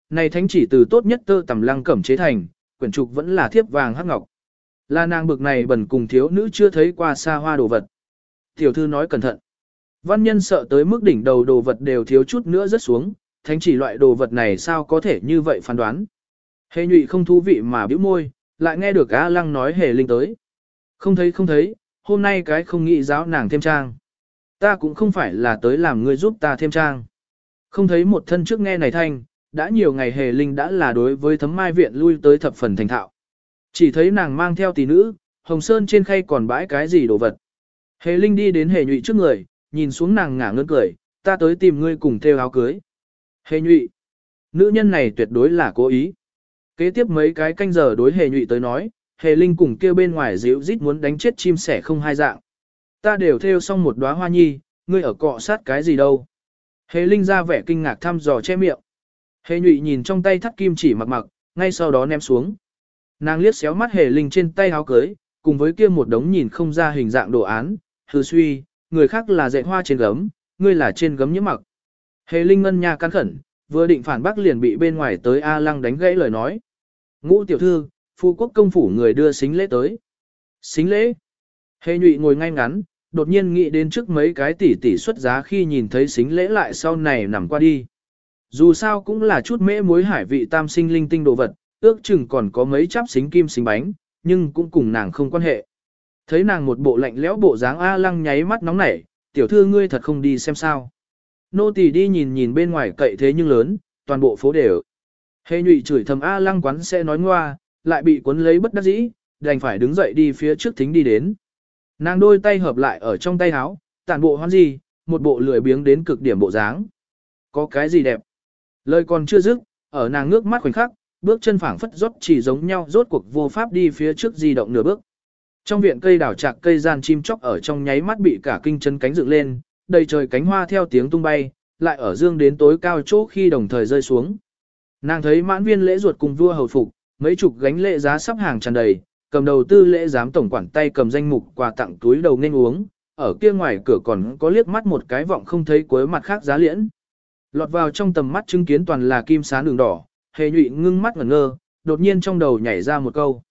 Này thánh chỉ từ tốt nhất tơ tằm lăng cẩm chế thành, quyển trục vẫn là thiếp vàng hắc ngọc. Là nàng bực này bẩn cùng thiếu nữ chưa thấy qua xa hoa đồ vật. Tiểu thư nói cẩn thận. Văn nhân sợ tới mức đỉnh đầu đồ vật đều thiếu chút nữa rớt xuống, thánh chỉ loại đồ vật này sao có thể như vậy phán đoán. Hề nhụy không thú vị mà bĩu môi, lại nghe được A Lăng nói Hề Linh tới. Không thấy, hôm nay cái không nghĩ giáo nàng thêm trang. Ta cũng không phải là tới làm ngươi giúp ta thêm trang. Không thấy một thân trước nghe này thanh, đã nhiều ngày Hề Linh đã là đối với Thấm Mai viện lui tới thập phần thành thạo. Chỉ thấy nàng mang theo tỷ nữ, Hồng Sơn trên khay còn bãi cái gì đồ vật. Hề Linh đi đến Hề nhụy trước người, nhìn xuống nàng ngả ngớn cười, ta tới tìm ngươi cùng thêu áo cưới. Hề nhụy, nữ nhân này tuyệt đối là cố ý. Kế tiếp mấy cái canh giờ đối Hề nhụy tới nói, Hề Linh cùng kêu bên ngoài dịu rít muốn đánh chết chim sẻ không hai dạng. Ta đều thêu xong một đóa hoa nhi, ngươi ở cọ sát cái gì đâu. Hề Linh ra vẻ kinh ngạc thăm dò che miệng. Hề nhụy nhìn trong tay thắt kim chỉ mặc, ngay sau đó ném xuống. Nàng liếc xéo mắt Hề Linh trên tay áo cưới, cùng với kia một đống nhìn không ra hình dạng đồ án, hừ suy, người khác là dệt hoa trên gấm, ngươi là trên gấm nhiễm mặc. Hề Linh ngân nha cắn khẩn, vừa định phản bác liền bị bên ngoài tới A Lăng đánh gãy lời nói. Ngũ tiểu thư, phu quốc công phủ người đưa xính lễ tới. Xính lễ? Hề nhụy ngồi ngay ngắn, đột nhiên nghĩ đến trước mấy cái tỷ xuất giá khi nhìn thấy xính lễ lại sau này nằm qua đi. Dù sao cũng là chút mễ muối hải vị tam sinh linh tinh đồ vật, ước chừng còn có mấy chắp xính kim xính bánh, nhưng cũng cùng nàng không quan hệ. Thấy nàng một bộ lạnh lẽo bộ dáng A Lăng nháy mắt nóng nảy, tiểu thư ngươi thật không đi xem sao. Nô tỳ đi nhìn bên ngoài cậy thế nhưng lớn, toàn bộ phố đều. Hề nhụy chửi thầm A Lăng quán sẽ nói ngoa, lại bị cuốn lấy bất đắc dĩ, đành phải đứng dậy đi phía trước thính đi đến. Nàng đôi tay hợp lại ở trong tay áo, tản bộ hoan gì, một bộ lười biếng đến cực điểm bộ dáng. Có cái gì đẹp? Lời còn chưa dứt, ở nàng ngước mắt khoảnh khắc, bước chân phảng phất rốt chỉ giống nhau rốt cuộc vô pháp đi phía trước di động nửa bước. Trong viện cây đào trạc cây gian chim chóc ở trong nháy mắt bị cả kinh chân cánh dựng lên, đầy trời cánh hoa theo tiếng tung bay, lại ở dương đến tối cao chỗ khi đồng thời rơi xuống. Nàng thấy mãn viên lễ ruột cùng vua hầu phục, mấy chục gánh lễ giá sắp hàng tràn đầy, cầm đầu tư lễ giám tổng quản tay cầm danh mục quà tặng túi đầu nên uống, ở kia ngoài cửa còn có liếc mắt một cái vọng không thấy cuối mặt khác giá liễn. Lọt vào trong tầm mắt chứng kiến toàn là kim sán đường đỏ, Hề nhụy ngưng mắt ngẩn ngơ, đột nhiên trong đầu nhảy ra một câu.